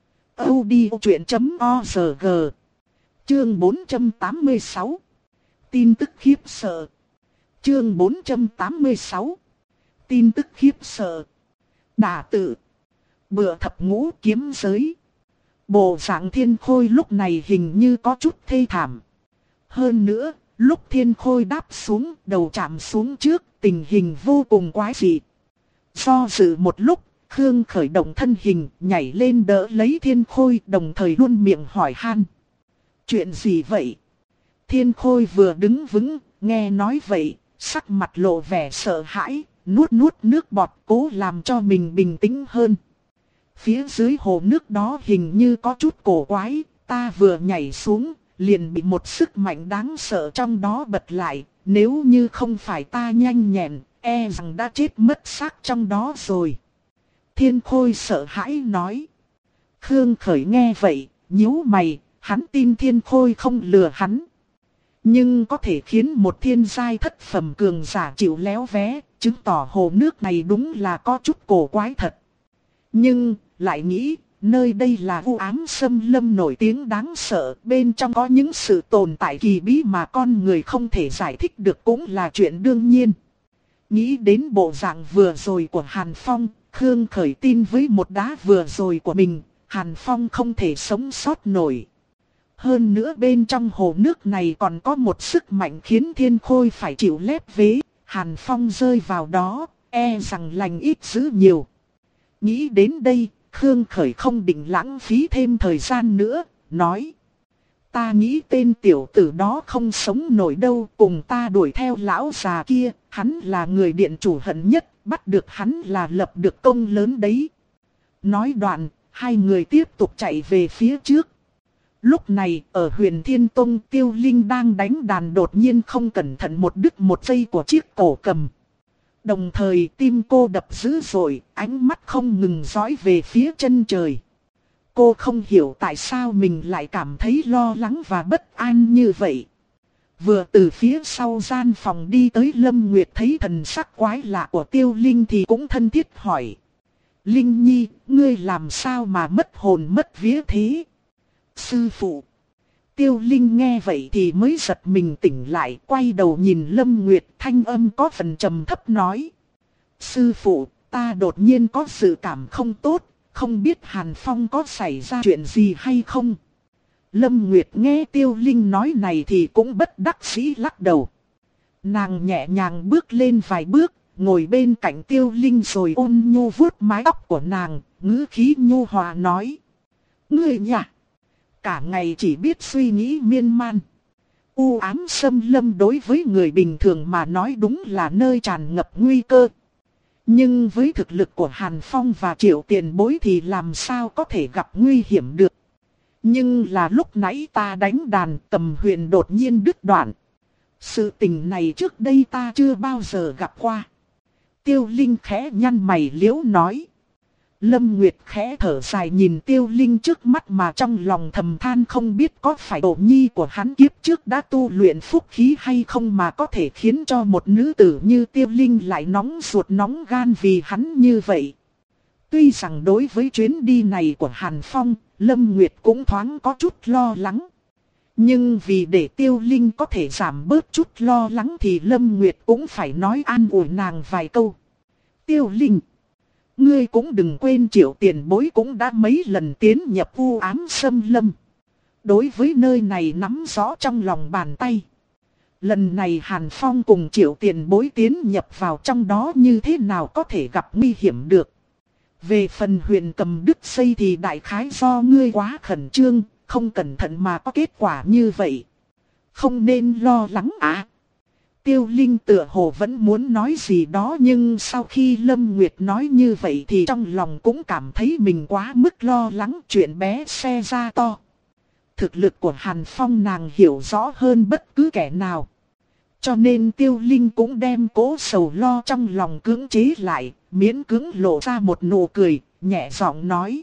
audiochuyện chấm org. Chương bốn trăm tám mươi sáu. Tin tức khiếp sợ. Chương bốn trăm tám mươi sáu. Tin tức khiếp sợ. Đả tự. Bựa thập ngũ kiếm giới. Bộ dạng Thiên Khôi lúc này hình như có chút thê thảm. Hơn nữa, lúc Thiên Khôi đáp xuống, đầu chạm xuống trước, tình hình vô cùng quái dị. Do dự một lúc, Khương khởi động thân hình, nhảy lên đỡ lấy Thiên Khôi, đồng thời luôn miệng hỏi han. Chuyện gì vậy? Thiên Khôi vừa đứng vững, nghe nói vậy, sắc mặt lộ vẻ sợ hãi, nuốt nuốt nước bọt cố làm cho mình bình tĩnh hơn. Phía dưới hồ nước đó hình như có chút cổ quái, ta vừa nhảy xuống, liền bị một sức mạnh đáng sợ trong đó bật lại, nếu như không phải ta nhanh nhẹn, e rằng đã chết mất xác trong đó rồi. Thiên Khôi sợ hãi nói. Khương Khởi nghe vậy, nhíu mày, hắn tin Thiên Khôi không lừa hắn. Nhưng có thể khiến một thiên giai thất phẩm cường giả chịu léo vé, chứng tỏ hồ nước này đúng là có chút cổ quái thật. Nhưng, lại nghĩ, nơi đây là u ám xâm lâm nổi tiếng đáng sợ, bên trong có những sự tồn tại kỳ bí mà con người không thể giải thích được cũng là chuyện đương nhiên. Nghĩ đến bộ dạng vừa rồi của Hàn Phong, Khương Khởi tin với một đá vừa rồi của mình, Hàn Phong không thể sống sót nổi. Hơn nữa bên trong hồ nước này còn có một sức mạnh khiến Thiên Khôi phải chịu lép vế, Hàn Phong rơi vào đó, e rằng lành ít dữ nhiều. Nghĩ đến đây, Khương Khởi không định lãng phí thêm thời gian nữa, nói. Ta nghĩ tên tiểu tử đó không sống nổi đâu, cùng ta đuổi theo lão già kia, hắn là người điện chủ hận nhất, bắt được hắn là lập được công lớn đấy. Nói đoạn, hai người tiếp tục chạy về phía trước. Lúc này, ở Huyền Thiên Tông, Tiêu Linh đang đánh đàn đột nhiên không cẩn thận một đứt một dây của chiếc cổ cầm. Đồng thời tim cô đập dữ dội, ánh mắt không ngừng dõi về phía chân trời. Cô không hiểu tại sao mình lại cảm thấy lo lắng và bất an như vậy. Vừa từ phía sau gian phòng đi tới, Lâm Nguyệt thấy thần sắc quái lạ của Tiêu Linh thì cũng thân thiết hỏi. Linh Nhi, ngươi làm sao mà mất hồn mất vía thế? Sư phụ. Tiêu Linh nghe vậy thì mới giật mình tỉnh lại, quay đầu nhìn Lâm Nguyệt, thanh âm có phần trầm thấp nói. Sư phụ, ta đột nhiên có dự cảm không tốt, không biết Hàn Phong có xảy ra chuyện gì hay không? Lâm Nguyệt nghe Tiêu Linh nói này thì cũng bất đắc dĩ lắc đầu. Nàng nhẹ nhàng bước lên vài bước, ngồi bên cạnh Tiêu Linh rồi ôn nhu vuốt mái tóc của nàng, ngữ khí nhu hòa nói. Ngươi nhỉ? Cả ngày chỉ biết suy nghĩ miên man. U ám xâm lâm đối với người bình thường mà nói đúng là nơi tràn ngập nguy cơ. Nhưng với thực lực của Hàn Phong và Triệu Tiền Bối thì làm sao có thể gặp nguy hiểm được. Nhưng là lúc nãy ta đánh đàn, Tầm Huyền đột nhiên đứt đoạn. Sự tình này trước đây ta chưa bao giờ gặp qua. Tiêu Linh khẽ nhăn mày liễu nói. Lâm Nguyệt khẽ thở dài nhìn Tiêu Linh trước mắt mà trong lòng thầm than không biết có phải tổ nhi của hắn kiếp trước đã tu luyện phúc khí hay không mà có thể khiến cho một nữ tử như Tiêu Linh lại nóng ruột nóng gan vì hắn như vậy. Tuy rằng đối với chuyến đi này của Hàn Phong, Lâm Nguyệt cũng thoáng có chút lo lắng. Nhưng vì để Tiêu Linh có thể giảm bớt chút lo lắng thì Lâm Nguyệt cũng phải nói an ủi nàng vài câu. Tiêu Linh, ngươi cũng đừng quên Triệu Tiền Bối cũng đã mấy lần tiến nhập u ám xâm lâm. Đối với nơi này nắm rõ trong lòng bàn tay. Lần này Hàn Phong cùng Triệu Tiền Bối tiến nhập vào trong đó như thế nào có thể gặp nguy hiểm được. Về phần Huyền Cầm đứt dây thì đại khái do ngươi quá khẩn trương, không cẩn thận mà có kết quả như vậy. Không nên lo lắng à. Tiêu Linh tựa hồ vẫn muốn nói gì đó nhưng sau khi Lâm Nguyệt nói như vậy thì trong lòng cũng cảm thấy mình quá mức lo lắng, chuyện bé xe ra to. Thực lực của Hàn Phong nàng hiểu rõ hơn bất cứ kẻ nào. Cho nên Tiêu Linh cũng đem cố sầu lo trong lòng cưỡng chế lại, miễn cưỡng lộ ra một nụ cười, nhẹ giọng nói.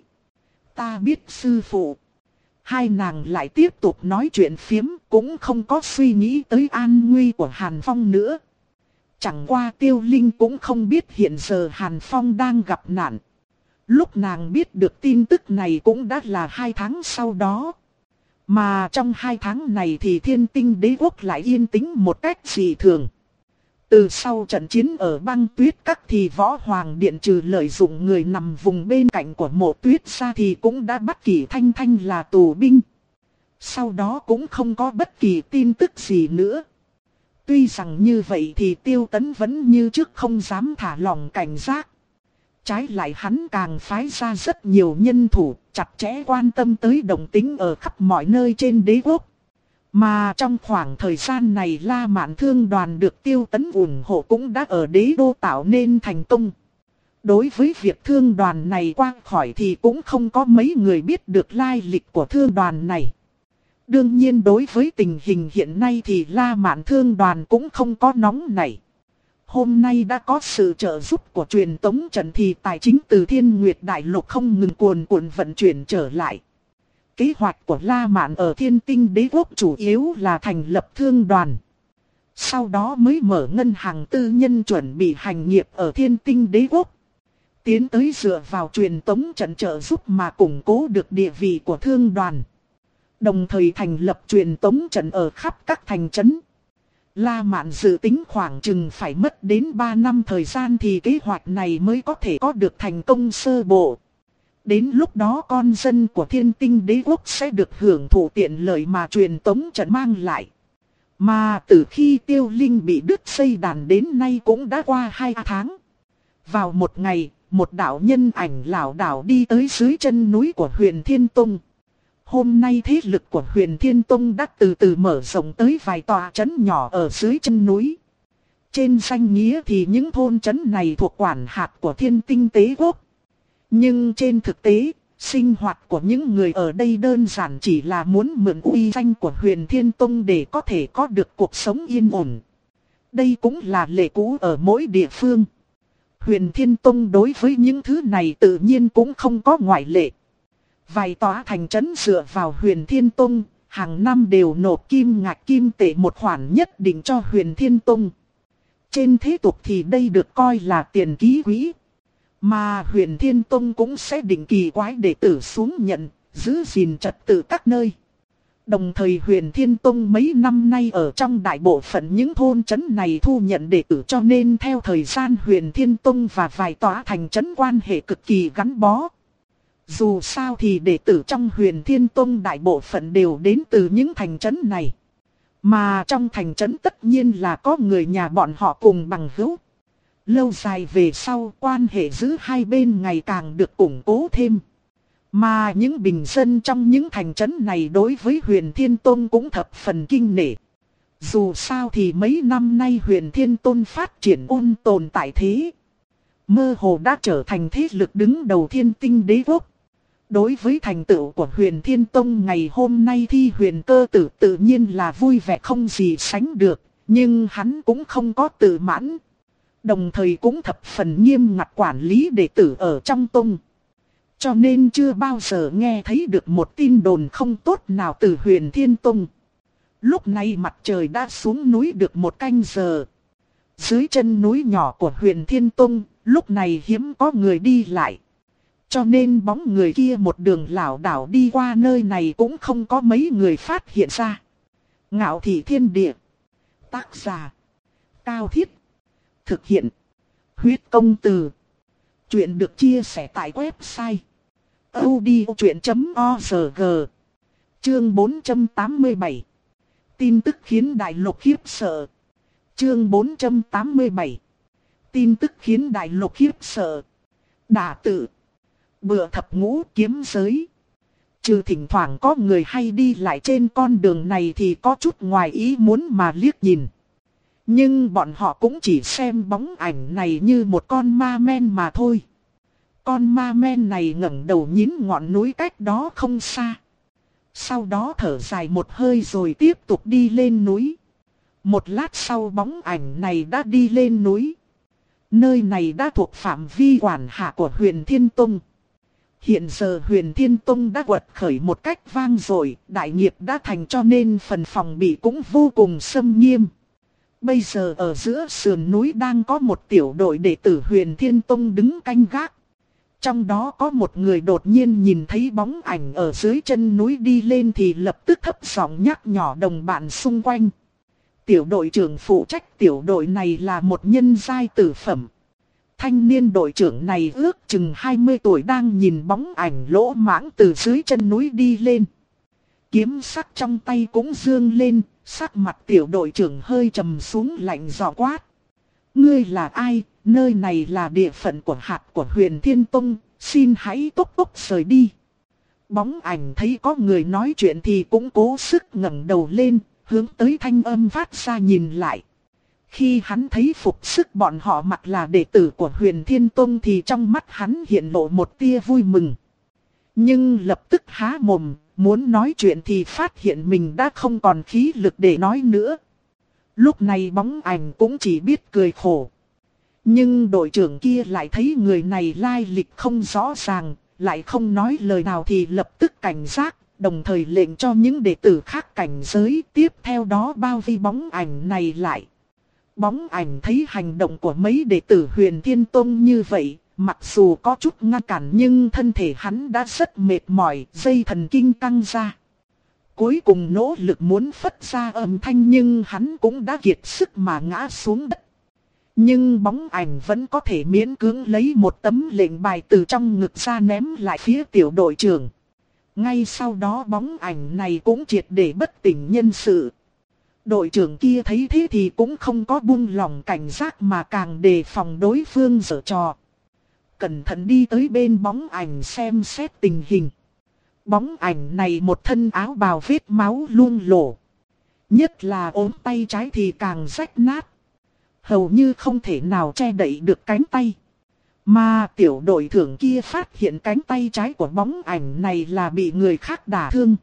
Ta biết sư phụ. Hai nàng lại tiếp tục nói chuyện phiếm, cũng không có suy nghĩ tới an nguy của Hàn Phong nữa. Chẳng qua Tiêu Linh cũng không biết hiện giờ Hàn Phong đang gặp nạn. Lúc nàng biết được tin tức này cũng đã là hai tháng sau đó. Mà trong hai tháng này thì Thiên Tinh Đế Quốc lại yên tĩnh một cách dị thường. Từ sau trận chiến ở băng tuyết các thì Võ Hoàng Điện trừ lợi dụng người nằm vùng bên cạnh của Mộ Tuyết ra thì cũng đã bắt Kỷ Thanh Thanh là tù binh. Sau đó cũng không có bất kỳ tin tức gì nữa. Tuy rằng như vậy thì Tiêu Tấn vẫn như trước không dám thả lỏng cảnh giác. Trái lại hắn càng phái ra rất nhiều nhân thủ, chặt chẽ quan tâm tới động tĩnh ở khắp mọi nơi trên đế quốc. Mà trong khoảng thời gian này La Mạn Thương đoàn được Tiêu Tấn ủng hộ cũng đã ở đế đô tạo nên thành công. Đối với việc thương đoàn này qua khỏi thì cũng không có mấy người biết được lai lịch của thương đoàn này. Đương nhiên đối với tình hình hiện nay thì La Mạn Thương đoàn cũng không có nóng nảy. Hôm nay đã có sự trợ giúp của truyền tống trận thì tài chính từ Thiên Nguyệt Đại Lục không ngừng cuồn cuộn vận chuyển trở lại. Kế hoạch của La Mạn ở Thiên Tinh Đế Quốc chủ yếu là thành lập thương đoàn. Sau đó mới mở ngân hàng tư nhân chuẩn bị hành nghiệp ở Thiên Tinh Đế Quốc. Tiến tới dựa vào truyền tống trận trợ giúp mà củng cố được địa vị của thương đoàn. Đồng thời thành lập truyền tống trận ở khắp các thành trấn. La Mạn dự tính khoảng chừng phải mất đến ba năm thời gian thì kế hoạch này mới có thể có được thành công sơ bộ. Đến lúc đó con dân của Thiên Tinh Đế Quốc sẽ được hưởng thụ tiện lợi mà truyền tống trận mang lại. Mà từ khi Tiêu Linh bị đứt dây đàn đến nay cũng đã qua hai tháng. Vào một ngày, một đạo nhân ảnh lảo đảo đi tới dưới chân núi của Huyền Thiên Tông. Hôm nay thế lực của Huyền Thiên Tông đã từ từ mở rộng tới vài tòa trấn nhỏ ở dưới chân núi. Trên danh nghĩa thì những thôn trấn này thuộc quản hạt của Thiên Tinh Đế Quốc. Nhưng trên thực tế, sinh hoạt của những người ở đây đơn giản chỉ là muốn mượn uy danh của Huyền Thiên Tông để có thể có được cuộc sống yên ổn. Đây cũng là lệ cũ ở mỗi địa phương. Huyền Thiên Tông đối với những thứ này tự nhiên cũng không có ngoại lệ. Vài tòa thành trấn dựa vào Huyền Thiên Tông, hàng năm đều nộp kim ngạch kim tệ một khoản nhất định cho Huyền Thiên Tông. Trên thế tục thì đây được coi là tiền ký quỹ. Mà Huyền Thiên Tông cũng sẽ định kỳ quái đệ tử xuống nhận, giữ gìn trật tự các nơi. Đồng thời Huyền Thiên Tông mấy năm nay ở trong đại bộ phận những thôn trấn này thu nhận đệ tử, cho nên theo thời gian Huyền Thiên Tông và vài tòa thành trấn quan hệ cực kỳ gắn bó. Dù sao thì đệ tử trong Huyền Thiên Tông đại bộ phận đều đến từ những thành trấn này. Mà trong thành trấn tất nhiên là có người nhà bọn họ cùng bằng hữu. Lâu dài về sau quan hệ giữa hai bên ngày càng được củng cố thêm. Mà những bình dân trong những thành trấn này đối với Huyền Thiên Tông cũng thập phần kinh nể. Dù sao thì mấy năm nay Huyền Thiên Tông phát triển ôn tồn tại thế. Mơ hồ đã trở thành thế lực đứng đầu Thiên Tinh Đế Quốc. Đối với thành tựu của Huyền Thiên Tông ngày hôm nay thì Huyền Cơ Tử tự nhiên là vui vẻ không gì sánh được. Nhưng hắn cũng không có tự mãn. Đồng thời cũng thập phần nghiêm ngặt quản lý đệ tử ở trong tông. Cho nên chưa bao giờ nghe thấy được một tin đồn không tốt nào từ Huyền Thiên Tông. Lúc này mặt trời đã xuống núi được một canh giờ. Dưới chân núi nhỏ của Huyền Thiên Tông, lúc này hiếm có người đi lại. Cho nên bóng người kia một đường lảo đảo đi qua nơi này cũng không có mấy người phát hiện ra. Ngạo Thị Thiên Địa. Tác giả: Cao Thiết. Thực hiện: Huyết Công Từ. Chuyện được chia sẻ tại website audiochuyện chấm org. Chương bốn trăm tám mươi bảy. Tin tức khiến đại lục khiếp sợ. Chương bốn trăm tám mươi bảy. Tin tức khiến đại lục khiếp sợ. Đả tự. Bựa thập ngũ kiếm giới. Trừ thỉnh thoảng có người hay đi lại trên con đường này thì có chút ngoài ý muốn mà liếc nhìn. Nhưng bọn họ cũng chỉ xem bóng ảnh này như một con ma men mà thôi. Con ma men này ngẩng đầu nhìn ngọn núi cách đó không xa. Sau đó thở dài một hơi rồi tiếp tục đi lên núi. Một lát sau bóng ảnh này đã đi lên núi. Nơi này đã thuộc phạm vi quản hạt của Huyền Thiên Tông. Hiện giờ Huyền Thiên Tông đã quật khởi một cách vang dội, đại nghiệp đã thành cho nên phần phòng bị cũng vô cùng xâm nghiêm. Bây giờ ở giữa sườn núi đang có một tiểu đội đệ tử Huyền Thiên Tông đứng canh gác. Trong đó có một người đột nhiên nhìn thấy bóng ảnh ở dưới chân núi đi lên thì lập tức thấp giọng nhắc nhỏ đồng bạn xung quanh. tiểu đội trưởng phụ trách tiểu đội này là một nhân giai tử phẩm. Thanh niên đội trưởng này ước chừng hai mươi tuổi đang nhìn bóng ảnh lỗ mãng từ dưới chân núi đi lên. Kiếm sắc trong tay cũng dương lên, sắc mặt tiểu đội trưởng hơi trầm xuống lạnh giọng quát. Ngươi là ai, nơi này là địa phận của hạt của Huyền Thiên Tông, xin hãy tốc tốc rời đi. Bóng ảnh thấy có người nói chuyện thì cũng cố sức ngẩng đầu lên, hướng tới thanh âm phát ra nhìn lại. Khi hắn thấy phục sức bọn họ mặc là đệ tử của Huyền Thiên Tông thì trong mắt hắn hiện lộ một tia vui mừng. Nhưng lập tức há mồm, muốn nói chuyện thì phát hiện mình đã không còn khí lực để nói nữa. Lúc này bóng ảnh cũng chỉ biết cười khổ. Nhưng đội trưởng kia lại thấy người này lai lịch không rõ ràng, lại không nói lời nào thì lập tức cảnh giác, đồng thời lệnh cho những đệ tử khác cảnh giới tiếp theo đó bao vây bóng ảnh này lại. Bóng ảnh thấy hành động của mấy đệ tử Huyền Thiên Tông như vậy, mặc dù có chút ngăn cản nhưng thân thể hắn đã rất mệt mỏi, dây thần kinh căng ra. Cuối cùng nỗ lực muốn phất ra âm thanh nhưng hắn cũng đã kiệt sức mà ngã xuống đất. Nhưng bóng ảnh vẫn có thể miễn cưỡng lấy một tấm lệnh bài từ trong ngực ra ném lại phía tiểu đội trưởng. Ngay sau đó bóng ảnh này cũng triệt để bất tỉnh nhân sự. Đội trưởng kia thấy thế thì cũng không có buông lòng cảnh giác mà càng đề phòng đối phương giở trò. Cẩn thận đi tới bên bóng ảnh xem xét tình hình. Bóng ảnh này một thân áo bào vết máu loang lổ. Nhất là ốm tay trái thì càng rách nát. Hầu như không thể nào che đậy được cánh tay. Mà tiểu đội trưởng kia phát hiện cánh tay trái của bóng ảnh này là bị người khác đả thương.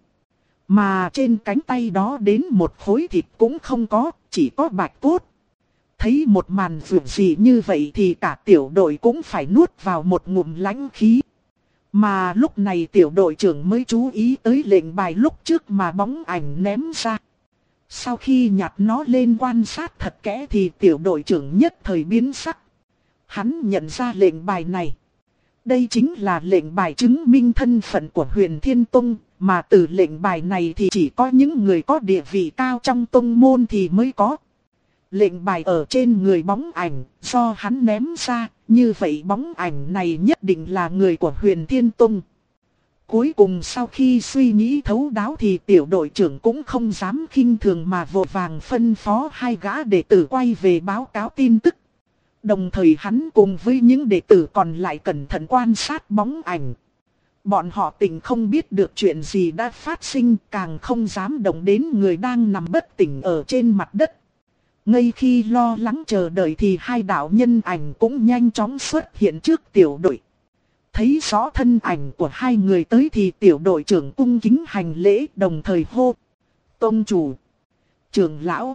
Mà trên cánh tay đó đến một khối thịt cũng không có, chỉ có bạch cốt. Thấy một màn vượt dị như vậy thì cả tiểu đội cũng phải nuốt vào một ngụm lãnh khí. Mà lúc này tiểu đội trưởng mới chú ý tới lệnh bài lúc trước mà bóng ảnh ném ra. Sau khi nhặt nó lên quan sát thật kỹ thì tiểu đội trưởng nhất thời biến sắc. Hắn nhận ra lệnh bài này. Đây chính là lệnh bài chứng minh thân phận của Huyền Thiên Tông, mà từ lệnh bài này thì chỉ có những người có địa vị cao trong tông môn thì mới có. Lệnh bài ở trên người bóng ảnh, do hắn ném ra, như vậy bóng ảnh này nhất định là người của Huyền Thiên Tông. Cuối cùng sau khi suy nghĩ thấu đáo thì tiểu đội trưởng cũng không dám khinh thường mà vội vàng phân phó hai gã đệ tử quay về báo cáo tin tức. Đồng thời hắn cùng với những đệ tử còn lại cẩn thận quan sát bóng ảnh. Bọn họ tình không biết được chuyện gì đã phát sinh, càng không dám động đến người đang nằm bất tỉnh ở trên mặt đất. Ngay khi lo lắng chờ đợi thì hai đạo nhân ảnh cũng nhanh chóng xuất hiện trước tiểu đội. Thấy rõ thân ảnh của hai người tới thì tiểu đội trưởng cung kính hành lễ đồng thời hô. Tông chủ, trưởng lão.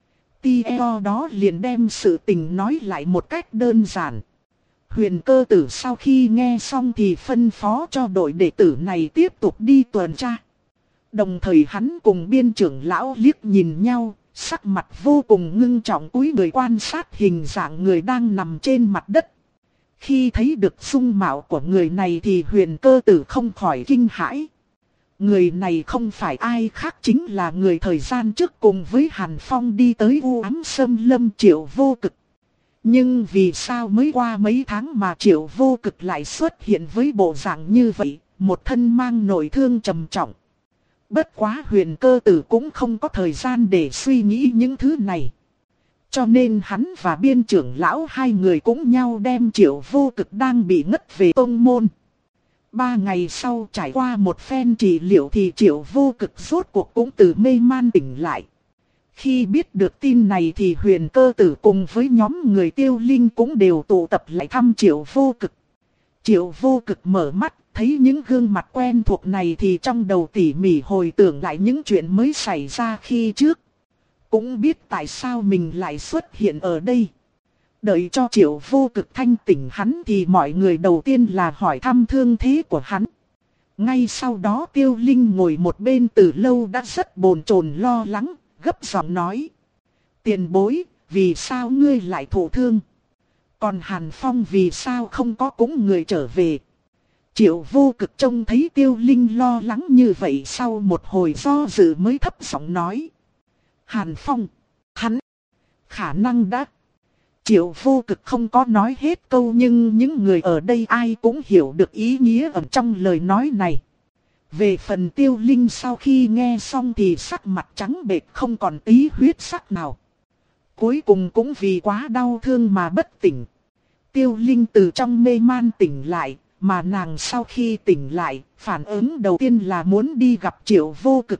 Tio đó liền đem sự tình nói lại một cách đơn giản. Huyền Cơ Tử sau khi nghe xong thì phân phó cho đội đệ tử này tiếp tục đi tuần tra. Đồng thời hắn cùng biên trưởng lão liếc nhìn nhau, sắc mặt vô cùng ngưng trọng cúi người quan sát hình dạng người đang nằm trên mặt đất. Khi thấy được dung mạo của người này thì Huyền Cơ Tử không khỏi kinh hãi. Người này không phải ai khác chính là người thời gian trước cùng với Hàn Phong đi tới U Ám Sâm Lâm Triệu Vô Cực. Nhưng vì sao mới qua mấy tháng mà Triệu Vô Cực lại xuất hiện với bộ dạng như vậy, một thân mang nội thương trầm trọng. Bất quá Huyền Cơ Tử cũng không có thời gian để suy nghĩ những thứ này. Cho nên hắn và biên trưởng lão hai người cũng nhau đem Triệu Vô Cực đang bị ngất về tông môn. Ba ngày sau trải qua một phen trị liệu thì Triệu Vô Cực rốt cuộc cũng từ mê man tỉnh lại. Khi biết được tin này thì Huyền Cơ Tử cùng với nhóm người Tiêu Linh cũng đều tụ tập lại thăm Triệu Vô Cực. Triệu Vô Cực mở mắt, thấy những gương mặt quen thuộc này thì trong đầu tỉ mỉ hồi tưởng lại những chuyện mới xảy ra khi trước. Cũng biết tại sao mình lại xuất hiện ở đây. Đợi cho Triệu Vô Cực thanh tỉnh hắn thì mọi người đầu tiên là hỏi thăm thương thế của hắn. Ngay sau đó Tiêu Linh ngồi một bên từ lâu đã rất bồn chồn lo lắng, gấp giọng nói. Tiền bối, vì sao ngươi lại thụ thương? Còn Hàn Phong vì sao không có cũng người trở về? Triệu Vô Cực trông thấy Tiêu Linh lo lắng như vậy sau một hồi do dự mới thấp giọng nói. Hàn Phong, hắn khả năng đã. Triệu Vô Cực không có nói hết câu nhưng những người ở đây ai cũng hiểu được ý nghĩa ẩn trong lời nói này. Về phần Tiêu Linh sau khi nghe xong thì sắc mặt trắng bệch không còn tí huyết sắc nào. Cuối cùng cũng vì quá đau thương mà bất tỉnh. Tiêu Linh từ trong mê man tỉnh lại, mà nàng sau khi tỉnh lại, phản ứng đầu tiên là muốn đi gặp Triệu Vô Cực.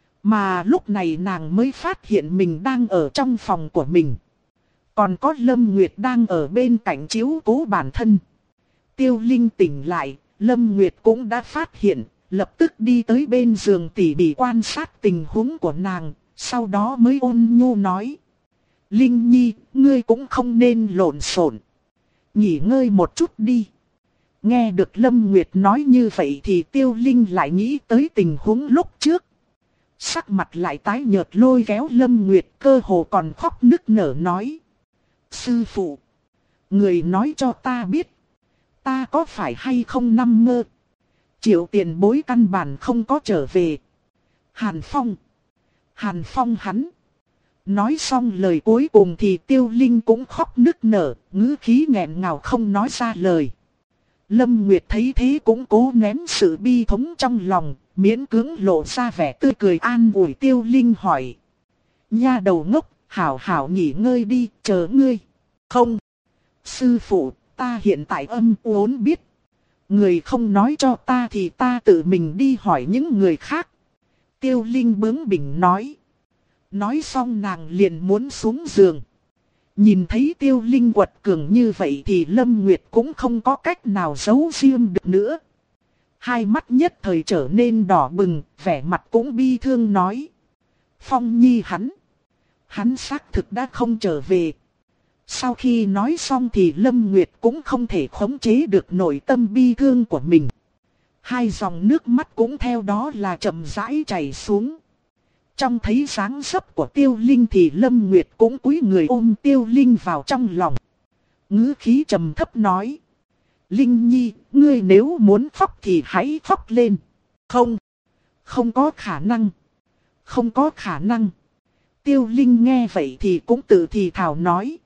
Mà lúc này nàng mới phát hiện mình đang ở trong phòng của mình. Còn có Lâm Nguyệt đang ở bên cạnh chiếu cố bản thân. Tiêu Linh tỉnh lại, Lâm Nguyệt cũng đã phát hiện, lập tức đi tới bên giường tỉ mỉ quan sát tình huống của nàng, sau đó mới ôn nhu nói. Linh Nhi, ngươi cũng không nên lộn xộn. Nghỉ ngơi một chút đi. Nghe được Lâm Nguyệt nói như vậy thì Tiêu Linh lại nghĩ tới tình huống lúc trước. Sắc mặt lại tái nhợt lôi kéo Lâm Nguyệt cơ hồ còn khóc nức nở nói. Sư phụ, người nói cho ta biết, ta có phải hay không nằm mơ? Triệu tiền bối căn bản không có trở về. Hàn Phong, Hàn Phong hắn. Nói xong lời cuối cùng thì Tiêu Linh cũng khóc nức nở, ngữ khí nghẹn ngào không nói ra lời. Lâm Nguyệt thấy thế cũng cố nén sự bi thống trong lòng, miễn cưỡng lộ ra vẻ tươi cười an ủi Tiêu Linh hỏi. Nha đầu ngốc, hảo hảo nghỉ ngơi đi, chờ ngươi. Không, sư phụ, ta hiện tại âm uốn biết. Người không nói cho ta thì ta tự mình đi hỏi những người khác. Tiêu Linh bướng bỉnh nói. Nói xong nàng liền muốn xuống giường. Nhìn thấy Tiêu Linh quật cường như vậy thì Lâm Nguyệt cũng không có cách nào giấu riêng được nữa. Hai mắt nhất thời trở nên đỏ bừng, vẻ mặt cũng bi thương nói. Phong Nhi hắn, hắn xác thực đã không trở về. Sau khi nói xong thì Lâm Nguyệt cũng không thể khống chế được nội tâm bi thương của mình. Hai dòng nước mắt cũng theo đó là chậm rãi chảy xuống. Trong thấy dáng dấp của Tiêu Linh thì Lâm Nguyệt cũng cúi người ôm Tiêu Linh vào trong lòng. Ngữ khí trầm thấp nói. Linh Nhi, ngươi nếu muốn khóc thì hãy khóc lên. Không, không có khả năng. Không có khả năng. Tiêu Linh nghe vậy thì cũng tự thì thào nói.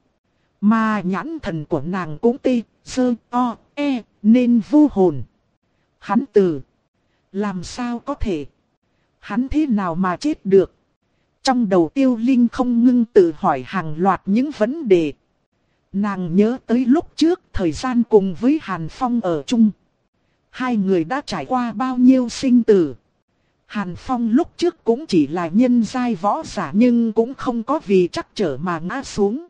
Mà nhãn thần của nàng cũng tê, sơ, o, e, nên vô hồn. Hắn từ. Làm sao có thể? Hắn thế nào mà chết được? Trong đầu Tiêu Linh không ngưng tự hỏi hàng loạt những vấn đề. Nàng nhớ tới lúc trước thời gian cùng với Hàn Phong ở chung. Hai người đã trải qua bao nhiêu sinh tử. Hàn Phong lúc trước cũng chỉ là nhân giai võ giả nhưng cũng không có vì trắc trở mà ngã xuống.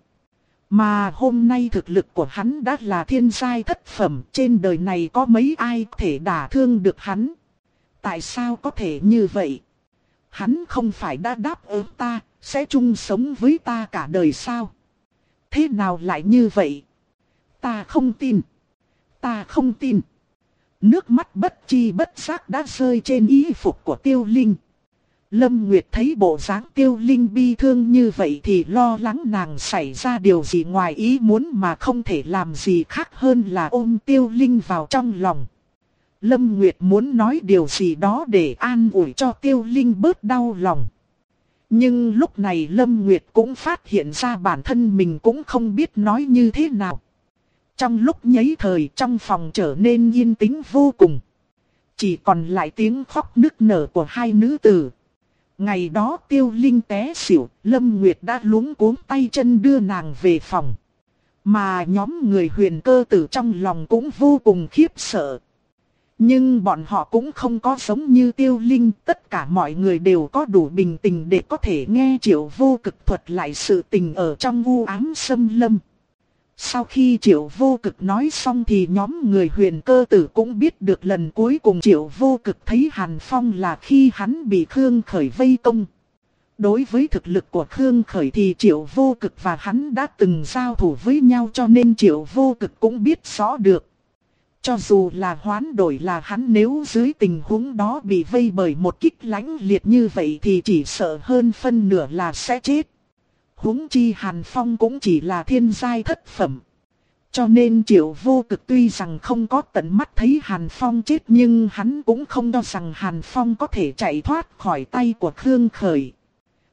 Mà hôm nay thực lực của hắn đã là thiên giai thất phẩm, trên đời này có mấy ai có thể đả thương được hắn. Tại sao có thể như vậy? Hắn không phải đã đáp ứng ta, sẽ chung sống với ta cả đời sao? Thế nào lại như vậy? Ta không tin. Ta không tin. Nước mắt bất chi bất giác đã rơi trên y phục của Tiêu Linh. Lâm Nguyệt thấy bộ dáng Tiêu Linh bi thương như vậy thì lo lắng nàng xảy ra điều gì ngoài ý muốn mà không thể làm gì khác hơn là ôm Tiêu Linh vào trong lòng. Lâm Nguyệt muốn nói điều gì đó để an ủi cho Tiêu Linh bớt đau lòng. Nhưng lúc này Lâm Nguyệt cũng phát hiện ra bản thân mình cũng không biết nói như thế nào. Trong lúc nháy thời trong phòng trở nên yên tĩnh vô cùng. Chỉ còn lại tiếng khóc nức nở của hai nữ tử. Ngày đó Tiêu Linh té xỉu, Lâm Nguyệt đã luống cuống tay chân đưa nàng về phòng. Mà nhóm người Huyền Cơ Tử trong lòng cũng vô cùng khiếp sợ. Nhưng bọn họ cũng không có giống như Tiêu Linh, tất cả mọi người đều có đủ bình tĩnh để có thể nghe Triệu Vô Cực thuật lại sự tình ở trong u ám xâm lâm. Sau khi Triệu Vô Cực nói xong thì nhóm người Huyền Cơ Tử cũng biết được lần cuối cùng Triệu Vô Cực thấy Hàn Phong là khi hắn bị Khương Khởi vây công. Đối với thực lực của Khương Khởi thì Triệu Vô Cực và hắn đã từng giao thủ với nhau cho nên Triệu Vô Cực cũng biết rõ được. Cho dù là hoán đổi là hắn nếu dưới tình huống đó bị vây bởi một kích lãnh liệt như vậy thì chỉ sợ hơn phân nửa là sẽ chết. Huống chi Hàn Phong cũng chỉ là thiên giai thất phẩm. Cho nên Triệu Vô Cực tuy rằng không có tận mắt thấy Hàn Phong chết nhưng hắn cũng không cho rằng Hàn Phong có thể chạy thoát khỏi tay của Khương Khởi.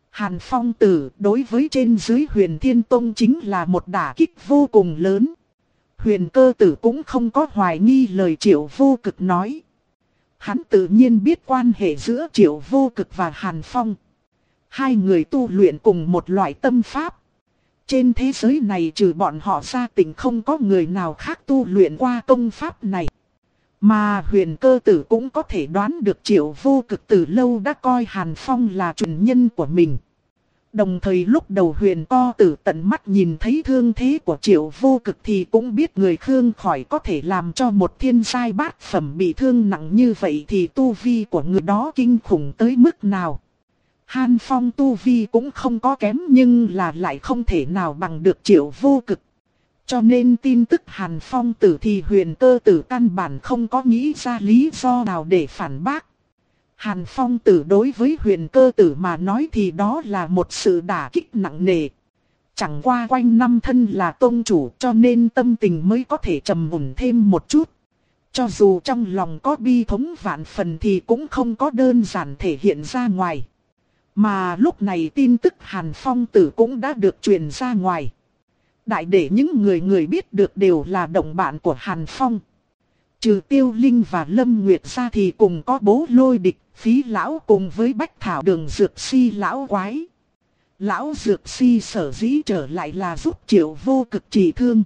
Hàn Phong Tử đối với trên dưới Huyền Thiên Tông chính là một đả kích vô cùng lớn. Huyền Cơ Tử cũng không có hoài nghi lời Triệu Vô Cực nói. Hắn tự nhiên biết quan hệ giữa Triệu Vô Cực và Hàn Phong. Hai người tu luyện cùng một loại tâm pháp. Trên thế giới này trừ bọn họ ra tình không có người nào khác tu luyện qua công pháp này. Mà Huyền Cơ Tử cũng có thể đoán được Triệu Vô Cực từ lâu đã coi Hàn Phong là truyền nhân của mình. Đồng thời lúc đầu Huyền Co Tử tận mắt nhìn thấy thương thế của Triệu Vô Cực thì cũng biết người Khương khỏi có thể làm cho một thiên giai bát phẩm bị thương nặng như vậy thì tu vi của người đó kinh khủng tới mức nào. Hàn Phong tu vi cũng không có kém nhưng là lại không thể nào bằng được Triệu Vô Cực. Cho nên tin tức Hàn Phong tử thì Huyền Cơ Tử căn bản không có nghĩ ra lý do nào để phản bác. Hàn Phong tử đối với Huyền Cơ Tử mà nói thì đó là một sự đả kích nặng nề. Chẳng qua quanh năm thân là tông chủ cho nên tâm tình mới có thể trầm ổn thêm một chút. Cho dù trong lòng có bi thống vạn phần thì cũng không có đơn giản thể hiện ra ngoài. Mà lúc này tin tức Hàn Phong tử cũng đã được truyền ra ngoài. Đại để những người người biết được đều là đồng bạn của Hàn Phong. Trừ Tiêu Linh và Lâm Nguyệt ra thì cùng có Bố Lôi Địch, Phí Lão cùng với Bách Thảo Đường Dược Si Lão Quái. Lão Dược Si sở dĩ trở lại là giúp Triệu Vô Cực trị thương.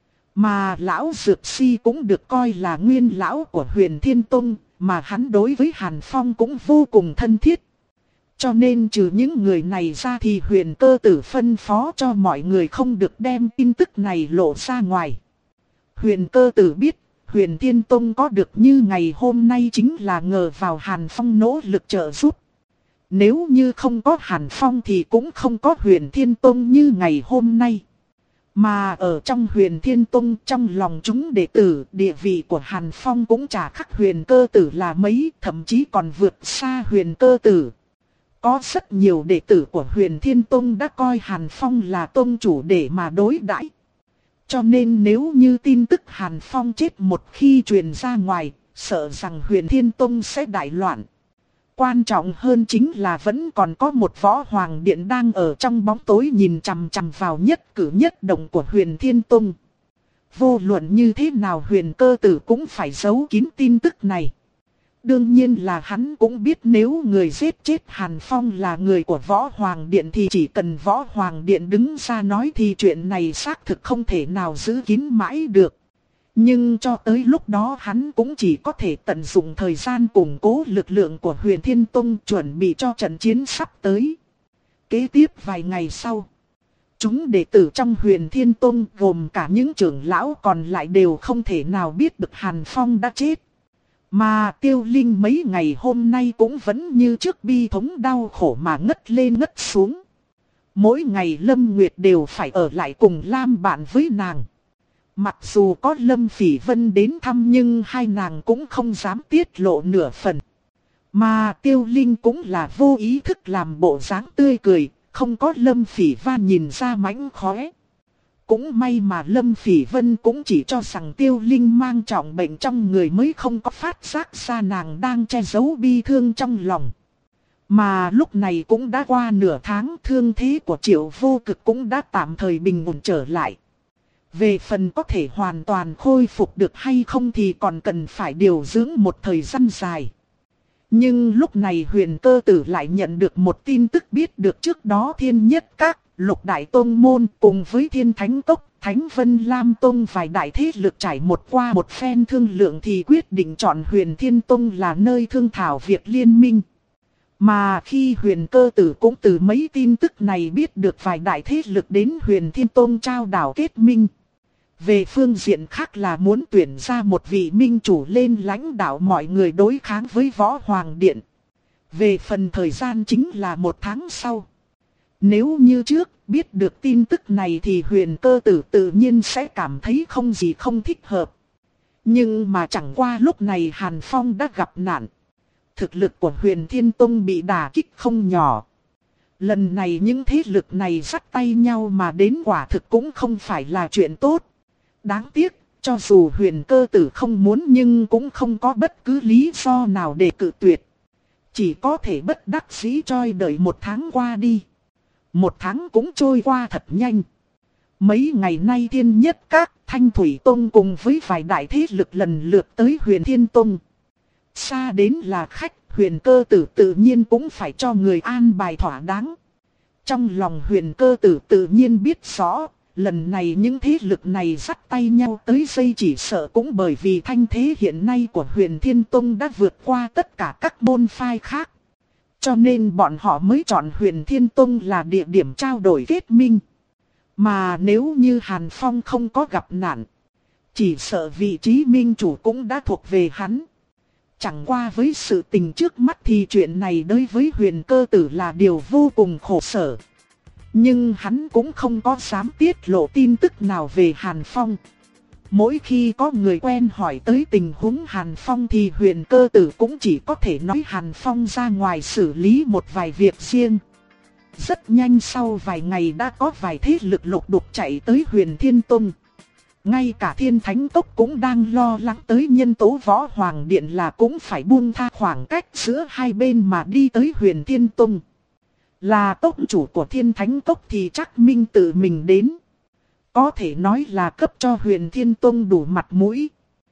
Mà Lão Dược Si cũng được coi là nguyên lão của Huyền Thiên Tông, mà hắn đối với Hàn Phong cũng vô cùng thân thiết. Cho nên trừ những người này ra thì Huyền Cơ Tử phân phó cho mọi người không được đem tin tức này lộ ra ngoài. Huyền Cơ Tử biết Huyền Thiên Tông có được như ngày hôm nay chính là nhờ vào Hàn Phong nỗ lực trợ giúp. Nếu như không có Hàn Phong thì cũng không có Huyền Thiên Tông như ngày hôm nay. Mà ở trong Huyền Thiên Tông trong lòng chúng đệ tử địa vị của Hàn Phong cũng chả khác Huyền Cơ Tử là mấy, thậm chí còn vượt xa Huyền Cơ Tử. Có rất nhiều đệ tử của Huyền Thiên Tông đã coi Hàn Phong là tông chủ để mà đối đãi. Cho nên nếu như tin tức Hàn Phong chết một khi truyền ra ngoài, sợ rằng Huyền Thiên Tông sẽ đại loạn. Quan trọng hơn chính là vẫn còn có một võ hoàng điện đang ở trong bóng tối nhìn chằm chằm vào nhất cử nhất động của Huyền Thiên Tông. Vô luận như thế nào Huyền Cơ Tử cũng phải giấu kín tin tức này. Đương nhiên là hắn cũng biết nếu người giết chết Hàn Phong là người của Võ Hoàng Điện thì chỉ cần Võ Hoàng Điện đứng ra nói thì chuyện này xác thực không thể nào giữ kín mãi được. Nhưng cho tới lúc đó hắn cũng chỉ có thể tận dụng thời gian củng cố lực lượng của Huyền Thiên Tông chuẩn bị cho trận chiến sắp tới. Kế tiếp vài ngày sau, chúng đệ tử trong Huyền Thiên Tông gồm cả những trưởng lão còn lại đều không thể nào biết được Hàn Phong đã chết. Mà Tiêu Linh mấy ngày hôm nay cũng vẫn như trước bi thống đau khổ mà ngất lên ngất xuống. Mỗi ngày Lâm Nguyệt đều phải ở lại cùng Lam bạn với nàng. Mặc dù có Lâm Phỉ Vân đến thăm nhưng hai nàng cũng không dám tiết lộ nửa phần. Mà Tiêu Linh cũng là vô ý thức làm bộ dáng tươi cười, không có Lâm Phỉ Vân nhìn ra mánh khóe. Cũng may mà Lâm Phỉ Vân cũng chỉ cho rằng Tiêu Linh mang trọng bệnh trong người mới không có phát giác ra nàng đang che giấu bi thương trong lòng. Mà lúc này cũng đã qua nửa tháng, thương thế của Triệu Vô Cực cũng đã tạm thời bình ổn trở lại. Về phần có thể hoàn toàn khôi phục được hay không thì còn cần phải điều dưỡng một thời gian dài. Nhưng lúc này Huyền Cơ Tử lại nhận được một tin tức biết được trước đó Thiên Nhất Các, Lục Đại Tông Môn cùng với Thiên Thánh Cốc, Thánh Vân Lam Tông vài đại thế lực trải một qua một phen thương lượng thì quyết định chọn Huyền Thiên Tông là nơi thương thảo việc liên minh. Mà khi Huyền Cơ Tử cũng từ mấy tin tức này biết được vài đại thế lực đến Huyền Thiên Tông trao đảo kết minh. Về phương diện khác là muốn tuyển ra một vị minh chủ lên lãnh đạo mọi người đối kháng với Võ Hoàng Điện. Về phần thời gian chính là một tháng sau. Nếu như trước biết được tin tức này thì Huyền Cơ Tử tự nhiên sẽ cảm thấy không gì không thích hợp. Nhưng mà chẳng qua lúc này Hàn Phong đã gặp nạn. Thực lực của Huyền Thiên Tông bị đả kích không nhỏ. Lần này những thế lực này dắt tay nhau mà đến quả thực cũng không phải là chuyện tốt. Đáng tiếc, cho dù Huyền Cơ Tử không muốn nhưng cũng không có bất cứ lý do nào để cự tuyệt. Chỉ có thể bất đắc dĩ choi đợi một tháng qua đi. Một tháng cũng trôi qua thật nhanh. Mấy ngày nay Thiên Nhất Các, Thanh Thủy Tông cùng với vài đại thế lực lần lượt tới Huyền Thiên Tông. Xa đến là khách, Huyền Cơ Tử tự nhiên cũng phải cho người an bài thỏa đáng. Trong lòng Huyền Cơ Tử tự nhiên biết rõ, lần này những thế lực này dắt tay nhau tới đây chỉ sợ cũng bởi vì thanh thế hiện nay của Huyền Thiên Tông đã vượt qua tất cả các môn phái khác. Cho nên bọn họ mới chọn Huyền Thiên Tông là địa điểm trao đổi kết minh. Mà nếu như Hàn Phong không có gặp nạn, chỉ sợ vị trí minh chủ cũng đã thuộc về hắn. Chẳng qua với sự tình trước mắt thì chuyện này đối với Huyền Cơ Tử là điều vô cùng khổ sở. Nhưng hắn cũng không có dám tiết lộ tin tức nào về Hàn Phong. Mỗi khi có người quen hỏi tới tình huống Hàn Phong thì Huyền Cơ Tử cũng chỉ có thể nói Hàn Phong ra ngoài xử lý một vài việc riêng. Rất nhanh sau vài ngày đã có vài thế lực lục đục chạy tới Huyền Thiên Tông. Ngay cả Thiên Thánh Cốc cũng đang lo lắng tới nhân tố Võ Hoàng Điện là cũng phải buông tha khoảng cách giữa hai bên mà đi tới Huyền Thiên Tông. Là tông chủ của Thiên Thánh Cốc thì chắc Minh tự mình đến. Có thể nói là cấp cho Huyền Thiên Tông đủ mặt mũi.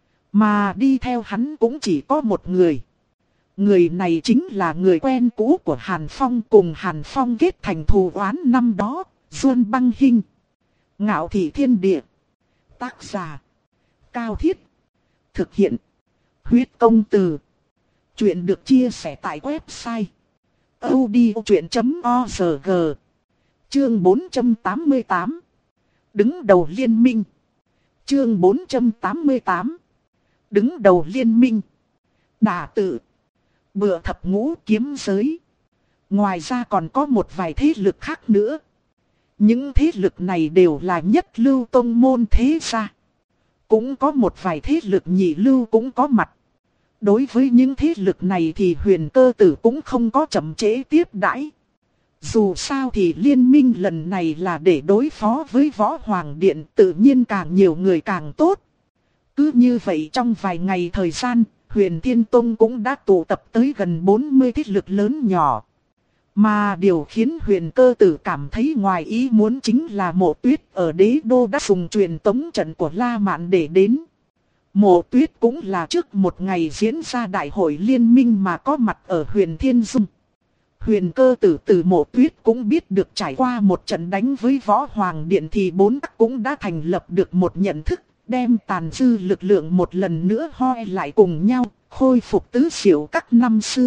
Mà đi theo hắn cũng chỉ có một người. Người này chính là người quen cũ của Hàn Phong, cùng Hàn Phong kết thành thù oán năm đó, Duân Băng Hinh. Ngạo Thị Thiên Địa. Tác giả Cao Thiết. Thực hiện Huyết Công Từ. Chuyện được chia sẻ tại website audiochuyện chấm org. Chương bốn trăm tám mươi tám. Đứng đầu liên minh. Chương bốn trăm tám mươi tám. Đứng đầu liên minh. Đả Tự, Bựa Thập Ngũ Kiếm Giới. Ngoài ra còn có một vài thế lực khác nữa. Những thế lực này đều là nhất lưu tông môn thế gia. Cũng có một vài thế lực nhị lưu cũng có mặt. Đối với những thế lực này thì Huyền Cơ Tử cũng không có chậm trễ tiếp đãi. Dù sao thì liên minh lần này là để đối phó với Võ Hoàng Điện, tự nhiên càng nhiều người càng tốt. Cứ như vậy trong vài ngày thời gian, Huyền Thiên Tông cũng đã tụ tập tới gần bốn mươi thế lực lớn nhỏ. Mà điều khiến Huyền Cơ Tử cảm thấy ngoài ý muốn chính là Mộ Tuyết ở Đế Đô đã dùng truyền tống trận của La Mạn để đến. Mộ Tuyết cũng là trước một ngày diễn ra đại hội liên minh mà có mặt ở Huyền Thiên Dung. Huyền Cơ Tử từ Mộ Tuyết cũng biết được trải qua một trận đánh với Võ Hoàng Điện thì bốn các cũng đã thành lập được một nhận thức, đem tàn dư lực lượng một lần nữa hoi lại cùng nhau, khôi phục tứ xỉu các năm xưa.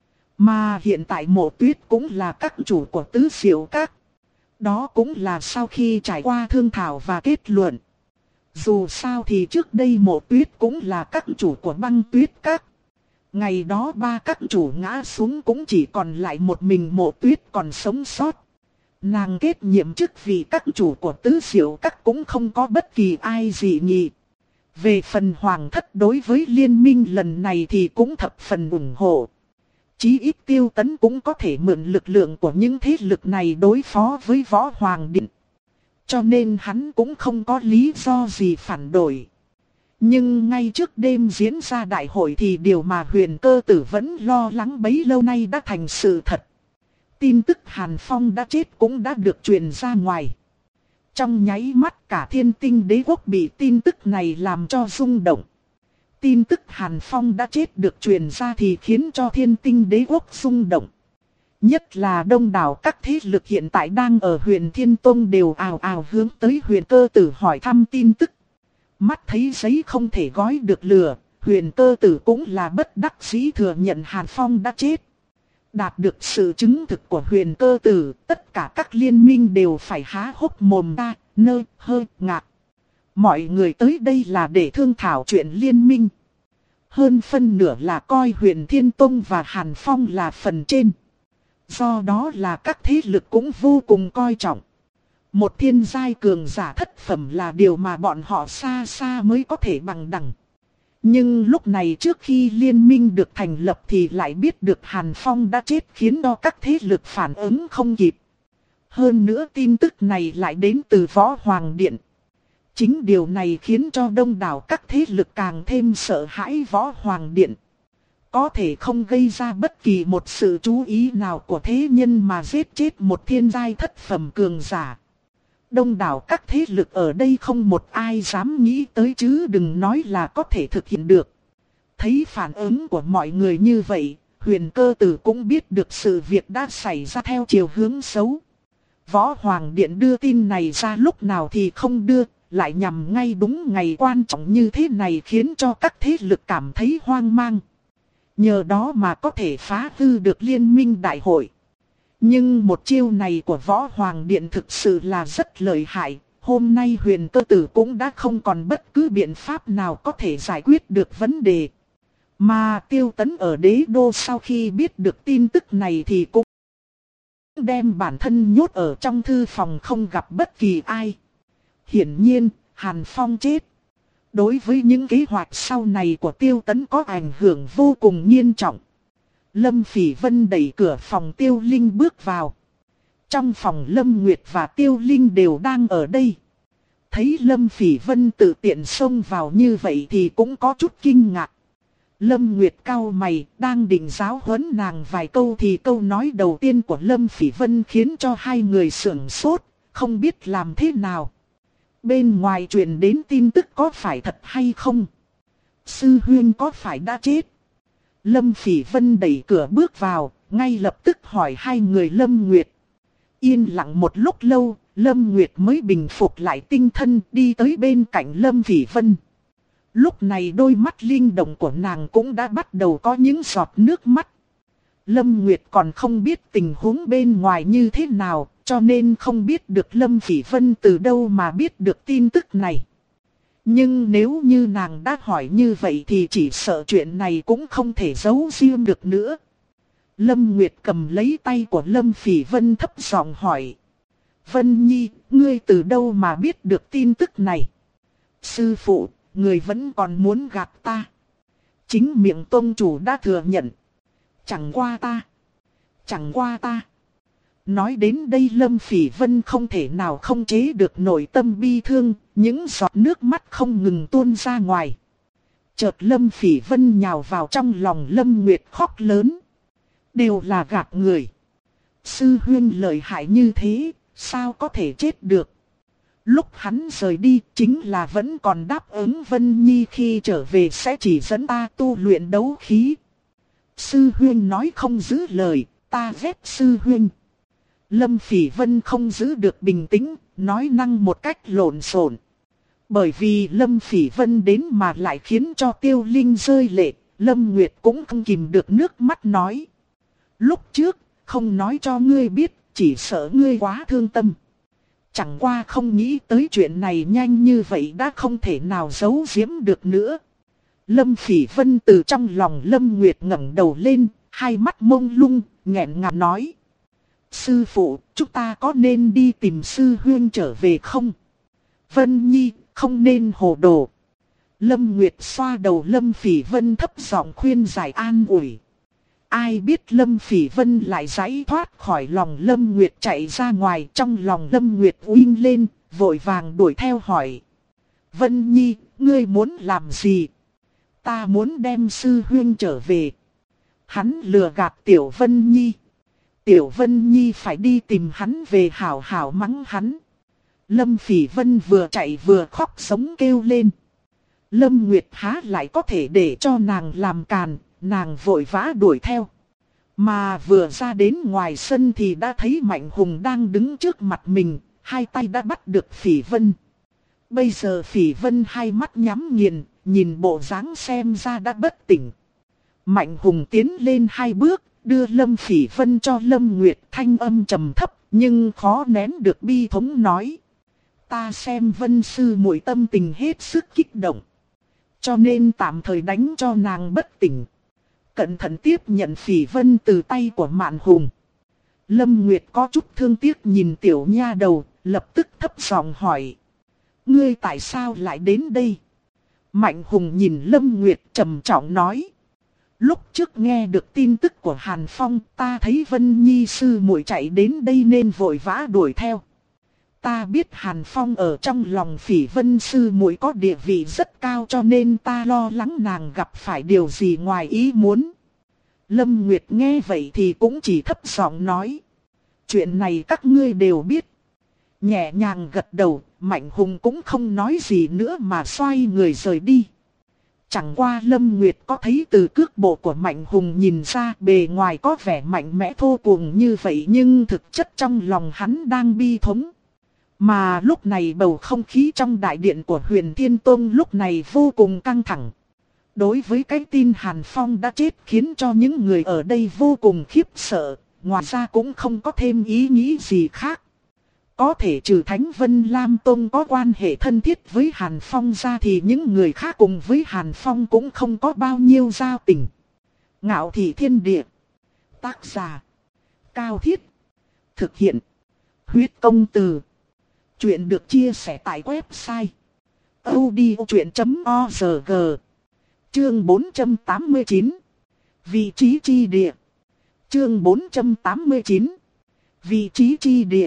Mà hiện tại Mộ Tuyết cũng là các chủ của tứ xỉu các. Đó cũng là sau khi trải qua thương thảo và kết luận. Dù sao thì trước đây Mộ Tuyết cũng là các chủ của Băng Tuyết các. Ngày đó ba các chủ ngã xuống cũng chỉ còn lại một mình Mộ Tuyết còn sống sót. Nàng kết nhiệm chức vì các chủ của tứ xỉu các cũng không có bất kỳ ai dị nghị. Về phần Hoàng Thất đối với liên minh lần này thì cũng thập phần ủng hộ. Chí ít Tiêu Tấn cũng có thể mượn lực lượng của những thế lực này đối phó với Võ Hoàng Điện. Cho nên hắn cũng không có lý do gì phản đối. Nhưng ngay trước đêm diễn ra đại hội thì điều mà Huyền Cơ Tử vẫn lo lắng bấy lâu nay đã thành sự thật. Tin tức Hàn Phong đã chết cũng đã được truyền ra ngoài. Trong nháy mắt cả Thiên Tinh Đế Quốc bị tin tức này làm cho rung động. Tin tức Hàn Phong đã chết được truyền ra thì khiến cho Thiên Tinh Đế Quốc rung động. Nhất là đông đảo các thế lực hiện tại đang ở Huyền Thiên Tông đều ào ào hướng tới Huyền Cơ Tử hỏi thăm tin tức. Mắt thấy giấy không thể gói được lửa, Huyền Cơ Tử cũng là bất đắc dĩ thừa nhận Hàn Phong đã chết. Đạt được sự chứng thực của Huyền Cơ Tử, tất cả các liên minh đều phải há hốc mồm ra, nơ, hơi, ngạc. Mọi người tới đây là để thương thảo chuyện liên minh. Hơn phân nửa là coi Huyền Thiên Tông và Hàn Phong là phần trên. Do đó là các thế lực cũng vô cùng coi trọng. Một thiên giai cường giả thất phẩm là điều mà bọn họ xa xa mới có thể bằng đẳng. Nhưng lúc này trước khi liên minh được thành lập thì lại biết được Hàn Phong đã chết khiến cho các thế lực phản ứng không kịp. Hơn nữa tin tức này lại đến từ Võ Hoàng Điện. Chính điều này khiến cho đông đảo các thế lực càng thêm sợ hãi Võ Hoàng Điện. có thể không gây ra bất kỳ một sự chú ý nào của thế nhân mà giết chết một thiên giai thất phẩm cường giả. Đông đảo các thế lực ở đây không một ai dám nghĩ tới chứ đừng nói là có thể thực hiện được. Thấy phản ứng của mọi người như vậy, Huyền Cơ Tử cũng biết được sự việc đã xảy ra theo chiều hướng xấu. Võ Hoàng Điện đưa tin này ra lúc nào thì không đưa, lại nhằm ngay đúng ngày quan trọng như thế này khiến cho các thế lực cảm thấy hoang mang. Nhờ đó mà có thể phá hư được liên minh đại hội. Nhưng một chiêu này của Võ Hoàng Điện thực sự là rất lợi hại. Hôm nay Huyền Cơ Tử cũng đã không còn bất cứ biện pháp nào có thể giải quyết được vấn đề. Mà Tiêu Tấn ở đế đô sau khi biết được tin tức này thì cũng đem bản thân nhốt ở trong thư phòng không gặp bất kỳ ai. Hiển nhiên, Hàn Phong chết. Đối với những kế hoạch sau này của Tiêu Tấn có ảnh hưởng vô cùng nghiêm trọng. Lâm Phỉ Vân đẩy cửa phòng Tiêu Linh bước vào. Trong phòng Lâm Nguyệt và Tiêu Linh đều đang ở đây. Thấy Lâm Phỉ Vân tự tiện xông vào như vậy thì cũng có chút kinh ngạc. Lâm Nguyệt cau mày, đang định giáo huấn nàng vài câu thì câu nói đầu tiên của Lâm Phỉ Vân khiến cho hai người sửng sốt, không biết làm thế nào. Bên ngoài truyền đến tin tức có phải thật hay không? Sư huynh có phải đã chết? Lâm Phỉ Vân đẩy cửa bước vào, ngay lập tức hỏi hai người Lâm Nguyệt. Yên lặng một lúc lâu, Lâm Nguyệt mới bình phục lại tinh thần đi tới bên cạnh Lâm Phỉ Vân. Lúc này đôi mắt linh động của nàng cũng đã bắt đầu có những giọt nước mắt. Lâm Nguyệt còn không biết tình huống bên ngoài như thế nào, cho nên không biết được Lâm Phỉ Vân từ đâu mà biết được tin tức này. Nhưng nếu như nàng đã hỏi như vậy thì chỉ sợ chuyện này cũng không thể giấu riêng được nữa. Lâm Nguyệt cầm lấy tay của Lâm Phỉ Vân thấp giọng hỏi. Vân Nhi, ngươi từ đâu mà biết được tin tức này? Sư phụ, người vẫn còn muốn gạt ta. Chính miệng tôn chủ đã thừa nhận. Chẳng qua ta. Chẳng qua ta. Nói đến đây Lâm Phỉ Vân không thể nào không chế được nội tâm bi thương, những giọt nước mắt không ngừng tuôn ra ngoài. Chợt Lâm Phỉ Vân nhào vào trong lòng Lâm Nguyệt khóc lớn. Đều là gạt người. Sư huynh lợi hại như thế, sao có thể chết được? Lúc hắn rời đi chính là vẫn còn đáp ứng Vân Nhi khi trở về sẽ chỉ dẫn ta tu luyện đấu khí. Sư huynh nói không giữ lời, ta ghét sư huynh. Lâm Phỉ Vân không giữ được bình tĩnh, nói năng một cách lộn xộn. Bởi vì Lâm Phỉ Vân đến mà lại khiến cho Tiêu Linh rơi lệ, Lâm Nguyệt cũng không kìm được nước mắt nói. Lúc trước, không nói cho ngươi biết, chỉ sợ ngươi quá thương tâm. Chẳng qua không nghĩ tới chuyện này nhanh như vậy đã không thể nào giấu giếm được nữa. Lâm Phỉ Vân từ trong lòng Lâm Nguyệt ngẩng đầu lên, hai mắt mông lung, nghẹn ngào nói. Sư phụ, chúng ta có nên đi tìm sư huynh trở về không? Vân Nhi, không nên hồ đồ. Lâm Nguyệt xoa đầu Lâm Phỉ Vân thấp giọng khuyên giải an ủi. Ai biết Lâm Phỉ Vân lại giải thoát khỏi lòng Lâm Nguyệt chạy ra ngoài, trong lòng Lâm Nguyệt uinh lên, vội vàng đuổi theo hỏi. Vân Nhi, ngươi muốn làm gì? Ta muốn đem sư huynh trở về. Hắn lừa gạt Tiểu Vân Nhi. Tiểu Vân Nhi phải đi tìm hắn về hảo hảo mắng hắn. Lâm Phỉ Vân vừa chạy vừa khóc sống kêu lên. Lâm Nguyệt há lại có thể để cho nàng làm càn, nàng vội vã đuổi theo. Mà vừa ra đến ngoài sân thì đã thấy Mạnh Hùng đang đứng trước mặt mình, hai tay đã bắt được Phỉ Vân. Bây giờ Phỉ Vân hai mắt nhắm nghiền, nhìn bộ dáng xem ra đã bất tỉnh. Mạnh Hùng tiến lên hai bước, đưa Lâm Phỉ Vân cho Lâm Nguyệt, thanh âm trầm thấp nhưng khó nén được bi thống nói. Ta xem Vân sư muội tâm tình hết sức kích động, cho nên tạm thời đánh cho nàng bất tỉnh. Cẩn thận tiếp nhận Phỉ Vân từ tay của Mạnh Hùng. Lâm Nguyệt có chút thương tiếc nhìn tiểu nha đầu, lập tức thấp giọng hỏi. Ngươi tại sao lại đến đây? Mạnh Hùng nhìn Lâm Nguyệt trầm trọng nói. Lúc trước nghe được tin tức của Hàn Phong, ta thấy Vân Nhi sư muội chạy đến đây nên vội vã đuổi theo. Ta biết Hàn Phong ở trong lòng Phỉ Vân sư muội có địa vị rất cao cho nên ta lo lắng nàng gặp phải điều gì ngoài ý muốn. Lâm Nguyệt nghe vậy thì cũng chỉ thấp giọng nói. Chuyện này các ngươi đều biết. Nhẹ nhàng gật đầu, Mạnh Hùng cũng không nói gì nữa mà xoay người rời đi. Chẳng qua Lâm Nguyệt có thấy từ cước bộ của Mạnh Hùng nhìn ra bề ngoài có vẻ mạnh mẽ thô cuồng như vậy nhưng thực chất trong lòng hắn đang bi thống. Mà lúc này bầu không khí trong đại điện của Huyền Thiên Tông lúc này vô cùng căng thẳng. Đối với cái tin Hàn Phong đã chết khiến cho những người ở đây vô cùng khiếp sợ, ngoài ra cũng không có thêm ý nghĩ gì khác. Có thể trừ Thánh Vân Lam Tông có quan hệ thân thiết với Hàn Phong ra thì những người khác cùng với Hàn Phong cũng không có bao nhiêu giao tình. Ngạo Thị Thiên Địa. Tác giả. Cao Thiết. Thực hiện. Huyết Công Từ. Chuyện được chia sẻ tại website audiochuyện chấm org. Chương bốn trăm tám mươi chín. Vị trí chi địa. Chương bốn trăm tám mươi chín. Vị trí chi địa.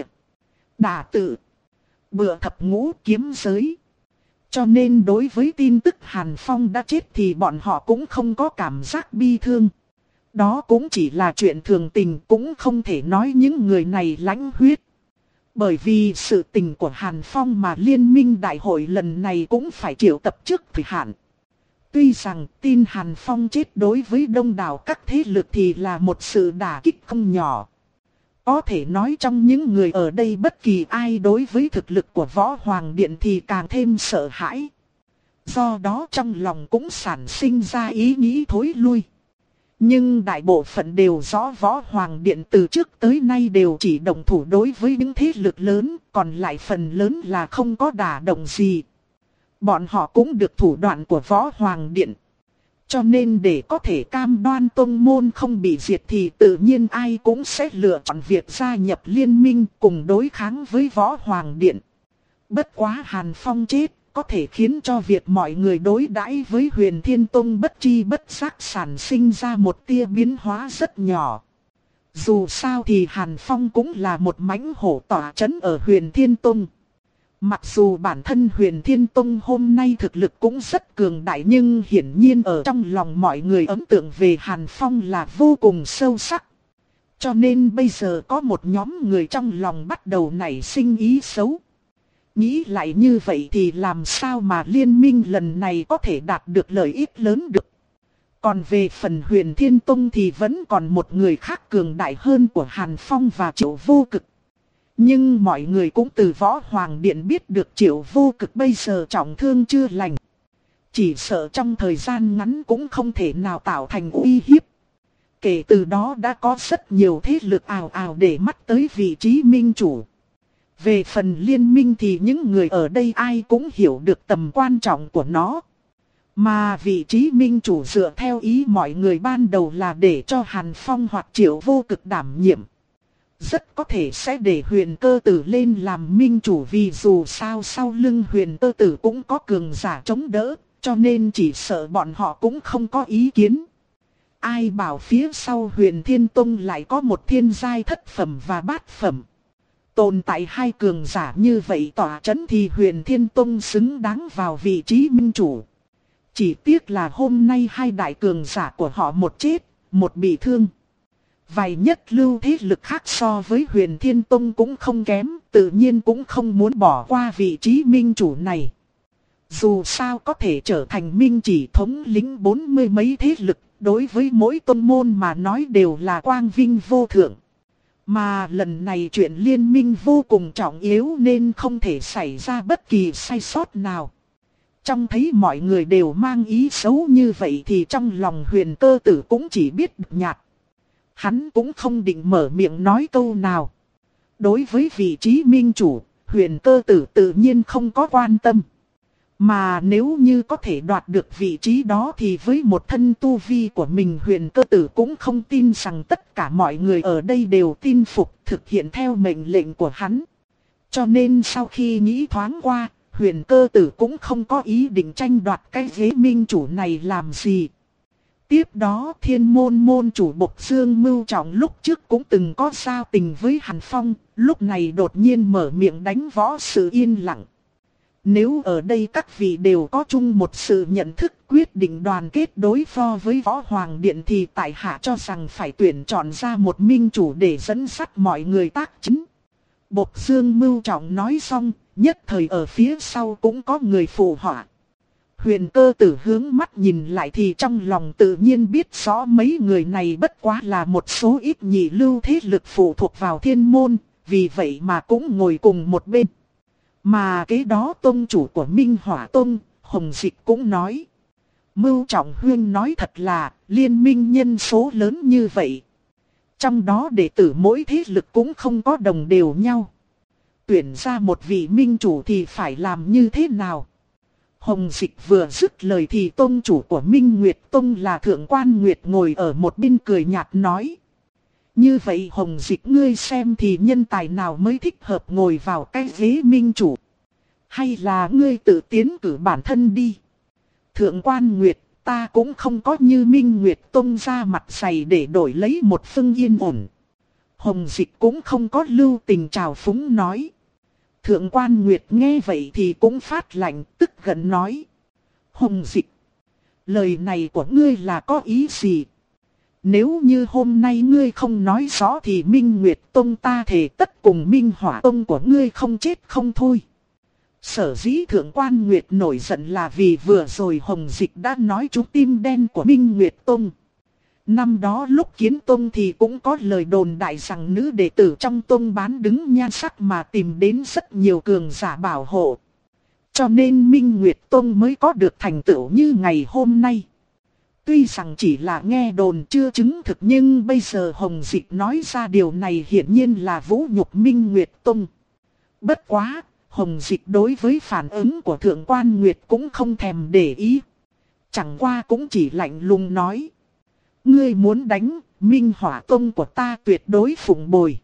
Đả tự. Bựa thập ngũ kiếm giới. Cho nên đối với tin tức Hàn Phong đã chết thì bọn họ cũng không có cảm giác bi thương. Đó cũng chỉ là chuyện thường tình, cũng không thể nói những người này lãnh huyết. Bởi vì sự tình của Hàn Phong mà liên minh đại hội lần này cũng phải triệu tập trước thời hạn. Tuy rằng tin Hàn Phong chết đối với đông đảo các thế lực thì là một sự đả kích không nhỏ. Có thể nói trong những người ở đây bất kỳ ai đối với thực lực của Võ Hoàng Điện thì càng thêm sợ hãi. Do đó trong lòng cũng sản sinh ra ý nghĩ thối lui. Nhưng đại bộ phận đều rõ Võ Hoàng Điện từ trước tới nay đều chỉ động thủ đối với những thế lực lớn, còn lại phần lớn là không có đả động gì. Bọn họ cũng được thủ đoạn của Võ Hoàng Điện. Cho nên để có thể cam đoan tông môn không bị diệt thì tự nhiên ai cũng sẽ lựa chọn việc gia nhập liên minh cùng đối kháng với Võ Hoàng Điện. Bất quá Hàn Phong chết có thể khiến cho việc mọi người đối đãi với Huyền Thiên Tông bất chi bất giác sản sinh ra một tia biến hóa rất nhỏ. Dù sao thì Hàn Phong cũng là một mãnh hổ tỏa trấn ở Huyền Thiên Tông. Mặc dù bản thân Huyền Thiên Tông hôm nay thực lực cũng rất cường đại nhưng hiển nhiên ở trong lòng mọi người ấn tượng về Hàn Phong là vô cùng sâu sắc. Cho nên bây giờ có một nhóm người trong lòng bắt đầu nảy sinh ý xấu. Nghĩ lại như vậy thì làm sao mà liên minh lần này có thể đạt được lợi ích lớn được. Còn về phần Huyền Thiên Tông thì vẫn còn một người khác cường đại hơn của Hàn Phong và Triệu Vô Cực. Nhưng mọi người cũng từ Võ Hoàng Điện biết được Triệu Vô Cực bây giờ trọng thương chưa lành. Chỉ sợ trong thời gian ngắn cũng không thể nào tạo thành uy hiếp. Kể từ đó đã có rất nhiều thế lực ào ào để mắt tới vị trí minh chủ. Về phần liên minh thì những người ở đây ai cũng hiểu được tầm quan trọng của nó. Mà vị trí minh chủ dựa theo ý mọi người ban đầu là để cho Hàn Phong hoặc Triệu Vô Cực đảm nhiệm. Rất có thể sẽ để Huyền Cơ Tử lên làm minh chủ vì dù sao sau lưng Huyền Cơ Tử cũng có cường giả chống đỡ, cho nên chỉ sợ bọn họ cũng không có ý kiến. Ai bảo phía sau Huyền Thiên Tông lại có một thiên giai thất phẩm và bát phẩm. Tồn tại hai cường giả như vậy tỏa chấn thì Huyền Thiên Tông xứng đáng vào vị trí minh chủ. Chỉ tiếc là hôm nay hai đại cường giả của họ một chết, một bị thương. Vài nhất lưu thế lực khác so với Huyền Thiên Tông cũng không kém, tự nhiên cũng không muốn bỏ qua vị trí minh chủ này. Dù sao có thể trở thành minh chỉ thống lĩnh bốn mươi mấy thế lực, đối với mỗi tôn môn mà nói đều là quang vinh vô thượng. Mà lần này chuyện liên minh vô cùng trọng yếu nên không thể xảy ra bất kỳ sai sót nào. Trong thấy mọi người đều mang ý xấu như vậy thì trong lòng Huyền Cơ Tử cũng chỉ biết nhạt. Hắn cũng không định mở miệng nói câu nào. Đối với vị trí minh chủ, Huyền Cơ Tử tự nhiên không có quan tâm. Mà nếu như có thể đoạt được vị trí đó thì với một thân tu vi của mình Huyền Cơ Tử cũng không tin rằng tất cả mọi người ở đây đều tin phục thực hiện theo mệnh lệnh của hắn. Cho nên sau khi nghĩ thoáng qua, Huyền Cơ Tử cũng không có ý định tranh đoạt cái ghế minh chủ này làm gì. Tiếp đó Thiên Môn môn chủ Bộc Dương Mưu Trọng lúc trước cũng từng có giao tình với Hàn Phong, lúc này đột nhiên mở miệng đánh võ sự yên lặng. Nếu ở đây các vị đều có chung một sự nhận thức quyết định đoàn kết đối phó với Võ Hoàng Điện thì tại hạ cho rằng phải tuyển chọn ra một minh chủ để dẫn dắt mọi người tác chính. Bộc Dương Mưu Trọng nói xong, nhất thời ở phía sau cũng có người phụ họa. Huyền Cơ Tử hướng mắt nhìn lại thì trong lòng tự nhiên biết rõ mấy người này bất quá là một số ít nhị lưu thế lực phụ thuộc vào thiên môn, vì vậy mà cũng ngồi cùng một bên. Mà kế đó tông chủ của Minh Hỏa Tông, Hồng Dịch cũng nói. Mưu Trọng Huyên nói thật là, liên minh nhân số lớn như vậy. Trong đó đệ tử mỗi thế lực cũng không có đồng đều nhau. Tuyển ra một vị minh chủ thì phải làm như thế nào? Hồng Dịch vừa dứt lời thì tông chủ của Minh Nguyệt Tông là Thượng Quan Nguyệt ngồi ở một bên cười nhạt nói. Như vậy Hồng Dịch ngươi xem thì nhân tài nào mới thích hợp ngồi vào cái ghế minh chủ? Hay là ngươi tự tiến cử bản thân đi? Thượng Quan Nguyệt, ta cũng không có như Minh Nguyệt Tông ra mặt dày để đổi lấy một phương yên ổn. Hồng Dịch cũng không có lưu tình trào phúng nói. Thượng Quan Nguyệt nghe vậy thì cũng phát lạnh, tức giận nói. Hồng Dịch, lời này của ngươi là có ý gì? Nếu như hôm nay ngươi không nói rõ thì Minh Nguyệt Tông ta thề tất cùng Minh Hỏa Tông của ngươi không chết không thôi. Sở dĩ Thượng Quan Nguyệt nổi giận là vì vừa rồi Hồng Dịch đã nói trúng tim đen của Minh Nguyệt Tông. Năm đó lúc Kiến Tông thì cũng có lời đồn đại rằng nữ đệ tử trong tông bán đứng nhan sắc mà tìm đến rất nhiều cường giả bảo hộ. Cho nên Minh Nguyệt Tông mới có được thành tựu như ngày hôm nay. Tuy rằng chỉ là nghe đồn chưa chứng thực nhưng bây giờ Hồng Dịch nói ra điều này hiển nhiên là vũ nhục Minh Nguyệt Tông. Bất quá, Hồng Dịch đối với phản ứng của Thượng Quan Nguyệt cũng không thèm để ý. Chẳng qua cũng chỉ lạnh lùng nói. Ngươi muốn đánh, Minh Hỏa Tông của ta tuyệt đối phụng bồi.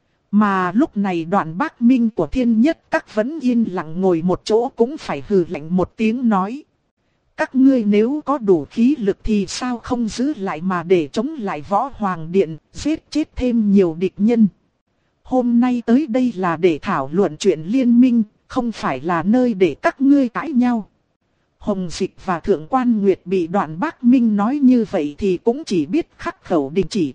Mà lúc này Đoạn Bác Minh của Thiên Nhất Các vẫn yên lặng ngồi một chỗ cũng phải hừ lạnh một tiếng nói. Các ngươi nếu có đủ khí lực thì sao không giữ lại mà để chống lại Võ Hoàng Điện, giết chết thêm nhiều địch nhân. Hôm nay tới đây là để thảo luận chuyện liên minh, không phải là nơi để các ngươi cãi nhau. Hồng Dịch và Thượng Quan Nguyệt bị Đoạn Bác Minh nói như vậy thì cũng chỉ biết khắc khẩu đình chỉ.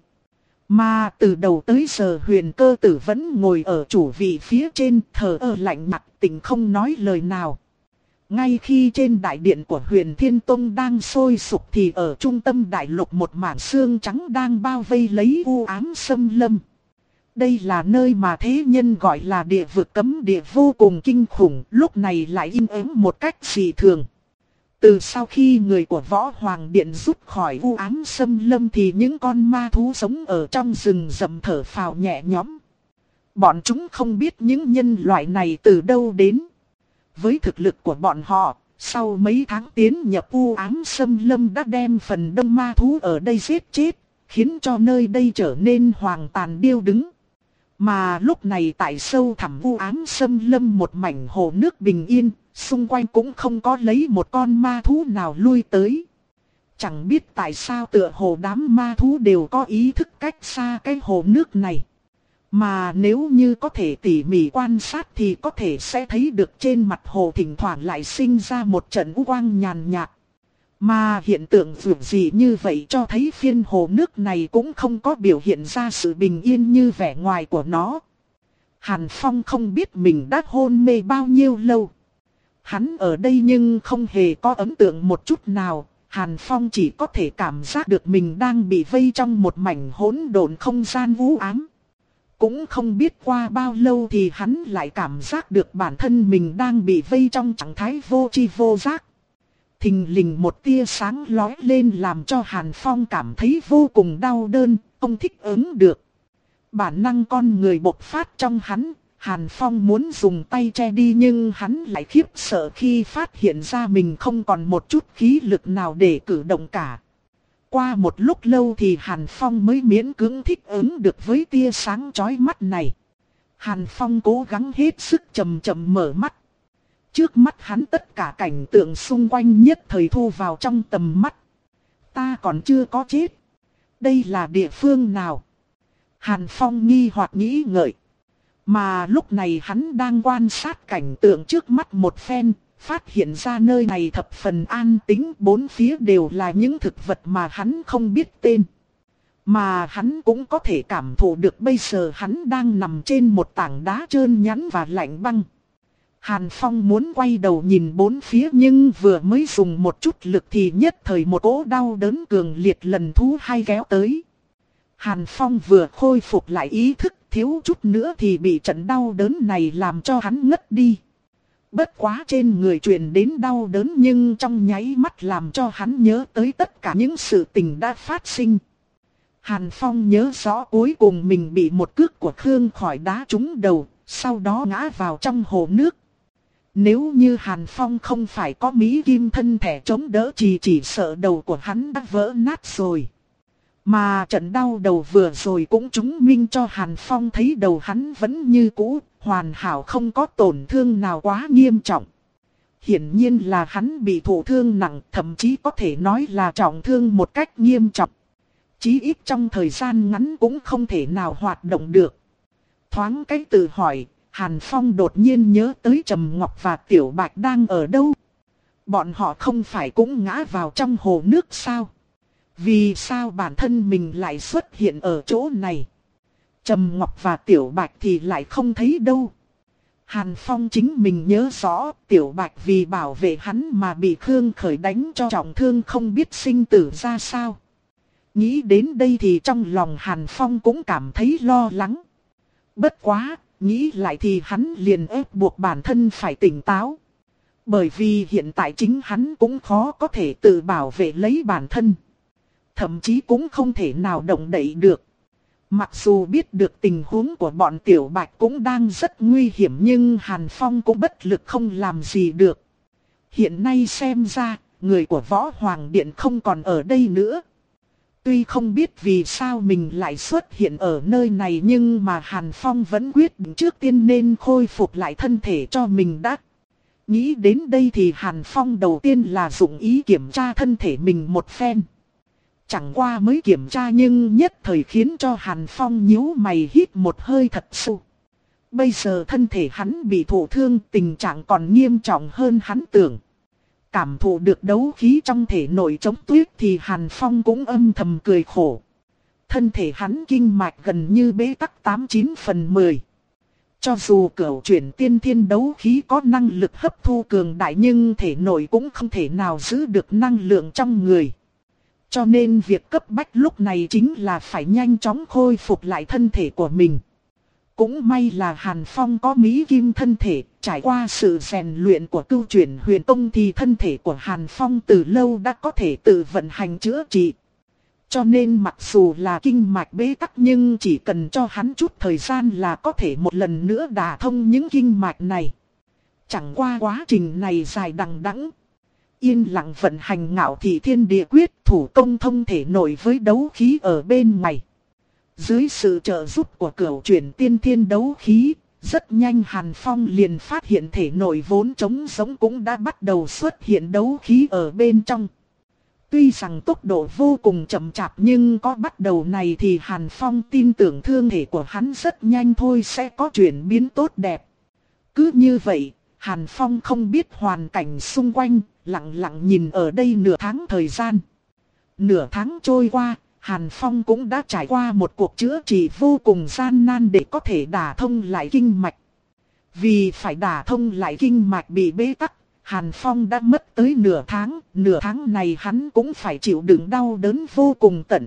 Mà từ đầu tới giờ Huyền Cơ Tử vẫn ngồi ở chủ vị phía trên thờ ơ lạnh mặt tình không nói lời nào. Ngay khi trên đại điện của Huyền Thiên Tông đang sôi sục thì ở trung tâm đại lục một mảng xương trắng đang bao vây lấy u ám xâm lâm. Đây là nơi mà thế nhân gọi là địa vực cấm địa vô cùng kinh khủng, lúc này lại im ắng một cách dị thường. Từ sau khi người của Võ Hoàng Điện rút khỏi u ám xâm lâm thì những con ma thú sống ở trong rừng rậm thở phào nhẹ nhõm. Bọn chúng không biết những nhân loại này từ đâu đến. Với thực lực của bọn họ, sau mấy tháng tiến nhập u ám xâm lâm đã đem phần đông ma thú ở đây giết chết, khiến cho nơi đây trở nên hoang tàn điêu đứng. Mà lúc này tại sâu thẳm u ám xâm lâm một mảnh hồ nước bình yên, xung quanh cũng không có lấy một con ma thú nào lui tới. Chẳng biết tại sao tựa hồ đám ma thú đều có ý thức cách xa cái hồ nước này. Mà nếu như có thể tỉ mỉ quan sát thì có thể sẽ thấy được trên mặt hồ thỉnh thoảng lại sinh ra một trận u quang nhàn nhạt. Mà hiện tượng dường dị như vậy cho thấy phiên hồ nước này cũng không có biểu hiện ra sự bình yên như vẻ ngoài của nó. Hàn Phong không biết mình đã hôn mê bao nhiêu lâu. Hắn ở đây nhưng không hề có ấn tượng một chút nào. Hàn Phong chỉ có thể cảm giác được mình đang bị vây trong một mảnh hỗn độn không gian u ám. Cũng không biết qua bao lâu thì hắn lại cảm giác được bản thân mình đang bị vây trong trạng thái vô tri vô giác. Thình lình một tia sáng lóe lên làm cho Hàn Phong cảm thấy vô cùng đau đớn, không thích ứng được. Bản năng con người bộc phát trong hắn, Hàn Phong muốn dùng tay che đi nhưng hắn lại khiếp sợ khi phát hiện ra mình không còn một chút khí lực nào để cử động cả. Qua một lúc lâu thì Hàn Phong mới miễn cưỡng thích ứng được với tia sáng chói mắt này. Hàn Phong cố gắng hết sức chậm chậm mở mắt. Trước mắt hắn tất cả cảnh tượng xung quanh nhất thời thu vào trong tầm mắt. Ta còn chưa có chết. Đây là địa phương nào? Hàn Phong nghi hoặc nghĩ ngợi. Mà lúc này hắn đang quan sát cảnh tượng trước mắt một phen, phát hiện ra nơi này thập phần an tĩnh, bốn phía đều là những thực vật mà hắn không biết tên. Mà hắn cũng có thể cảm thụ được bây giờ hắn đang nằm trên một tảng đá trơn nhẵn và lạnh băng. Hàn Phong muốn quay đầu nhìn bốn phía nhưng vừa mới dùng một chút lực thì nhất thời một cỗ đau đớn cường liệt lần thứ hai kéo tới. Hàn Phong vừa khôi phục lại ý thức, thiếu chút nữa thì bị trận đau đớn này làm cho hắn ngất đi. Bất quá trên người truyền đến đau đớn nhưng trong nháy mắt làm cho hắn nhớ tới tất cả những sự tình đã phát sinh. Hàn Phong nhớ rõ cuối cùng mình bị một cước của Khương khỏi đá trúng đầu, sau đó ngã vào trong hồ nước. Nếu như Hàn Phong không phải có Mỹ Kim thân thể chống đỡ thì chỉ sợ đầu của hắn đã vỡ nát rồi. Mà trận đau đầu vừa rồi cũng chứng minh cho Hàn Phong thấy đầu hắn vẫn như cũ, hoàn hảo không có tổn thương nào quá nghiêm trọng. Hiển nhiên là hắn bị thụ thương nặng, thậm chí có thể nói là trọng thương một cách nghiêm trọng. Chí ít trong thời gian ngắn cũng không thể nào hoạt động được. Thoáng cái tự hỏi, Hàn Phong đột nhiên nhớ tới Trầm Ngọc và Tiểu Bạch đang ở đâu. Bọn họ không phải cũng ngã vào trong hồ nước sao? Vì sao bản thân mình lại xuất hiện ở chỗ này? Trầm Ngọc và Tiểu Bạch thì lại không thấy đâu. Hàn Phong chính mình nhớ rõ Tiểu Bạch vì bảo vệ hắn mà bị Khương Khởi đánh cho trọng thương không biết sinh tử ra sao. Nghĩ đến đây thì trong lòng Hàn Phong cũng cảm thấy lo lắng. Bất quá, nghĩ lại thì hắn liền ép buộc bản thân phải tỉnh táo. Bởi vì hiện tại chính hắn cũng khó có thể tự bảo vệ lấy bản thân. Thậm chí cũng không thể nào động đậy được. Mặc dù biết được tình huống của bọn Tiểu Bạch cũng đang rất nguy hiểm nhưng Hàn Phong cũng bất lực không làm gì được. Hiện nay xem ra, người của Võ Hoàng Điện không còn ở đây nữa. Tuy không biết vì sao mình lại xuất hiện ở nơi này nhưng mà Hàn Phong vẫn quyết định trước tiên nên khôi phục lại thân thể cho mình đã. Nghĩ đến đây thì Hàn Phong đầu tiên là dụng ý kiểm tra thân thể mình một phen. Chẳng qua mới kiểm tra nhưng nhất thời khiến cho Hàn Phong nhíu mày hít một hơi thật sâu. Bây giờ thân thể hắn bị thụ thương, tình trạng còn nghiêm trọng hơn hắn tưởng. Cảm thụ được đấu khí trong thể nội chống tuyết thì Hàn Phong cũng âm thầm cười khổ. Thân thể hắn kinh mạch gần như bế tắc tám chín phần mười. Cho dù cửu chuyển tiên thiên đấu khí có năng lực hấp thu cường đại nhưng thể nội cũng không thể nào giữ được năng lượng trong người. Cho nên việc cấp bách lúc này chính là phải nhanh chóng khôi phục lại thân thể của mình. Cũng may là Hàn Phong có Mỹ Kim thân thể, trải qua sự rèn luyện của Cửu Chuyển Huyền Tông thì thân thể của Hàn Phong từ lâu đã có thể tự vận hành chữa trị. Cho nên mặc dù là kinh mạch bế tắc nhưng chỉ cần cho hắn chút thời gian là có thể một lần nữa đả thông những kinh mạch này. Chẳng qua quá trình này dài đằng đẵng. Yên lặng vận hành Ngạo Thị Thiên Địa Quyết, thủ công thông thể nội với đấu khí ở bên ngoài. Dưới sự trợ giúp của Cửu Chuyển Tiên Thiên đấu khí, rất nhanh Hàn Phong liền phát hiện thể nội vốn trống giống cũng đã bắt đầu xuất hiện đấu khí ở bên trong. Tuy rằng tốc độ vô cùng chậm chạp nhưng có bắt đầu này thì Hàn Phong tin tưởng thương thể của hắn rất nhanh thôi sẽ có chuyển biến tốt đẹp. Cứ như vậy, Hàn Phong không biết hoàn cảnh xung quanh, lặng lặng nhìn ở đây nửa tháng thời gian. Nửa tháng trôi qua, Hàn Phong cũng đã trải qua một cuộc chữa trị vô cùng gian nan để có thể đả thông lại kinh mạch. Vì phải đả thông lại kinh mạch bị bế tắc, Hàn Phong đã mất tới nửa tháng, nửa tháng này hắn cũng phải chịu đựng đau đớn vô cùng tận.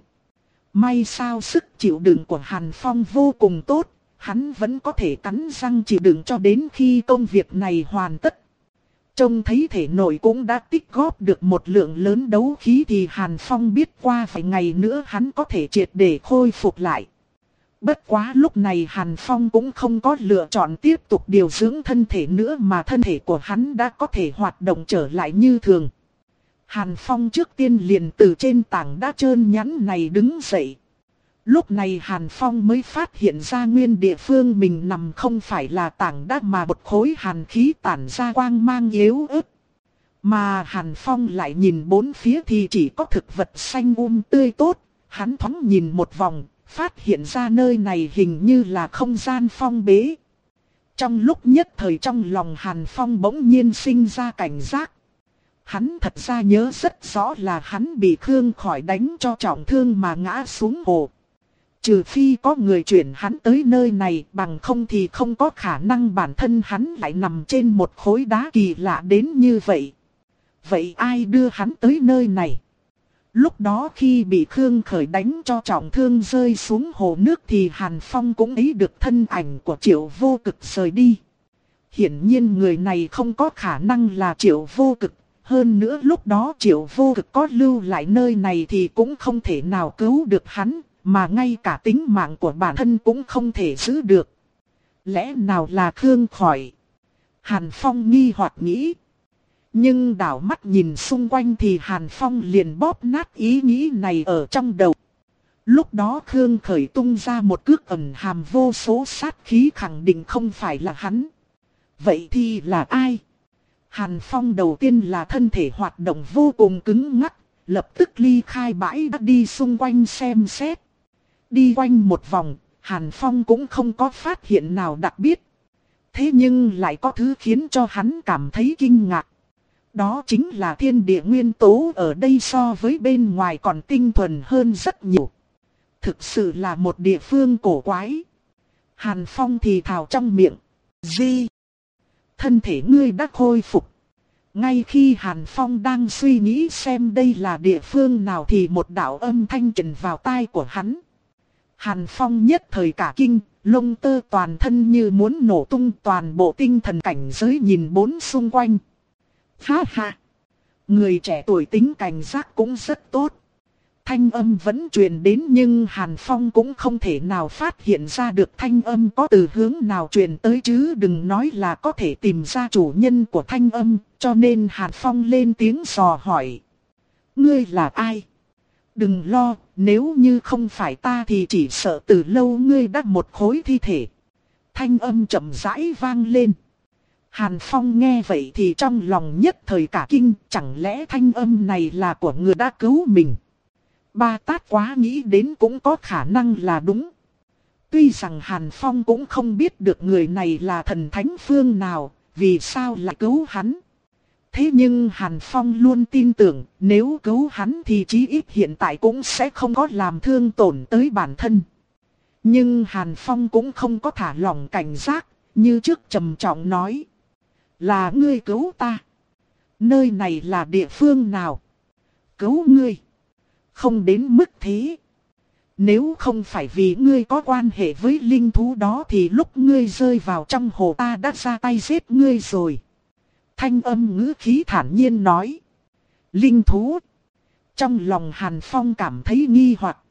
May sao sức chịu đựng của Hàn Phong vô cùng tốt, hắn vẫn có thể cắn răng chịu đựng cho đến khi công việc này hoàn tất. Trông thấy thể nội cũng đã tích góp được một lượng lớn đấu khí thì Hàn Phong biết qua vài ngày nữa hắn có thể triệt để khôi phục lại. Bất quá lúc này Hàn Phong cũng không có lựa chọn tiếp tục điều dưỡng thân thể nữa mà thân thể của hắn đã có thể hoạt động trở lại như thường. Hàn Phong trước tiên liền từ trên tảng đá trơn nhẵn này đứng dậy. Lúc này Hàn Phong mới phát hiện ra nguyên địa phương mình nằm không phải là tảng đá mà một khối hàn khí tản ra quang mang yếu ớt. Mà Hàn Phong lại nhìn bốn phía thì chỉ có thực vật xanh um tươi tốt. Hắn thoáng nhìn một vòng, phát hiện ra nơi này hình như là không gian phong bế. Trong lúc nhất thời trong lòng Hàn Phong bỗng nhiên sinh ra cảnh giác. Hắn thật ra nhớ rất rõ là hắn bị Khương Khỏi đánh cho trọng thương mà ngã xuống hồ. Trừ phi có người chuyển hắn tới nơi này, bằng không thì không có khả năng bản thân hắn lại nằm trên một khối đá kỳ lạ đến như vậy. Vậy ai đưa hắn tới nơi này? Lúc đó khi bị Khương Khởi đánh cho trọng thương rơi xuống hồ nước thì Hàn Phong cũng thấy được thân ảnh của Triệu Vô Cực rời đi. Hiển nhiên người này không có khả năng là Triệu Vô Cực. Hơn nữa lúc đó Triệu Vô Cực có lưu lại nơi này thì cũng không thể nào cứu được hắn, mà ngay cả tính mạng của bản thân cũng không thể giữ được. Lẽ nào là Khương Khỏi? Hàn Phong nghi hoặc nghĩ. Nhưng đảo mắt nhìn xung quanh thì Hàn Phong liền bóp nát ý nghĩ này ở trong đầu. Lúc đó Khương Khởi tung ra một cước ẩn hàm vô số sát khí, khẳng định không phải là hắn. Vậy thì là ai? Hàn Phong đầu tiên là thân thể hoạt động vô cùng cứng ngắc, lập tức ly khai bãi đá đi xung quanh xem xét. Đi quanh một vòng, Hàn Phong cũng không có phát hiện nào đặc biệt. Thế nhưng lại có thứ khiến cho hắn cảm thấy kinh ngạc. Đó chính là thiên địa nguyên tố ở đây so với bên ngoài còn tinh thuần hơn rất nhiều. Thực sự là một địa phương cổ quái. Hàn Phong thì thào trong miệng. Gì? Thân thể ngươi đã khôi phục. Ngay khi Hàn Phong đang suy nghĩ xem đây là địa phương nào thì một đạo âm thanh truyền vào tai của hắn. Hàn Phong nhất thời cả kinh, lông tơ toàn thân như muốn nổ tung, toàn bộ tinh thần cảnh giới nhìn bốn xung quanh. Ha ha! Người trẻ tuổi tính cảnh giác cũng rất tốt. Thanh âm vẫn truyền đến nhưng Hàn Phong cũng không thể nào phát hiện ra được thanh âm có từ hướng nào truyền tới, chứ đừng nói là có thể tìm ra chủ nhân của thanh âm, cho nên Hàn Phong lên tiếng dò hỏi. Ngươi là ai? Đừng lo, nếu như không phải ta thì chỉ sợ từ lâu ngươi đã một khối thi thể. Thanh âm chậm rãi vang lên. Hàn Phong nghe vậy thì trong lòng nhất thời cả kinh, chẳng lẽ thanh âm này là của người đã cứu mình? Ba tát quá nghĩ đến cũng có khả năng là đúng. Tuy rằng Hàn Phong cũng không biết được người này là thần thánh phương nào, vì sao lại cứu hắn. Thế nhưng Hàn Phong luôn tin tưởng nếu cứu hắn thì chí ít hiện tại cũng sẽ không có làm thương tổn tới bản thân. Nhưng Hàn Phong cũng không có thả lỏng cảnh giác, như trước trầm trọng nói. Là ngươi cứu ta. Nơi này là địa phương nào? Cứu ngươi. Không đến mức thế. Nếu không phải vì ngươi có quan hệ với linh thú đó thì lúc ngươi rơi vào trong hồ ta đã ra tay giết ngươi rồi. Thanh âm ngữ khí thản nhiên nói. Linh thú. Trong lòng Hàn Phong cảm thấy nghi hoặc.